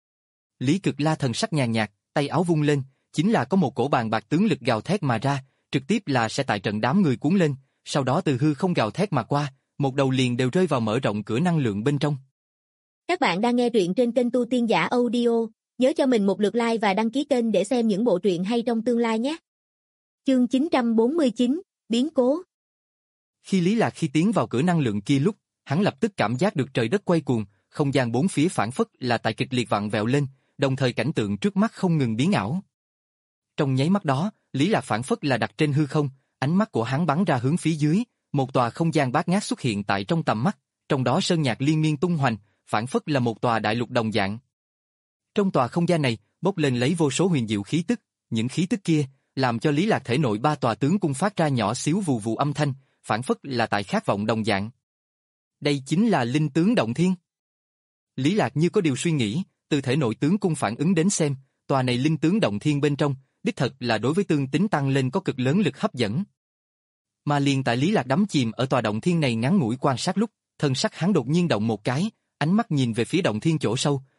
Speaker 1: Lý Cực La thần sắc nhàn nhạt, tay áo vung lên, chính là có một cổ bàn bạc tướng lực gào thét mà ra, trực tiếp là sẽ tại trận đám người cuốn lên, sau đó từ hư không gào thét mà qua, một đầu liền đều rơi vào mở rộng cửa năng lượng bên trong.
Speaker 2: Các bạn đang nghe truyện trên kênh Tu Tiên Giả Audio, nhớ cho mình một lượt like và đăng ký kênh để xem những bộ truyện hay trong tương lai nhé. Chương chín trăm bốn mươi chín, biến cố.
Speaker 1: Khi Lý Lạc khi tiến vào cửa năng lượng kia lúc, hắn lập tức cảm giác được trời đất quay cuồng, không gian bốn phía phản phất là tại kịch liệt vặn vẹo lên, đồng thời cảnh tượng trước mắt không ngừng biến ảo. Trong nháy mắt đó, Lý Lạc phản phất là đặt trên hư không, ánh mắt của hắn bắn ra hướng phía dưới, một tòa không gian bát ngát xuất hiện tại trong tầm mắt, trong đó sơn nhạc liên miên tung hoành, phản phất là một tòa đại lục đồng dạng. Trong tòa không gian này, bốc lên lấy vô số huyền diệu khí tức, những khí tức kia làm cho Lý Lạc thể nội ba tòa tướng cung phát ra nhỏ xíu vù vù âm thanh, phản phất là tại khát vọng đồng dạng. Đây chính là linh tướng động thiên. Lý Lạc như có điều suy nghĩ, từ thể nội tướng cung phản ứng đến xem, tòa này linh tướng động thiên bên trong, đích thật là đối với tương tính tăng lên có cực lớn lực hấp dẫn. Mà liền tại Lý Lạc đắm chìm ở tòa động thiên này ngắn ngủi quan sát lúc, thân sắc hắn đột nhiên động một cái, ánh mắt nhìn về phía động thiên chỗ sâu,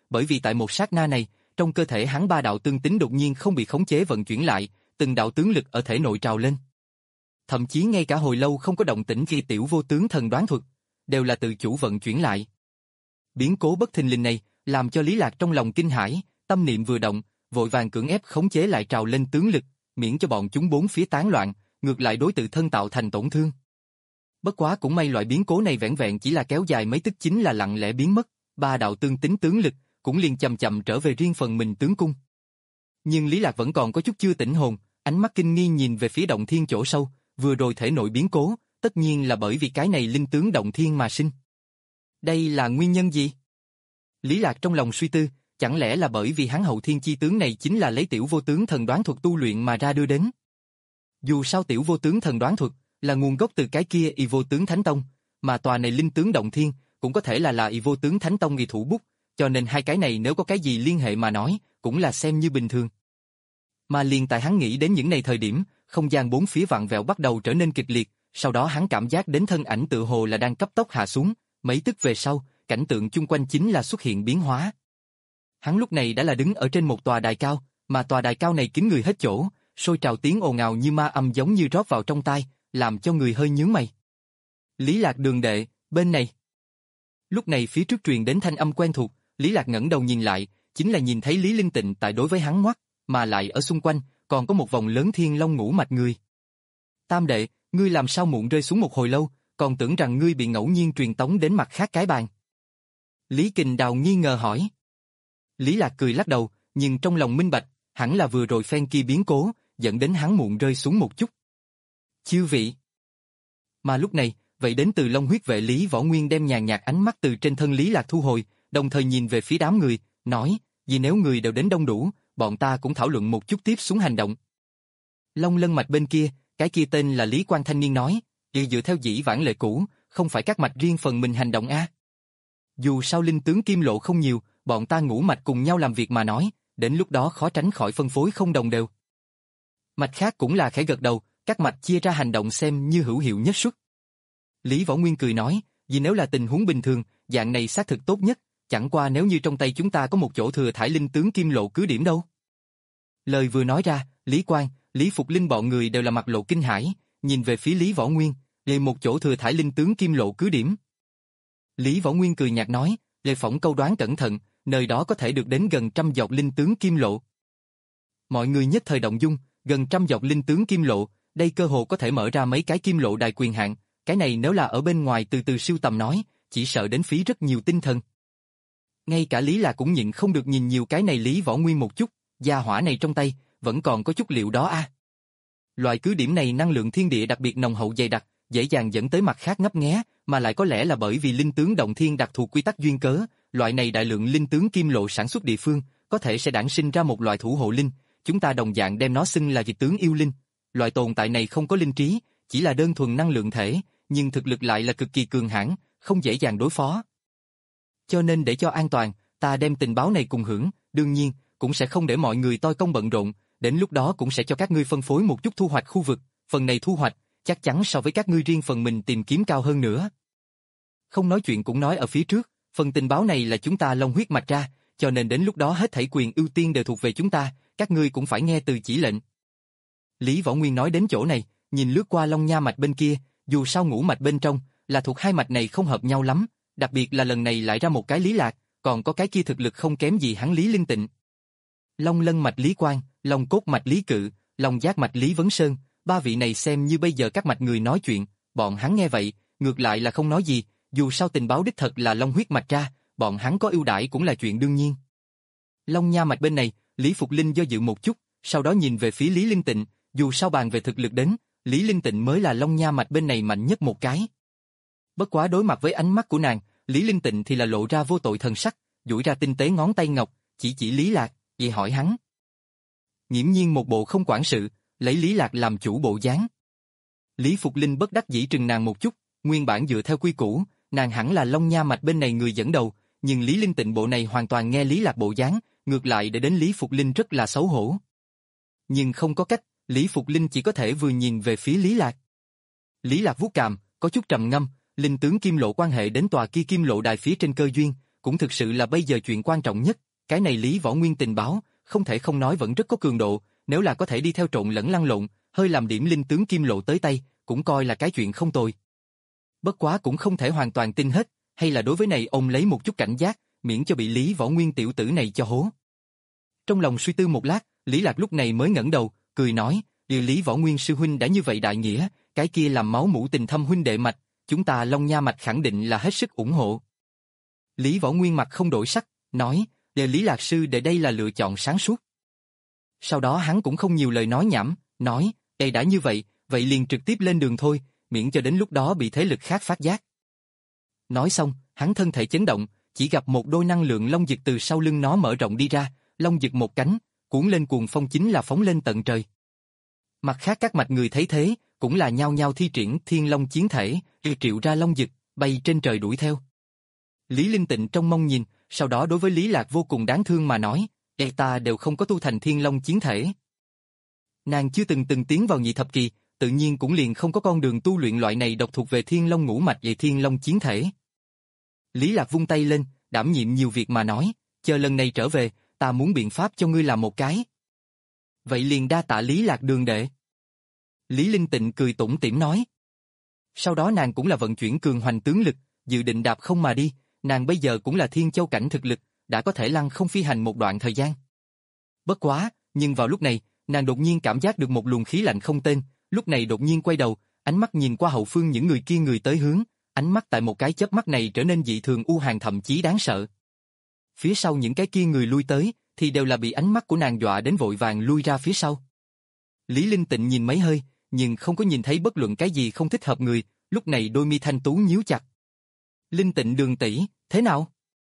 Speaker 1: bởi vì tại một sát na này, trong cơ thể hắn ba đạo tương tính đột nhiên không bị khống chế vận chuyển lại, từng đạo tướng lực ở thể nội trào lên. Thậm chí ngay cả hồi lâu không có động tĩnh khi tiểu vô tướng thần đoán thuật, đều là tự chủ vận chuyển lại. Biến cố bất thình lình này, làm cho Lý Lạc trong lòng kinh hãi, tâm niệm vừa động, vội vàng cưỡng ép khống chế lại trào lên tướng lực, miễn cho bọn chúng bốn phía tán loạn, ngược lại đối tự thân tạo thành tổn thương. Bất quá cũng may loại biến cố này vẻn vẹn chỉ là kéo dài mấy tức chính là lặng lẽ biến mất, ba đạo tương tính tướng lực cũng liền chậm chậm trở về riêng phần mình tướng cung. Nhưng Lý Lạc vẫn còn có chút chưa tỉnh hồn, ánh mắt kinh nghi nhìn về phía động thiên chỗ sâu, vừa rồi thể nội biến cố, tất nhiên là bởi vì cái này linh tướng động thiên mà sinh. Đây là nguyên nhân gì? Lý Lạc trong lòng suy tư, chẳng lẽ là bởi vì hắn hậu thiên chi tướng này chính là lấy tiểu vô tướng thần đoán thuật tu luyện mà ra đưa đến? Dù sao tiểu vô tướng thần đoán thuật là nguồn gốc từ cái kia y vô tướng thánh tông, mà tòa này linh tướng động thiên cũng có thể là là y vô tướng thánh tông y thủ bút, cho nên hai cái này nếu có cái gì liên hệ mà nói, cũng là xem như bình thường. Mà liền tại hắn nghĩ đến những này thời điểm, không gian bốn phía vặn vẹo bắt đầu trở nên kịch liệt, sau đó hắn cảm giác đến thân ảnh tự hồ là đang cấp tốc hạ xuống, mấy tức về sau, cảnh tượng chung quanh chính là xuất hiện biến hóa. Hắn lúc này đã là đứng ở trên một tòa đài cao, mà tòa đài cao này kín người hết chỗ, sôi trào tiếng ồn ào như ma âm giống như rót vào trong tai, làm cho người hơi nhướng mày. Lý Lạc đường đệ, bên này. Lúc này phía trước truyền đến thanh âm quen thuộc, Lý Lạc ngẩng đầu nhìn lại, chính là nhìn thấy Lý Linh Tịnh tại đối với hắn ngoắt, mà lại ở xung quanh, còn có một vòng lớn thiên long ngũ mạch người. Tam đệ, ngươi làm sao muộn rơi xuống một hồi lâu, còn tưởng rằng ngươi bị ngẫu nhiên truyền tống đến mặt khác cái bàn. Lý Kình Đào nghi ngờ hỏi. Lý Lạc cười lắc đầu, nhưng trong lòng minh bạch, hẳn là vừa rồi phen kia biến cố, dẫn đến hắn muộn rơi xuống một chút. Chư vị. Mà lúc này, vậy đến từ Long huyết vệ Lý Võ Nguyên đem nhàn nhạt ánh mắt từ trên thân Lý Lạc thu hồi, đồng thời nhìn về phía đám người, nói, vì nếu người đều đến đông đủ, bọn ta cũng thảo luận một chút tiếp xuống hành động. Long lân mạch bên kia, cái kia tên là Lý Quang thanh niên nói, dựa dựa theo dĩ vãng lệ cũ, không phải các mạch riêng phần mình hành động a. Dù sao linh tướng kim lộ không nhiều, bọn ta ngũ mạch cùng nhau làm việc mà nói, đến lúc đó khó tránh khỏi phân phối không đồng đều. Mạch khác cũng là khẽ gật đầu, các mạch chia ra hành động xem như hữu hiệu nhất suất. Lý Võ Nguyên cười nói, vì nếu là tình huống bình thường, dạng này xác thực tốt nhất, chẳng qua nếu như trong tay chúng ta có một chỗ thừa thải linh tướng kim lộ cứ điểm đâu. Lời vừa nói ra, Lý Quang, Lý Phục Linh bọn người đều là mặt lộ kinh hãi, nhìn về phía Lý Võ Nguyên, về một chỗ thừa thải linh tướng kim lộ cứ điểm. Lý Võ Nguyên cười nhạt nói, lệ phỏng câu đoán cẩn thận, nơi đó có thể được đến gần trăm dọc linh tướng kim lộ. Mọi người nhất thời động dung, gần trăm dọc linh tướng kim lộ, đây cơ hồ có thể mở ra mấy cái kim lộ đài quyền hạn, cái này nếu là ở bên ngoài từ từ siêu tầm nói, chỉ sợ đến phí rất nhiều tinh thần. Ngay cả Lý Lạc cũng nhịn không được nhìn nhiều cái này Lý Võ Nguyên một chút, gia hỏa này trong tay, vẫn còn có chút liệu đó a. À. Loại cứ điểm này năng lượng thiên địa đặc biệt nồng hậu dày đặc, dễ dàng dẫn tới mặt khác ngấp nghé, mà lại có lẽ là bởi vì linh tướng động thiên đặc thù quy tắc duyên cớ, loại này đại lượng linh tướng kim lộ sản xuất địa phương, có thể sẽ đản sinh ra một loại thủ hộ linh, chúng ta đồng dạng đem nó xưng là dị tướng yêu linh. Loại tồn tại này không có linh trí, chỉ là đơn thuần năng lượng thể, nhưng thực lực lại là cực kỳ cường hãn, không dễ dàng đối phó. Cho nên để cho an toàn, ta đem tình báo này cùng hưởng, đương nhiên, cũng sẽ không để mọi người toi công bận rộn, đến lúc đó cũng sẽ cho các ngươi phân phối một chút thu hoạch khu vực, phần này thu hoạch, chắc chắn so với các ngươi riêng phần mình tìm kiếm cao hơn nữa. Không nói chuyện cũng nói ở phía trước, phần tình báo này là chúng ta long huyết mạch ra, cho nên đến lúc đó hết thảy quyền ưu tiên đều thuộc về chúng ta, các ngươi cũng phải nghe từ chỉ lệnh. Lý Võ Nguyên nói đến chỗ này, nhìn lướt qua long nha mạch bên kia, dù sao ngũ mạch bên trong, là thuộc hai mạch này không hợp nhau lắm, đặc biệt là lần này lại ra một cái Lý Lạc, còn có cái kia thực lực không kém gì hắn Lý Linh Tịnh. Long lân mạch Lý Quang, long cốt mạch Lý Cự, long giác mạch Lý Vấn Sơn, ba vị này xem như bây giờ các mạch người nói chuyện, bọn hắn nghe vậy, ngược lại là không nói gì, dù sao tình báo đích thật là long huyết mạch ra, bọn hắn có ưu đãi cũng là chuyện đương nhiên. Long nha mạch bên này, Lý Phục Linh do dự một chút, sau đó nhìn về phía Lý Linh Tịnh, dù sao bàn về thực lực đến, Lý Linh Tịnh mới là long nha mạch bên này mạnh nhất một cái. Bất quá đối mặt với ánh mắt của nàng, Lý Linh Tịnh thì là lộ ra vô tội thần sắc, duỗi ra tinh tế ngón tay ngọc, chỉ chỉ Lý Lạc, vậy hỏi hắn. Nghiễm nhiên một bộ không quản sự, lấy Lý Lạc làm chủ bộ dáng. Lý Phục Linh bất đắc dĩ trừng nàng một chút, nguyên bản dựa theo quy củ, nàng hẳn là long nha mạch bên này người dẫn đầu, nhưng Lý Linh Tịnh bộ này hoàn toàn nghe Lý Lạc bộ dáng, ngược lại để đến Lý Phục Linh rất là xấu hổ. Nhưng không có cách, Lý Phục Linh chỉ có thể vừa nhìn về phía Lý Lạc. Lý Lạc vuốt cằm, có chút trầm ngâm, linh tướng kim lộ quan hệ đến tòa kia kim lộ đài phía trên cơ duyên, cũng thực sự là bây giờ chuyện quan trọng nhất, cái này Lý Võ Nguyên tình báo, không thể không nói vẫn rất có cường độ, nếu là có thể đi theo trộn lẫn lăn lộn, hơi làm điểm linh tướng Kim Lộ tới tay, cũng coi là cái chuyện không tồi. Bất quá cũng không thể hoàn toàn tin hết, hay là đối với này ông lấy một chút cảnh giác, miễn cho bị Lý Võ Nguyên tiểu tử này cho hố. Trong lòng suy tư một lát, Lý Lạc lúc này mới ngẩng đầu, cười nói, điều Lý Võ Nguyên sư huynh đã như vậy đại nghĩa, cái kia làm máu mủ tình thâm huynh đệ mạch, chúng ta Long Nha mạch khẳng định là hết sức ủng hộ. Lý Võ Nguyên mặt không đổi sắc, nói, đều Lý Lạc sư đệ đây là lựa chọn sáng suốt. Sau đó hắn cũng không nhiều lời nói nhảm, nói, đây đã như vậy, vậy liền trực tiếp lên đường thôi, miễn cho đến lúc đó bị thế lực khác phát giác. Nói xong, hắn thân thể chấn động, chỉ gặp một đôi năng lượng long dực từ sau lưng nó mở rộng đi ra, long dực một cánh, cuốn lên cuồng phong chính là phóng lên tận trời. Mặt khác các mạch người thấy thế, cũng là nhao nhao thi triển thiên long chiến thể, triệu ra long dực, bay trên trời đuổi theo. Lý Linh Tịnh trong mong nhìn, sau đó đối với Lý Lạc vô cùng đáng thương mà nói, e ta đều không có tu thành thiên long chiến thể. Nàng chưa từng từng tiến vào nhị thập kỳ, tự nhiên cũng liền không có con đường tu luyện loại này độc thuộc về thiên long ngũ mạch về thiên long chiến thể. Lý Lạc vung tay lên, đảm nhiệm nhiều việc mà nói, chờ lần này trở về, ta muốn biện pháp cho ngươi làm một cái. Vậy liền đa tạ Lý Lạc đường đệ. Lý Linh Tịnh cười tủm tỉm nói. Sau đó nàng cũng là vận chuyển cường hoành tướng lực, dự định đạp không mà đi, nàng bây giờ cũng là thiên châu cảnh thực lực, đã có thể lăng không phi hành một đoạn thời gian. Bất quá, nhưng vào lúc này, nàng đột nhiên cảm giác được một luồng khí lạnh không tên, lúc này đột nhiên quay đầu, ánh mắt nhìn qua hậu phương những người kia người tới hướng, ánh mắt tại một cái chớp mắt này trở nên dị thường u hàn thậm chí đáng sợ. Phía sau những cái kia người lui tới, thì đều là bị ánh mắt của nàng dọa đến vội vàng lui ra phía sau. Lý Linh Tịnh nhìn mấy hơi, nhưng không có nhìn thấy bất luận cái gì không thích hợp người, lúc này đôi mi thanh tú nhíu chặt. Linh Tịnh đường tỷ, thế nào?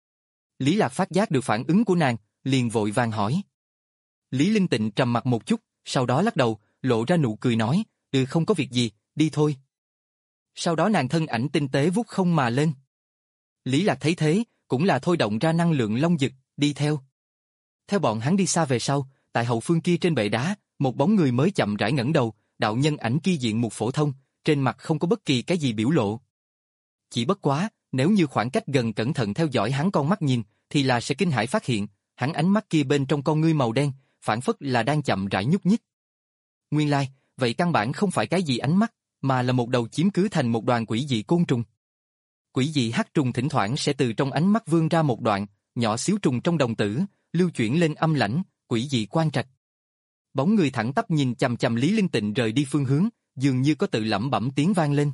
Speaker 1: Lý Lạc phát giác được phản ứng của nàng, liền vội vàng hỏi. Lý Linh Tịnh trầm mặt một chút, sau đó lắc đầu, lộ ra nụ cười nói, ừ không có việc gì, đi thôi. Sau đó nàng thân ảnh tinh tế vút không mà lên. Lý Lạc thấy thế, cũng là thôi động ra năng lượng long dực, đi theo. Theo bọn hắn đi xa về sau, tại hậu phương kia trên bệ đá, một bóng người mới chậm rãi ngẩng đầu, đạo nhân ảnh kia diện mục phổ thông, trên mặt không có bất kỳ cái gì biểu lộ. Chỉ bất quá, nếu như khoảng cách gần cẩn thận theo dõi hắn con mắt nhìn, thì là sẽ kinh hãi phát hiện, hắn ánh mắt kia bên trong con ngươi màu đen, phản phất là đang chậm rãi nhúc nhích. Nguyên lai, vậy căn bản không phải cái gì ánh mắt, mà là một đầu chiếm cứ thành một đoàn quỷ dị côn trùng. Quỷ dị hắc trùng thỉnh thoảng sẽ từ trong ánh mắt vươn ra một đoạn, nhỏ xíu trùng trong đồng tử, lưu chuyển lên âm lãnh, quỷ dị quan trạch. Bóng người thẳng tắp nhìn chằm chằm Lý Linh Tịnh rời đi phương hướng, dường như có tự lẩm bẩm tiếng vang lên.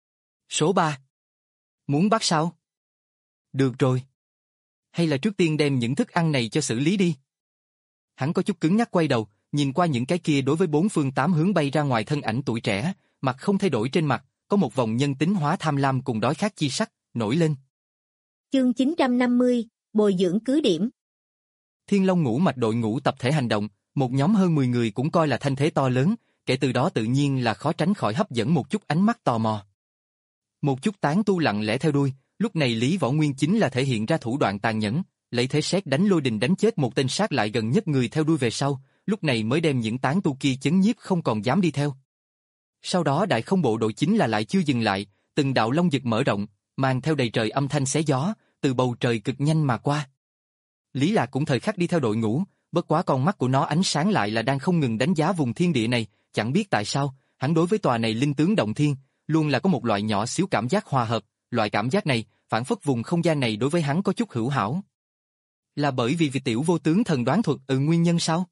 Speaker 1: Số ba. Muốn bắt sao? Được rồi. Hay là trước tiên đem những thức ăn này cho xử lý đi. Hắn có chút cứng nhắc quay đầu, nhìn qua những cái kia đối với bốn phương tám hướng bay ra ngoài thân ảnh tuổi trẻ, mặt không thay đổi trên mặt, có một vòng nhân tính hóa tham lam cùng đói khát chi sắc, nổi lên.
Speaker 2: Chương chín trăm năm mươi, bồi dưỡng cứ điểm.
Speaker 1: Thiên Long ngũ mạch đội ngũ tập thể hành động, một nhóm hơn mười người cũng coi là thanh thế to lớn, kể từ đó tự nhiên là khó tránh khỏi hấp dẫn một chút ánh mắt tò mò. Một chút tán tu lặng lẽ theo đuôi, lúc này Lý Võ Nguyên chính là thể hiện ra thủ đoạn tàn nhẫn, lấy thế sét đánh lôi đình đánh chết một tên sát lại gần nhất người theo đuôi về sau, lúc này mới đem những tán tu kia chấn nhiếp không còn dám đi theo. Sau đó đại không bộ đội chính là lại chưa dừng lại, từng đạo long dực mở rộng, mang theo đầy trời âm thanh xé gió, từ bầu trời cực nhanh mà qua. Lý Lạc cũng thời khắc đi theo đội ngũ, bất quá con mắt của nó ánh sáng lại là đang không ngừng đánh giá vùng thiên địa này, chẳng biết tại sao, hắn đối với tòa này linh tướng động thiên, luôn là có một loại nhỏ xíu cảm giác hòa hợp, loại cảm giác này, phản phất vùng không gian này đối với hắn có chút hữu hảo. Là bởi vì vì tiểu vô tướng thần đoán thuật ừ nguyên nhân sao?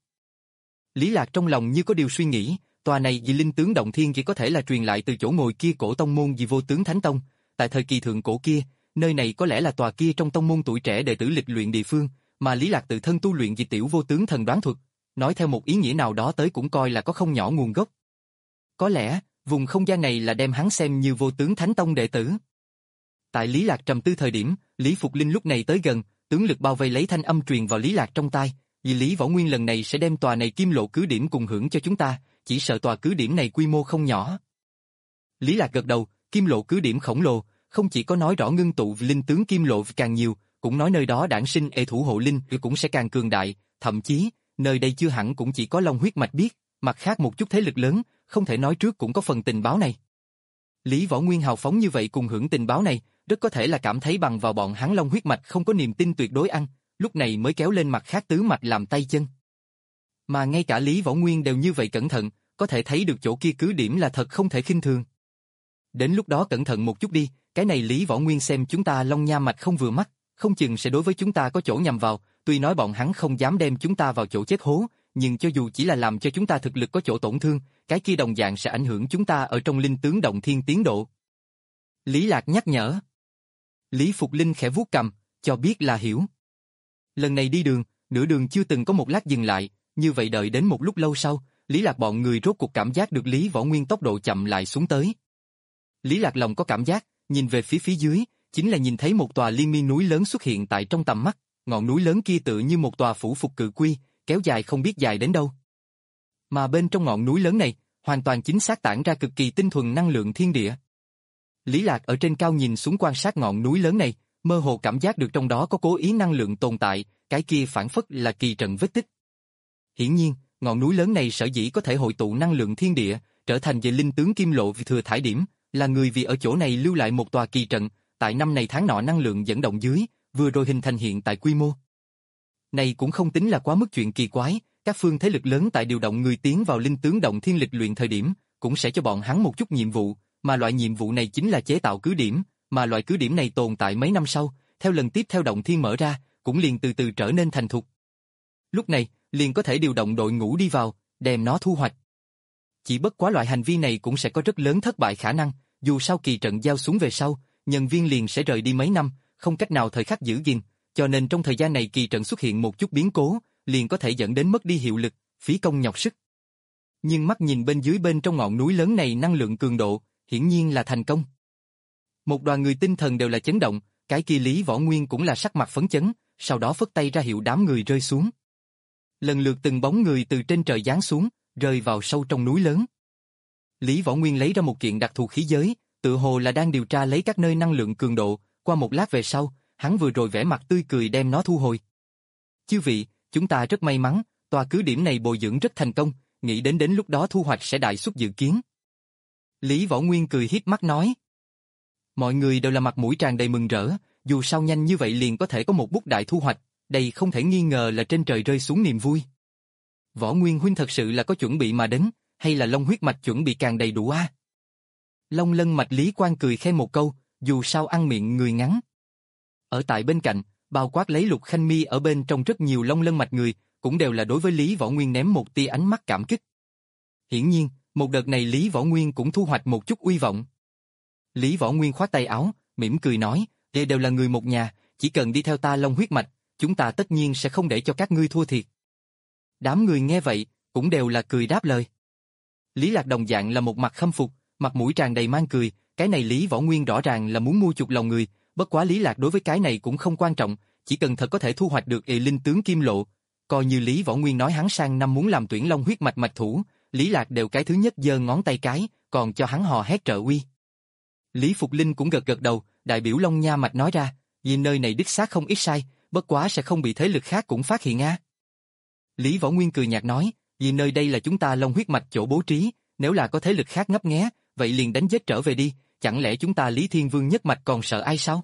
Speaker 1: Lý Lạc trong lòng như có điều suy nghĩ, tòa này vì linh tướng động thiên chỉ có thể là truyền lại từ chỗ ngồi kia cổ tông môn vì vô tướng thánh tông, tại thời kỳ thượng cổ kia, nơi này có lẽ là tòa kia trong tông môn tuổi trẻ đệ tử lịch luyện địa phương, mà Lý Lạc tự thân tu luyện vì tiểu vô tướng thần đoán thuật, nói theo một ý nghĩa nào đó tới cũng coi là có không nhỏ nguồn gốc. Có lẽ, vùng không gian này là đem hắn xem như vô tướng thánh tông đệ tử. Tại Lý Lạc trầm tư thời điểm, Lý Phục Linh lúc này tới gần, tướng lực bao vây lấy thanh âm truyền vào Lý Lạc trong tai, vì Lý Võ Nguyên lần này sẽ đem tòa này kim lộ cứ điểm cùng hưởng cho chúng ta, chỉ sợ tòa cứ điểm này quy mô không nhỏ. Lý Lạc gật đầu, kim lộ cứ điểm khổng lồ, không chỉ có nói rõ ngưng tụ linh tướng kim lộ càng nhiều, cũng nói nơi đó đản sinh ê thủ hộ linh cũng sẽ càng cường đại, thậm chí, nơi đây chưa hẳn cũng chỉ có long huyết mạch biết, mặt khác một chút thế lực lớn, không thể nói trước cũng có phần tình báo này. Lý Võ Nguyên hào phóng như vậy cùng hưởng tình báo này, rất có thể là cảm thấy bằng vào bọn hắn long huyết mạch không có niềm tin tuyệt đối ăn, lúc này mới kéo lên mặt khác tứ mạch làm tay chân. Mà ngay cả Lý Võ Nguyên đều như vậy cẩn thận, có thể thấy được chỗ kia cứ điểm là thật không thể khinh thường. Đến lúc đó cẩn thận một chút đi, cái này Lý Võ Nguyên xem chúng ta Long Nha mạch không vừa mắt, không chừng sẽ đối với chúng ta có chỗ nhằm vào, tuy nói bọn hắn không dám đem chúng ta vào chỗ chết hố, nhưng cho dù chỉ là làm cho chúng ta thực lực có chỗ tổn thương, cái kia đồng dạng sẽ ảnh hưởng chúng ta ở trong linh tướng động thiên tiến độ. Lý Lạc nhắc nhở. Lý Phục Linh khẽ vuốt cầm, cho biết là hiểu. Lần này đi đường, nửa đường chưa từng có một lát dừng lại, như vậy đợi đến một lúc lâu sau, Lý Lạc bọn người rốt cuộc cảm giác được Lý Võ Nguyên tốc độ chậm lại xuống tới. Lý Lạc lòng có cảm giác, nhìn về phía phía dưới, chính là nhìn thấy một tòa liên miên núi lớn xuất hiện tại trong tầm mắt, ngọn núi lớn kia tựa như một tòa phủ phục cự quy, kéo dài không biết dài đến đâu. Mà bên trong ngọn núi lớn này, hoàn toàn chính xác tản ra cực kỳ tinh thuần năng lượng thiên địa. Lý Lạc ở trên cao nhìn xuống quan sát ngọn núi lớn này, mơ hồ cảm giác được trong đó có cố ý năng lượng tồn tại, cái kia phản phất là kỳ trận vết tích. Hiển nhiên, ngọn núi lớn này sở dĩ có thể hội tụ năng lượng thiên địa, trở thành về linh tướng kim lộ vì thừa thải điểm, là người vì ở chỗ này lưu lại một tòa kỳ trận, tại năm này tháng nọ năng lượng dẫn động dưới, vừa rồi hình thành hiện tại quy mô. Này cũng không tính là quá mức chuyện kỳ quái, các phương thế lực lớn tại điều động người tiến vào linh tướng động thiên lịch luyện thời điểm, cũng sẽ cho bọn hắn một chút nhiệm vụ, mà loại nhiệm vụ này chính là chế tạo cứ điểm, mà loại cứ điểm này tồn tại mấy năm sau, theo lần tiếp theo động thiên mở ra, cũng liền từ từ trở nên thành thục. Lúc này, liền có thể điều động đội ngũ đi vào, đem nó thu hoạch. Chỉ bất quá loại hành vi này cũng sẽ có rất lớn thất bại khả năng, dù sau kỳ trận giao xuống về sau, nhân viên liền sẽ rời đi mấy năm, không cách nào thời khắc giữ gìn, cho nên trong thời gian này kỳ trận xuất hiện một chút biến cố, liền có thể dẫn đến mất đi hiệu lực, phí công nhọc sức. Nhưng mắt nhìn bên dưới bên trong ngọn núi lớn này năng lượng cường độ, hiển nhiên là thành công. Một đoàn người tinh thần đều là chấn động, cái kia Lý Võ Nguyên cũng là sắc mặt phấn chấn, sau đó phất tay ra hiệu đám người rơi xuống. Lần lượt từng bóng người từ trên trời giáng xuống, rơi vào sâu trong núi lớn. Lý Võ Nguyên lấy ra một kiện đặc thù khí giới, tự hồ là đang điều tra lấy các nơi năng lượng cường độ, qua một lát về sau, hắn vừa rồi vẻ mặt tươi cười đem nó thu hồi. Chư vị, chúng ta rất may mắn, tòa cứ điểm này bồi dưỡng rất thành công, nghĩ đến đến lúc đó thu hoạch sẽ đại suất dự kiến. Lý Võ Nguyên cười hiếp mắt nói. Mọi người đều là mặt mũi tràn đầy mừng rỡ, dù sao nhanh như vậy liền có thể có một bút đại thu hoạch, đây không thể nghi ngờ là trên trời rơi xuống niềm vui. Võ Nguyên huynh thật sự là có chuẩn bị mà đến, hay là Long huyết mạch chuẩn bị càng đầy đủ a? À? Long Lân mạch Lý Quang cười khen một câu, dù sao ăn miệng người ngắn. Ở tại bên cạnh, bao quát lấy Lục Khanh Mi ở bên trong rất nhiều Long Lân mạch người, cũng đều là đối với Lý Võ Nguyên ném một tia ánh mắt cảm kích. Hiển nhiên, một đợt này Lý Võ Nguyên cũng thu hoạch một chút uy vọng. Lý Võ Nguyên khoát tay áo, mỉm cười nói, đây đều là người một nhà, chỉ cần đi theo ta Long huyết mạch, chúng ta tất nhiên sẽ không để cho các ngươi thua thiệt. Đám người nghe vậy, cũng đều là cười đáp lời. Lý Lạc đồng dạng là một mặt khâm phục, mặt mũi tràn đầy mang cười, cái này Lý Võ Nguyên rõ ràng là muốn mua chuộc lòng người, bất quá Lý Lạc đối với cái này cũng không quan trọng, chỉ cần thật có thể thu hoạch được ệ linh tướng kim lộ, coi như Lý Võ Nguyên nói hắn sang năm muốn làm tuyển Long huyết mạch mạch thủ, Lý Lạc đều cái thứ nhất giơ ngón tay cái, còn cho hắn hò hét trợ uy. Lý Phục Linh cũng gật gật đầu, đại biểu Long Nha mạch nói ra, vì nơi này đích xác không ít sai, bất quá sẽ không bị thế lực khác cũng phát hiện a. Lý Võ Nguyên cười nhạt nói, vì nơi đây là chúng ta Long huyết mạch chỗ bố trí, nếu là có thế lực khác ngấp nghé, vậy liền đánh giết trở về đi, chẳng lẽ chúng ta Lý Thiên Vương nhất mạch còn sợ ai sao?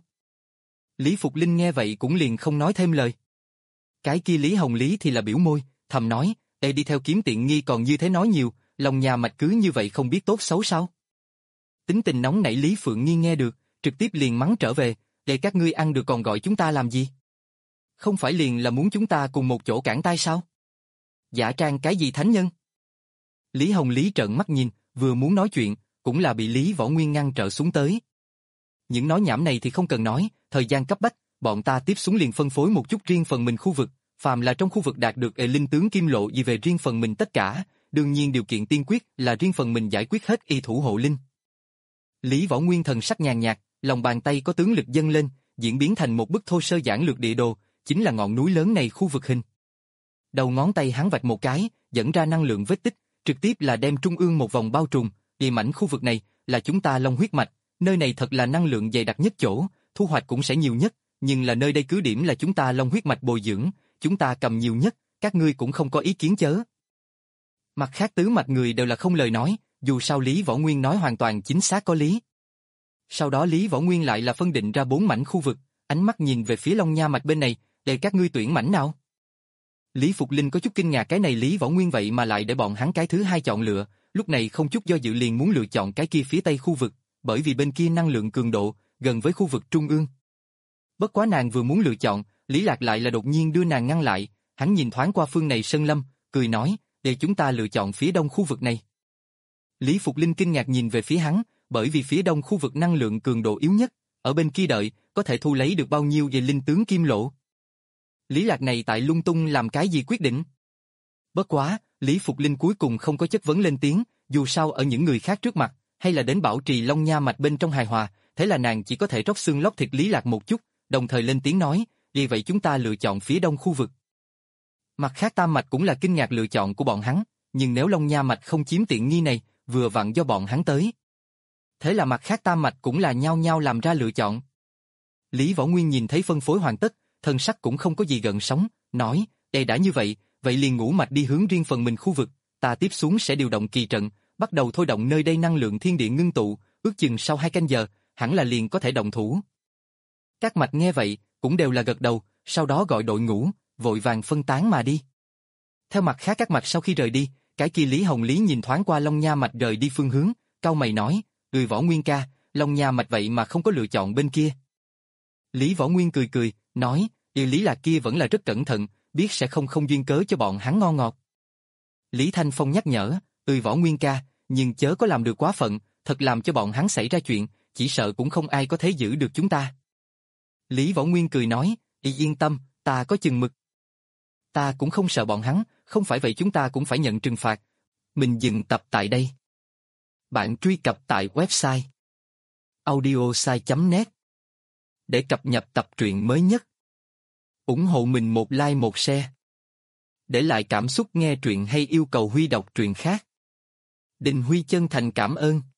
Speaker 1: Lý Phục Linh nghe vậy cũng liền không nói thêm lời. Cái kia Lý Hồng Lý thì là biểu môi, thầm nói, đây đi theo kiếm tiện nghi còn như thế nói nhiều, Long Nha mạch cứ như vậy không biết tốt xấu sao? Tính tình nóng nảy Lý Phượng Nghi nghe được, trực tiếp liền mắng trở về, để các ngươi ăn được còn gọi chúng ta làm gì? Không phải liền là muốn chúng ta cùng một chỗ cản tay sao? Giả trang cái gì thánh nhân? Lý Hồng Lý trợn mắt nhìn, vừa muốn nói chuyện, cũng là bị Lý Võ Nguyên ngăn trở xuống tới. Những nói nhảm này thì không cần nói, thời gian cấp bách, bọn ta tiếp xuống liền phân phối một chút riêng phần mình khu vực, phàm là trong khu vực đạt được ệ linh tướng kim lộ gì về riêng phần mình tất cả, đương nhiên điều kiện tiên quyết là riêng phần mình giải quyết hết y thủ hộ linh. Lý Võ Nguyên thần sắc nhàn nhạt, lòng bàn tay có tướng lực dâng lên, diễn biến thành một bức thô sơ giản lược địa đồ, chính là ngọn núi lớn này khu vực hình. Đầu ngón tay hắn vạch một cái, dẫn ra năng lượng vết tích, trực tiếp là đem trung ương một vòng bao trùm, địa mảnh khu vực này là chúng ta Long huyết mạch, nơi này thật là năng lượng dày đặc nhất chỗ, thu hoạch cũng sẽ nhiều nhất, nhưng là nơi đây cứ điểm là chúng ta Long huyết mạch bồi dưỡng, chúng ta cầm nhiều nhất, các ngươi cũng không có ý kiến chớ. Mặt khác tứ mạch người đều là không lời nói, dù sao Lý Võ Nguyên nói hoàn toàn chính xác có lý. Sau đó Lý Võ Nguyên lại là phân định ra bốn mảnh khu vực, ánh mắt nhìn về phía Long Nha Mạch bên này, để các ngươi tuyển mảnh nào? Lý Phục Linh có chút kinh ngạc cái này Lý Võ Nguyên vậy mà lại để bọn hắn cái thứ hai chọn lựa, lúc này không chút do dự liền muốn lựa chọn cái kia phía tây khu vực, bởi vì bên kia năng lượng cường độ, gần với khu vực trung ương. Bất quá nàng vừa muốn lựa chọn, Lý Lạc lại là đột nhiên đưa nàng ngăn lại, hắn nhìn thoáng qua phương này sơn lâm, cười nói, để chúng ta lựa chọn phía đông khu vực này. Lý Phục Linh kinh ngạc nhìn về phía hắn, bởi vì phía đông khu vực năng lượng cường độ yếu nhất, ở bên kia đợi, có thể thu lấy được bao nhiêu về linh tướng kim lỗ. Lý Lạc này tại lung tung làm cái gì quyết định? Bất quá, Lý Phục Linh cuối cùng không có chất vấn lên tiếng, dù sao ở những người khác trước mặt, hay là đến bảo trì Long Nha Mạch bên trong hài hòa, thế là nàng chỉ có thể trót xương lóc thịt Lý Lạc một chút, đồng thời lên tiếng nói, vì vậy chúng ta lựa chọn phía đông khu vực. Mặt khác Tam Mạch cũng là kinh ngạc lựa chọn của bọn hắn, nhưng nếu Long Nha Mạch không chiếm tiện nghi này, vừa vặn do bọn hắn tới. Thế là mặt khác Tam Mạch cũng là nhao nhao làm ra lựa chọn. Lý Võ Nguyên nhìn thấy phân phối hoàn tất, thân sắc cũng không có gì gợn sóng, nói, đây đã như vậy, vậy liền ngũ mạch đi hướng riêng phần mình khu vực, ta tiếp xuống sẽ điều động kỳ trận, bắt đầu thôi động nơi đây năng lượng thiên địa ngưng tụ, ước chừng sau hai canh giờ, hẳn là liền có thể động thủ. Các mạch nghe vậy, cũng đều là gật đầu, sau đó gọi đội ngũ, vội vàng phân tán mà đi. Theo mặt khác các mạch sau khi rời đi, cái kia Lý Hồng Lý nhìn thoáng qua Long Nha Mạch rời đi phương hướng, cau mày nói, người Võ Nguyên ca, Long Nha Mạch vậy mà không có lựa chọn bên kia. Lý Võ Nguyên cười cười, nói, điều Lý Lạc kia vẫn là rất cẩn thận, biết sẽ không không duyên cớ cho bọn hắn ngon ngọt. Lý Thanh Phong nhắc nhở, ừ Võ Nguyên ca, nhưng chớ có làm được quá phận, thật làm cho bọn hắn xảy ra chuyện, chỉ sợ cũng không ai có thể giữ được chúng ta. Lý Võ Nguyên cười nói, y yên tâm, ta có chừng mực. Ta cũng không sợ bọn hắn, không phải vậy chúng ta cũng phải nhận trừng phạt. Mình dừng tập tại đây. Bạn truy cập tại website audiosai chấm net để cập nhật tập truyện mới nhất. Ủng hộ mình một like một share. Để lại cảm xúc nghe truyện hay yêu cầu Huy đọc truyện khác. Đình Huy chân thành cảm ơn.